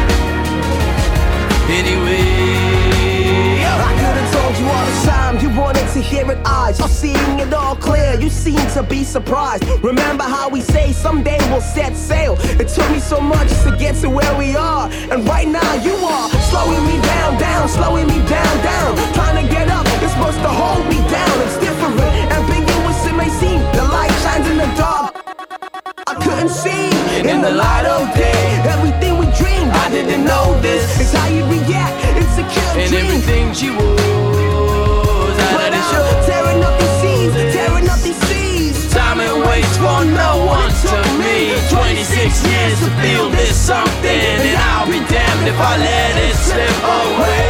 Anyway, I could have told you all the time, you wanted to hear it. Eyes are seeing it all clear, you seem to be surprised. Remember how we say someday we'll set sail. It took me so much to get to where we are, and right now you are slowing me down, down, slowing me down, down. Trying to get up, it's supposed to hold me down. It's different, ambiguous it may seem. The light shines in the dark, I couldn't see. In the light of day, everything we dreamed, I didn't know this. It's how you react, it's a kill and dream. everything she was, I But didn't I'm show. tearing up these seas, tearing up these seas. Time and waste for no one to me. twenty-six years to feel this something, and I'll be damned if I let it slip away.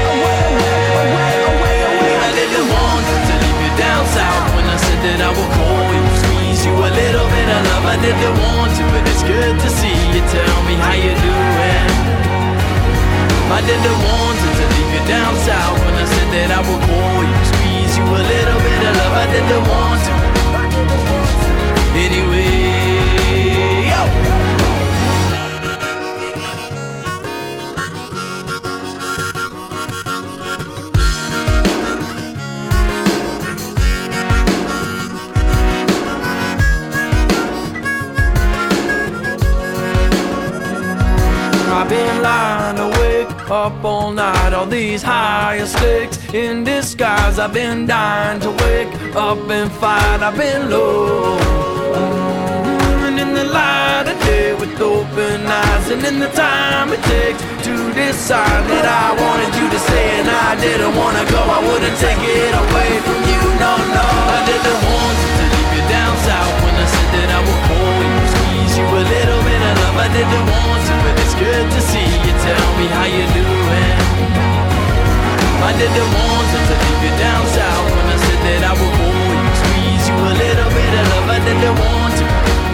I didn't want to leave you down south when I said that I would call you, squeeze you a little bit of love. I didn't want to, but it's good to see you. Tell me how you doing. I didn't want to leave you down south when I said that I would call you, squeeze you a little bit of love. I didn't want to. Anyway, yo. I've been lying awake up all night, all these higher stakes in disguise. I've been dying to wake up and fight. I've been low, mm-hmm. And in the light of day with open eyes, and in the time it takes to decide that I wanted you to stay and I didn't want to go. I wouldn't take it away from you, no, no. I didn't want to leave you down didn't want to leave you down south. When I said that I would hold you, squeeze you a little bit of love, I didn't want to.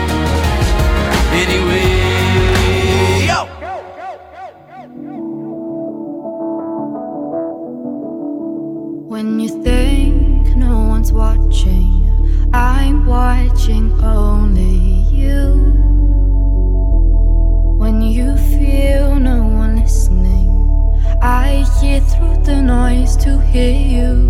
Anyway, yo. When you think no one's watching, I'm watching only you. When you feel no one listening, I hear through the noise to hear you.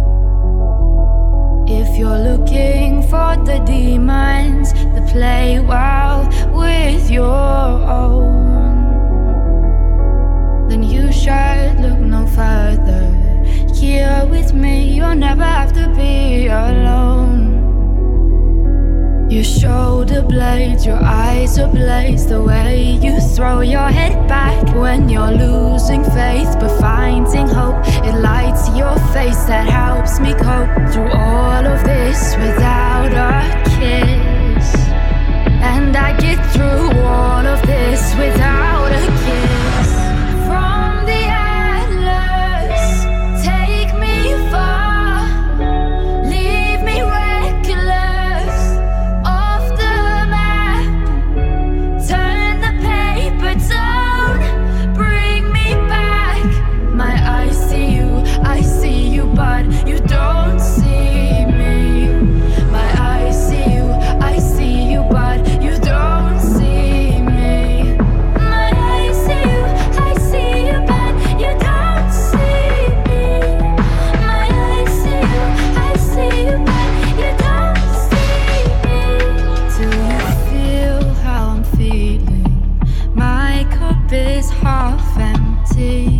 If you're looking for the demons that play well with your own, then you should look no further. Here with me, you'll never have to be alone. Your shoulder blades, your eyes ablaze. The way you throw your head back when you're losing faith but finding hope. It lights your face, that helps me cope through all of this without a kiss. And I get through all of this without a kiss. From the atlas, take me far, leave me reckless off the map, turn the paper down, bring me back. My eyes see you, I see you, but you don't see me. My eyes see you, I see you, but you don't see me. My eyes see you, I see you, but you don't see me. My eyes see you, I see you, but you don't see me. Do you feel how I'm feeling? My cup is half empty.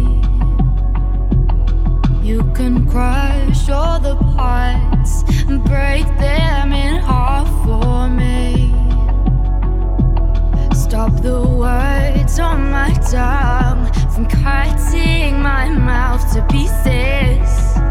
You can crush all the parts and break them in half for me. Stop the words on my tongue from cutting my mouth to pieces.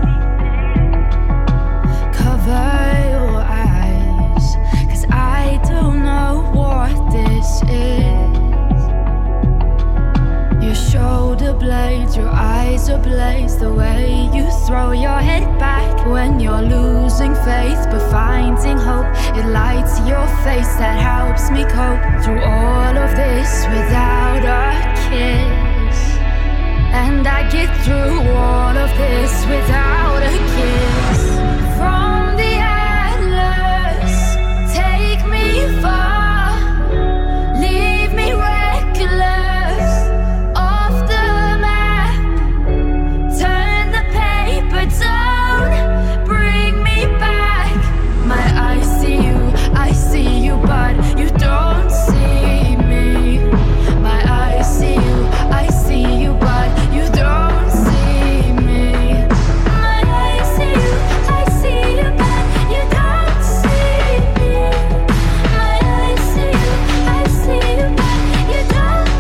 Cover your eyes, 'cause I don't know what this is. Your shoulder blades, your eyes ablaze. The way you throw your head back when you're losing faith but finding hope. It lights your face, that helps me cope through all of this without a kiss. And I get through all of this without a kiss. From the atlas, take me far, leave me reckless off the map, turn the paper down, bring me back. My eyes see you, I see you, but you don't see me. My eyes see you, I see you, but you don't see me. My eyes see you, I see you, but you don't see me. My eyes see you, I see you, but you don't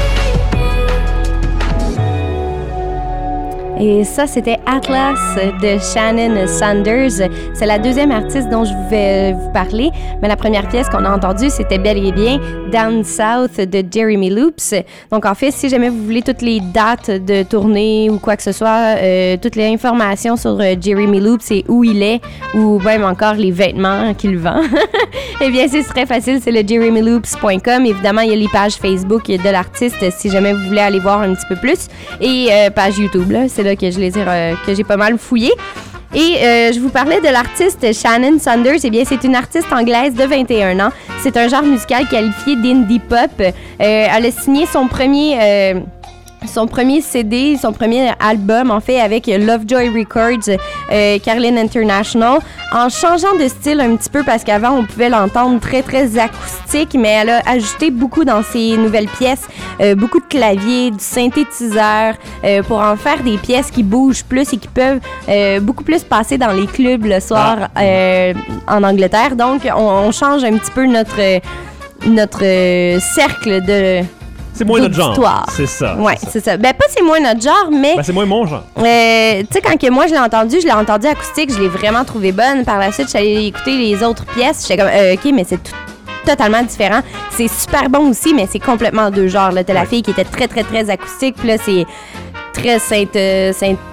see me. Et ça, c'était Atlas de Shannon Sanders. C'est la deuxième artiste dont je vais vous parler. Mais la première pièce qu'on a entendue, c'était bel et bien Down South de Jeremy Loops. Donc, en fait, si jamais vous voulez toutes les dates de tournée ou quoi que ce soit, euh, toutes les informations sur euh, Jeremy Loops et où il est, ou même encore les vêtements qu'il vend, eh bien, c'est très facile. C'est le jeremy loops point com. Évidemment, il y a les pages Facebook de l'artiste si jamais vous voulez aller voir un petit peu plus. Et euh, page YouTube, là, c'est là que je les ai, euh, que j'ai pas mal fouillé. Et euh, je vous parlais de l'artiste Shannon Sanders. Eh bien, c'est une artiste anglaise de vingt et un ans. C'est un genre musical qualifié d'indie pop. Euh, elle a signé son premier... Euh, son premier C D, son premier album, en fait, avec Lovejoy Records, euh, Caroline International, en changeant de style un petit peu, parce qu'avant, on pouvait l'entendre très, très acoustique, mais elle a ajouté beaucoup dans ses nouvelles pièces, euh, beaucoup de claviers, du synthétiseur, euh, pour en faire des pièces qui bougent plus et qui peuvent euh, beaucoup plus passer dans les clubs le soir euh, en Angleterre. Donc, on, on change un petit peu notre, notre euh, cercle de... C'est moins notre genre. C'est ça. Ouais, c'est ça. c'est ça. Ben, pas c'est moins notre genre, mais. Ben, c'est moins mon genre. Euh, tu sais, quand que moi je l'ai entendu, je l'ai entendu acoustique, je l'ai vraiment trouvé bonne. Par la suite, je suis allée écouter les autres pièces. J'étais comme, euh, OK, mais c'est tout. Totalement différent. C'est super bon aussi, mais c'est complètement deux genres. Là, t'as ouais. la fille qui était très, très, très acoustique, puis là, c'est très synth, euh, synth,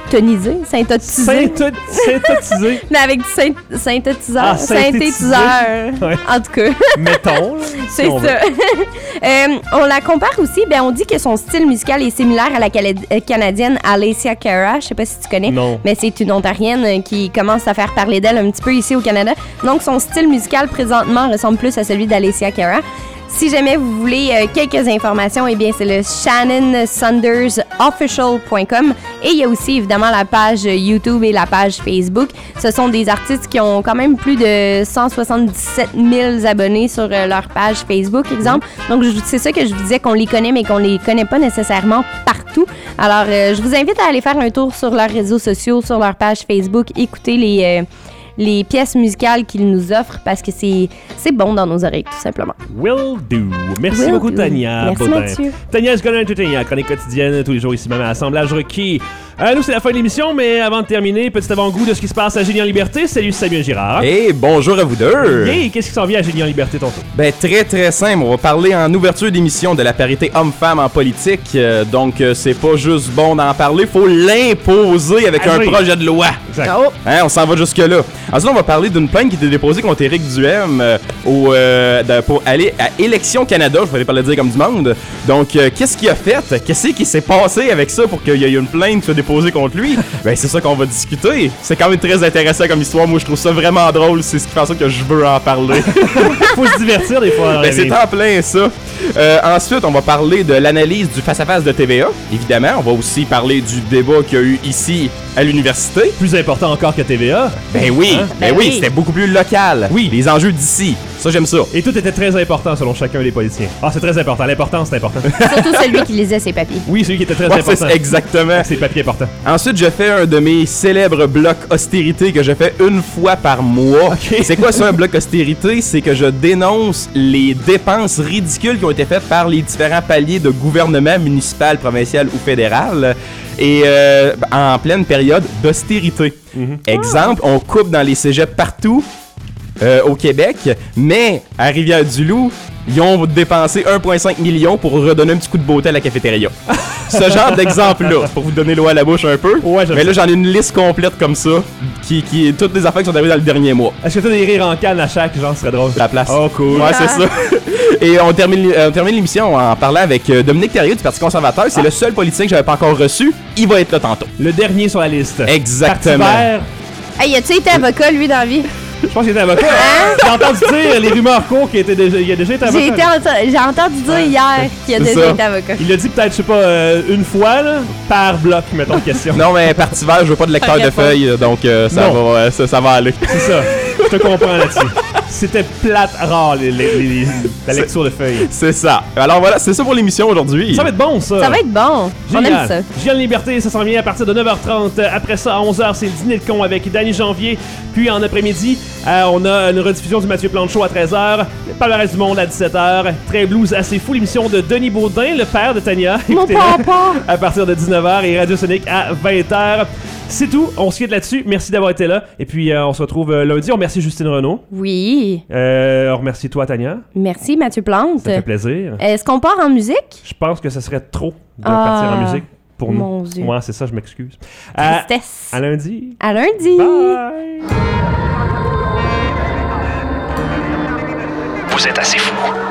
synthonisé, synthotisé. Synthot- synthotisé. Mais avec du synt- synthétiseur. Ah, synthétisé. Synthétiseur. Ouais. En tout cas. Mettons. Là, C'est si on ça. euh, on la compare aussi, ben on dit que son style musical est similaire à la cala- euh, canadienne Alessia Cara. Je sais pas si tu connais. Non. Mais c'est une ontarienne euh, qui commence à faire parler d'elle un petit peu ici au Canada. Donc son style musical présentement ressemble plus à celui d'Alessia Cara. Si jamais vous veulez euh, quelques informations, eh bien, c'est le shannon saunders official point com. Et il y a aussi, évidemment, la page YouTube et la page Facebook. Ce sont des artistes qui ont quand même plus de cent soixante-dix-sept mille abonnés sur euh, leur page Facebook, exemple. Donc, je- c'est ça que je vous disais, qu'on les connaît, mais qu'on les connaît pas nécessairement partout. Alors, euh, je vous invite à aller faire un tour sur leurs réseaux sociaux, sur leur page Facebook, écouter les... euh, les pièces musicales qu'ils nous offrent parce que c'est, c'est bon dans nos oreilles, tout simplement. Will do. Merci Will beaucoup, do. Tania. Merci, Baudin. Mathieu. Tania's Gonna Entertain, la chronique quotidienne, tous les jours ici même à Assemblage requis. Euh, nous, c'est la fin de l'émission, mais avant de terminer, petit avant-goût de ce qui se passe à Génie en Liberté. Salut Samuel Girard. Et bonjour à vous deux. Hey, qu'est-ce qui s'en vient à Génie en Liberté, tonton? Ben très très simple, on va parler en ouverture d'émission de la parité homme-femme en politique. Euh, donc euh, c'est pas juste bon d'en parler, faut l'imposer avec Agir. un projet de loi. Exact. Oh! Hein, on s'en va jusque là. Ensuite, on va parler d'une plainte qui était déposée contre Éric Duhem euh, au, euh, de- pour aller à Élections Canada, je vais aller pas le dire comme du monde. Donc, euh, qu'est-ce qu'il a fait? Qu'est-ce qui s'est passé avec ça pour qu'il y ait une plainte qui soit déposée contre lui? Ben, c'est ça qu'on va discuter. C'est quand même très intéressant comme histoire. Moi, je trouve ça vraiment drôle. C'est ce qui fait en sorte que je veux en parler. Faut se divertir des fois dans la Ben, c'est vie. en plein ça. Euh, ensuite, on va parler de l'analyse du face-à-face de T V A, évidemment. On va aussi parler du débat qu'il y a eu ici à l'université. Plus important encore que T V A. Ben oui, Hein? ben Ben oui, oui. c'était beaucoup plus local. Oui. Les enjeux d'ici. Ça, j'aime ça. Et tout était très important selon chacun des politiciens. Ah, c'est très important. L'importance, c'est important. Surtout celui qui lisait ses papiers. Oui, celui qui était très Ouais, important. c'est exactement. C'est le papier important. Ensuite, je fais un de mes célèbres blocs austérité que je fais une fois par mois. Ok. C'est quoi ça, un bloc austérité? C'est que je dénonce les dépenses ridicules qui ont été faites par les différents paliers de gouvernement municipal, provincial ou fédéral. Et euh, en pleine période d'austérité. Exemple, on coupe dans les cégeps partout euh, au Québec, mais à Rivière-du-Loup, ils ont dépensé un virgule cinq million pour redonner un petit coup de beauté à la cafétéria. Ce genre d'exemple-là, pour vous donner l'eau à la bouche un peu. Ouais, j'aime mais là, j'en ai une liste complète comme ça, qui, qui toutes les affaires qui sont arrivées dans le dernier mois. Est-ce que t'as des rires en canne à chaque, genre, ce serait drôle? La place. Oh, cool. Ouais, c'est ça. Et on termine, euh, on termine l'émission en parlant avec euh, Dominique Thériault du Parti conservateur. C'est le seul politicien que j'avais pas encore reçu. Il va être là tantôt. Le dernier sur la liste. Exactement. Parti vert. Hey, a-tu été avocat, lui, dans la vie? Je pense qu'il était avocat. J'ai entendu dire les rumeurs courtes qu'il était déjà, il a déjà été avocat. J'ai, été ent- j'ai entendu dire hier qu'il a C'est déjà ça. été avocat. Il l'a dit peut-être, je sais pas, euh, une fois, là, par bloc, mettons, de question. Non, mais Parti vert, je veux pas de lecteur de Réponse. feuilles, donc euh, ça, Non. va, euh, ça, ça va aller. C'est ça. Je te comprends là-dessus. C'était plate, rare, les, les- les- les- la lecture de feuilles. C'est ça. Alors voilà, c'est ça pour l'émission aujourd'hui. Ça va être bon, ça. Ça va être bon. On aime ça. Génial Liberté, ça s'en vient à partir de neuf heures trente. Après ça, à onze heures, c'est le dîner de con avec Danny Janvier. Puis en après-midi, euh, on a une rediffusion du Mathieu Plante Show à treize heures. Le palmarès du monde à dix-sept heures. Très blues assez fou, l'émission de Denis Baudin, le père de Tania. Mon Écoutez-la papa! à partir de dix-neuf heures et Radio Sonic à vingt heures. C'est tout, on se quitte là-dessus. Merci d'avoir été là. Et puis, euh, on se retrouve euh, lundi. On remercie Justine Renaud. Oui. Euh, on remercie toi, Tania. Merci, Mathieu Plante. Ça fait plaisir. Est-ce qu'on part en musique? Je pense que ce serait trop de Ah, partir en musique pour nous. mon Dieu. Ouais, c'est ça, je m'excuse. À, Tristesse. à lundi. À lundi. Bye! Vous êtes assez fou